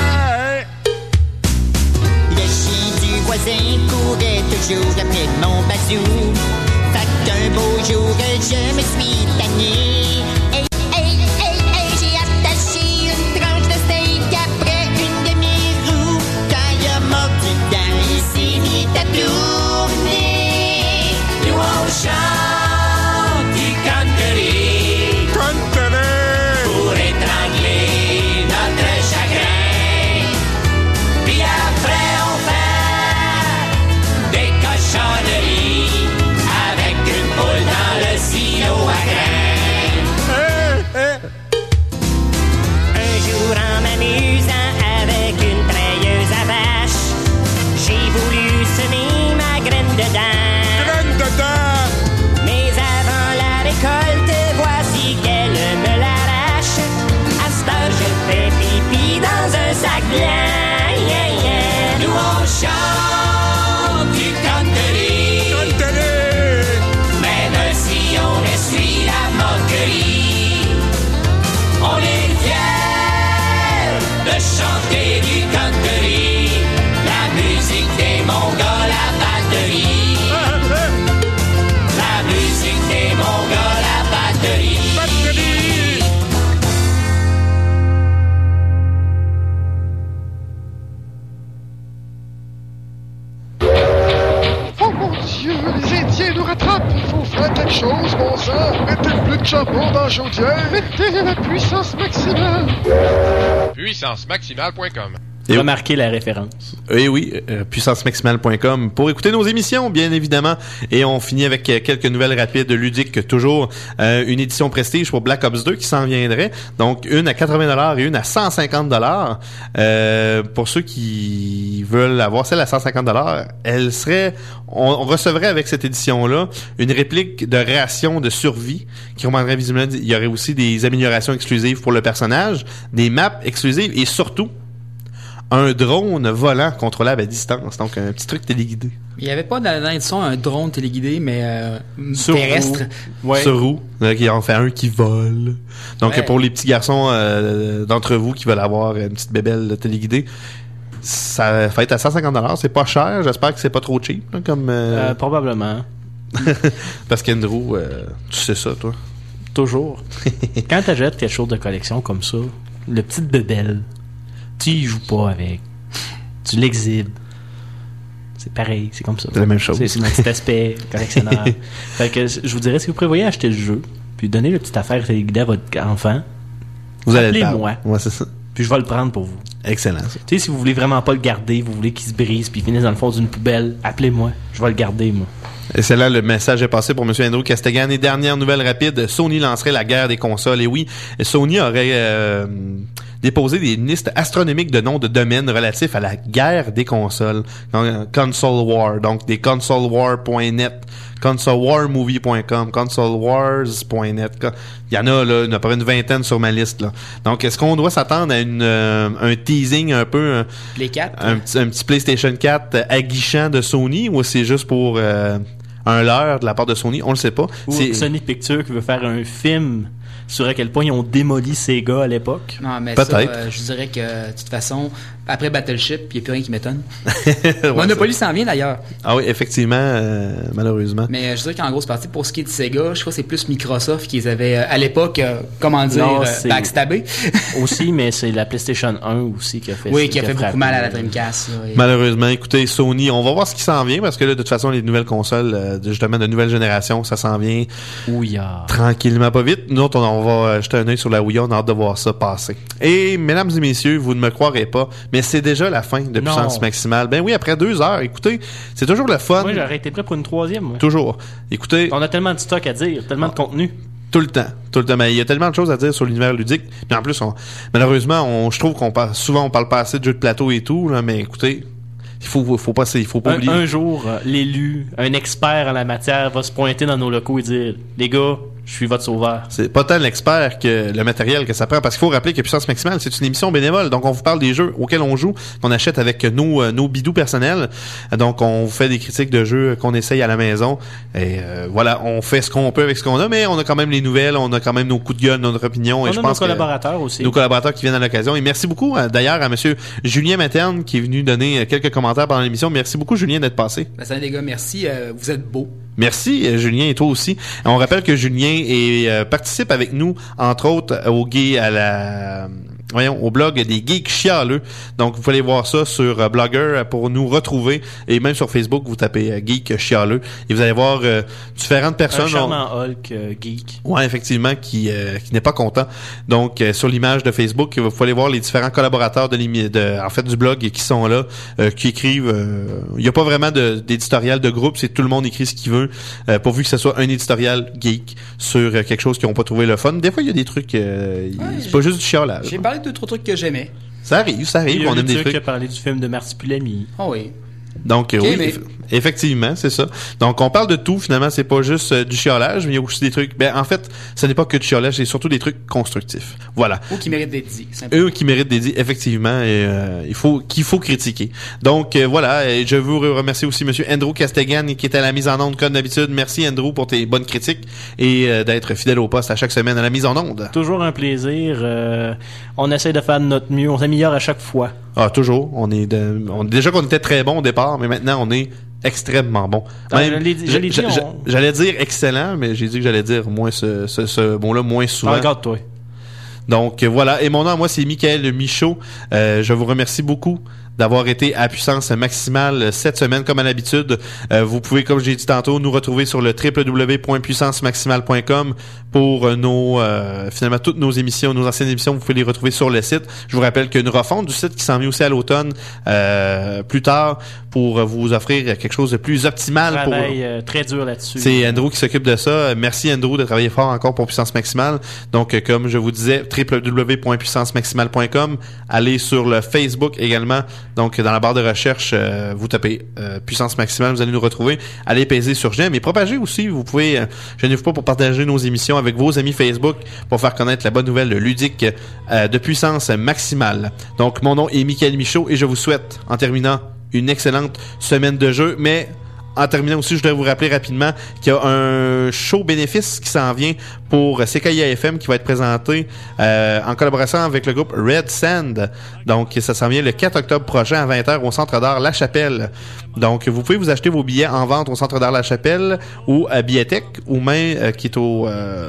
Le chien du voisin courait toujours après mon bazou. Fait qu'un beau jour, je me suis tanné. Hey, hey, hey, hey, j'ai attaché une tranche de steak après une de mes roues. Quand il a mordu dedans, il s'est mis à tourner. Nous on chante du country. Country. Pour étrangler notre chagrin. Puis après on fait des cochonneries avec une poule dans le silo à grains. Un jour en m'amusant avec une treilleuse à vache, j'ai voulu semer ma graine dedans. Graine dedans! Mais avant la récolte, voici qu'elle me l'arrache. À cette heure, je fais pipi dans un sac blanc. Yeah, yeah. Nous on chante du country. Même si on essuie la moquerie, on est fiers de chanter du country. La policiers nous rattrapent! Il faut faire quelque chose, bon sang! Mettez plus de jambon dans la chaudière! Mettez la puissance maximale! puissancemaximale.com. Remarquez la référence. Et oui, puissancemaximale.com pour écouter nos émissions, bien évidemment. Et on finit avec quelques nouvelles rapides ludiques, toujours une édition prestige pour Black Ops 2 qui s'en viendrait. Donc, une à 80$ et une à 150$. Pour ceux qui veulent avoir celle à 150$, elle serait... On recevrait avec cette édition-là une réplique de ration de survie qui remonterait visiblement... Il y aurait aussi des améliorations exclusives pour le personnage, des maps exclusives et surtout un drone volant contrôlable à distance. Donc, un petit truc téléguidé. Il n'y avait pas dans l'édition un drone téléguidé, mais terrestre. Ouais. Sur roue. Qui en fait un qui vole. Donc, ouais. Pour les petits garçons d'entre vous qui veulent avoir une petite bébelle téléguidée, ça va être à 150$. C'est pas cher. J'espère que c'est pas trop cheap. Là, comme probablement. Parce qu'Andrew, tu sais ça, toi. Toujours. Quand t'achètes quelque chose de collection comme ça, le petit bébelle, tu y joues pas avec. Tu l'exhibes. C'est pareil, c'est comme ça. C'est la même chose. C'est mon petit aspect collectionneur. Fait que je vous dirais, si vous prévoyez acheter le jeu, puis donner la petite affaire téléguidée à votre enfant, vous allez appelez-moi. Ouais, c'est ça. Puis je vais le prendre pour vous. Excellent. Tu sais, si vous voulez vraiment pas le garder, vous voulez qu'il se brise puis finisse dans le fond d'une poubelle, appelez-moi. Je vais le garder, moi. Et c'est là le message est passé pour M. Andrew Castegan. Et dernière nouvelle rapide, Sony lancerait la guerre des consoles. Et oui, Sony aurait déposé des listes astronomiques de noms de domaines relatifs à la guerre des consoles. Donc, Console War, donc des consolewar.net, consolewarmovie.com, consolewars.net. Il y en a là, il y en a à peu près une vingtaine sur ma liste là. Donc, est-ce qu'on doit s'attendre à un teasing un peu, les 4, un petit PlayStation 4 aguichant de Sony, ou c'est juste pour un leurre de la part de Sony? On le sait pas. Ou c'est Sony Pictures qui veut faire un film sur à quel point ils ont démoli Sega à l'époque. Non, mais peut-être. Ça, je dirais que, de toute façon, après Battleship, il n'y a plus rien qui m'étonne. Monopoly s'en vient d'ailleurs. Ah oui, effectivement, malheureusement. Mais je dirais qu'en grosse partie, pour ce qui est de Sega, je crois que c'est plus Microsoft qui les avait, à l'époque, backstabé. Aussi, mais c'est la PlayStation 1 aussi qui a fait oui, qui a fait beaucoup mal à la Dreamcast. Là, malheureusement, écoutez, Sony, on va voir ce qui s'en vient, parce que là, de toute façon, les nouvelles consoles, justement, de nouvelle génération, ça s'en vient tranquillement, pas vite. Nous autres, on va jeter un œil sur la Wii U, on a hâte de voir ça passer. Et, mesdames et messieurs, vous ne me croirez pas, mais c'est déjà la fin de Puissance Maximale. Ben oui, après 2 heures, écoutez, c'est toujours le fun. Moi, j'aurais été prêt pour une 3e. Moi. Toujours. Écoutez. On a tellement de stock à dire, tellement de contenu. Tout le temps. Mais il y a tellement de choses à dire sur l'univers ludique. Puis en plus, malheureusement, je trouve qu'on parle pas assez de jeux de plateau et tout, là, mais écoutez, il faut pas oublier. Un jour, l'élu, un expert en la matière va se pointer dans nos locaux et dire, les gars, je suis votre sauveur. C'est pas tant l'expert que le matériel que ça prend, parce qu'il faut rappeler que Puissance Maximale, c'est une émission bénévole. Donc, on vous parle des jeux auxquels on joue, qu'on achète avec nos bidous personnels. Donc, on vous fait des critiques de jeux qu'on essaye à la maison. Et voilà, on fait ce qu'on peut avec ce qu'on a, mais on a quand même les nouvelles, on a quand même nos coups de gueule, notre opinion. Et je pense nos collaborateurs aussi. Nos collaborateurs qui viennent à l'occasion. Et merci beaucoup, d'ailleurs, à monsieur Julien Materne, qui est venu donner quelques commentaires pendant l'émission. Merci beaucoup, Julien, d'être passé. Salut les gars, merci. Vous êtes beaux. Merci, Julien, et toi aussi. On rappelle que Julien participe avec nous, entre autres, au blog des Geeks Chialeux. Donc, vous pouvez aller voir ça sur Blogger pour nous retrouver. Et même sur Facebook, vous tapez Geek Chialeux. Et vous allez voir différentes personnes. Un charmant Hulk geek. Ouais, effectivement, qui n'est pas content. Donc, sur l'image de Facebook, vous pouvez aller voir les différents collaborateurs du blog qui sont là, qui écrivent. Il n'y a pas vraiment d'éditorial de groupe. C'est tout le monde écrit ce qu'il veut, pourvu que ce soit un éditorial geek sur quelque chose qu'ils n'ont pas trouvé le fun. Des fois, il y a des trucs... c'est pas juste du chiolage. J'ai parlé de 2-3 trucs que j'aimais. Ça arrive, on aime des trucs. Tu as parlé du film de Marsupilami. Ah oui. Donc, oui, effectivement, c'est ça. Donc, on parle de tout, finalement, c'est pas juste du chiolage, mais il y a aussi des trucs... Ben, en fait, ce n'est pas que du chiolage, c'est surtout des trucs constructifs. Voilà. Ou qui méritent d'être dit. Eux qui méritent d'être dit, effectivement, et qu'il faut critiquer. Donc, voilà, et je veux remercier aussi monsieur Andrew Castegan, qui était à la mise en onde comme d'habitude. Merci, Andrew, pour tes bonnes critiques et d'être fidèle au poste à chaque semaine à la mise en onde. Toujours un plaisir. On essaie de faire de notre mieux. On s'améliore à chaque fois. Ah, toujours. Déjà qu'on était très bon au départ, mais maintenant, on est extrêmement bon. J'allais dire excellent, mais j'ai dit que j'allais dire moins ce mot-là moins souvent. Regarde-toi. Donc voilà, et mon nom à moi c'est Michael Michaud. Je vous remercie beaucoup d'avoir été à Puissance Maximale cette semaine, comme à l'habitude. Vous pouvez, comme j'ai dit tantôt, nous retrouver sur le www.puissancemaximale.com pour finalement toutes nos émissions, nos anciennes émissions. Vous pouvez les retrouver sur le site. Je vous rappelle qu'il y a une refonte du site qui s'en vient aussi à l'automne plus tard pour vous offrir quelque chose de plus optimal. Travail très dur là-dessus. C'est Andrew qui s'occupe de ça. Merci Andrew de travailler fort encore pour Puissance Maximale. Donc, comme je vous disais, www.puissancemaximale.com. Allez sur le Facebook également. Donc, dans la barre de recherche, vous tapez Puissance Maximale, vous allez nous retrouver. Allez peser sur j'aime et propagez aussi. Vous pouvez, gênez-vous pas pour partager nos émissions avec vos amis Facebook pour faire connaître la bonne nouvelle ludique de Puissance Maximale. Donc, mon nom est Michael Michaud et je vous souhaite, en terminant, une excellente semaine de jeu, mais en terminant aussi, je voudrais vous rappeler rapidement qu'il y a un show bénéfice qui s'en vient pour CKIA FM qui va être présenté en collaboration avec le groupe Red Sand. Donc, ça s'en vient le 4 octobre prochain à 20h au Centre d'art La Chapelle. Donc, vous pouvez vous acheter vos billets en vente au Centre d'art La Chapelle ou à Billetech ou même qui est au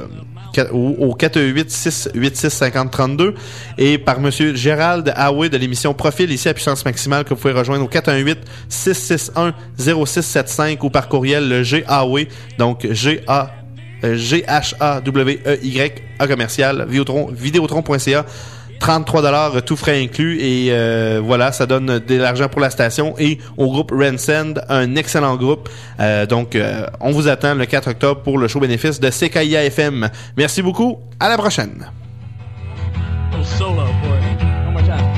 418-686-5032 et par Monsieur Gérald Haway de l'émission Profil ici à Puissance Maximale que vous pouvez rejoindre au 418-661-0675 ou par courriel le GHAWAY, donc GHAWEY à commercial Vidéotron.ca. 33$, tout frais inclus, et voilà, ça donne de l'argent pour la station et au groupe Ransend, un excellent groupe. Donc, on vous attend le 4 octobre pour le show bénéfice de CKIA FM. Merci beaucoup, à la prochaine. Solo for it. One more time.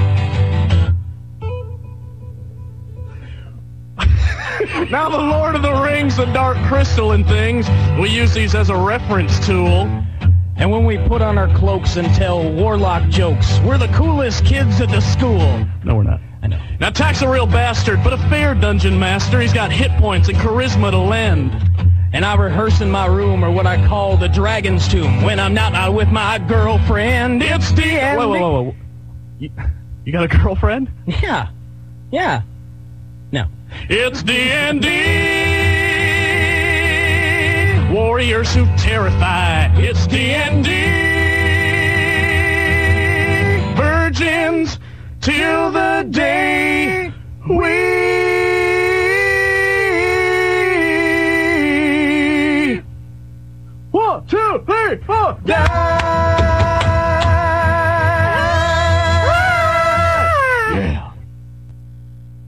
Now the Lord of the Rings and Dark Crystal and things, we use these as a reference tool. And when we put on our cloaks and tell warlock jokes, we're the coolest kids at the school. No, we're not. I know. Now, Tack's a real bastard, but a fair dungeon master. He's got hit points and charisma to lend. And I rehearse in my room, or what I call the dragon's tomb, when I'm not out with my girlfriend. It's the end. Whoa. You got a girlfriend? Yeah. No. It's D&D. Warriors who terrify. It's D&D. Virgins till the day we 1, 2, 3, 4 die.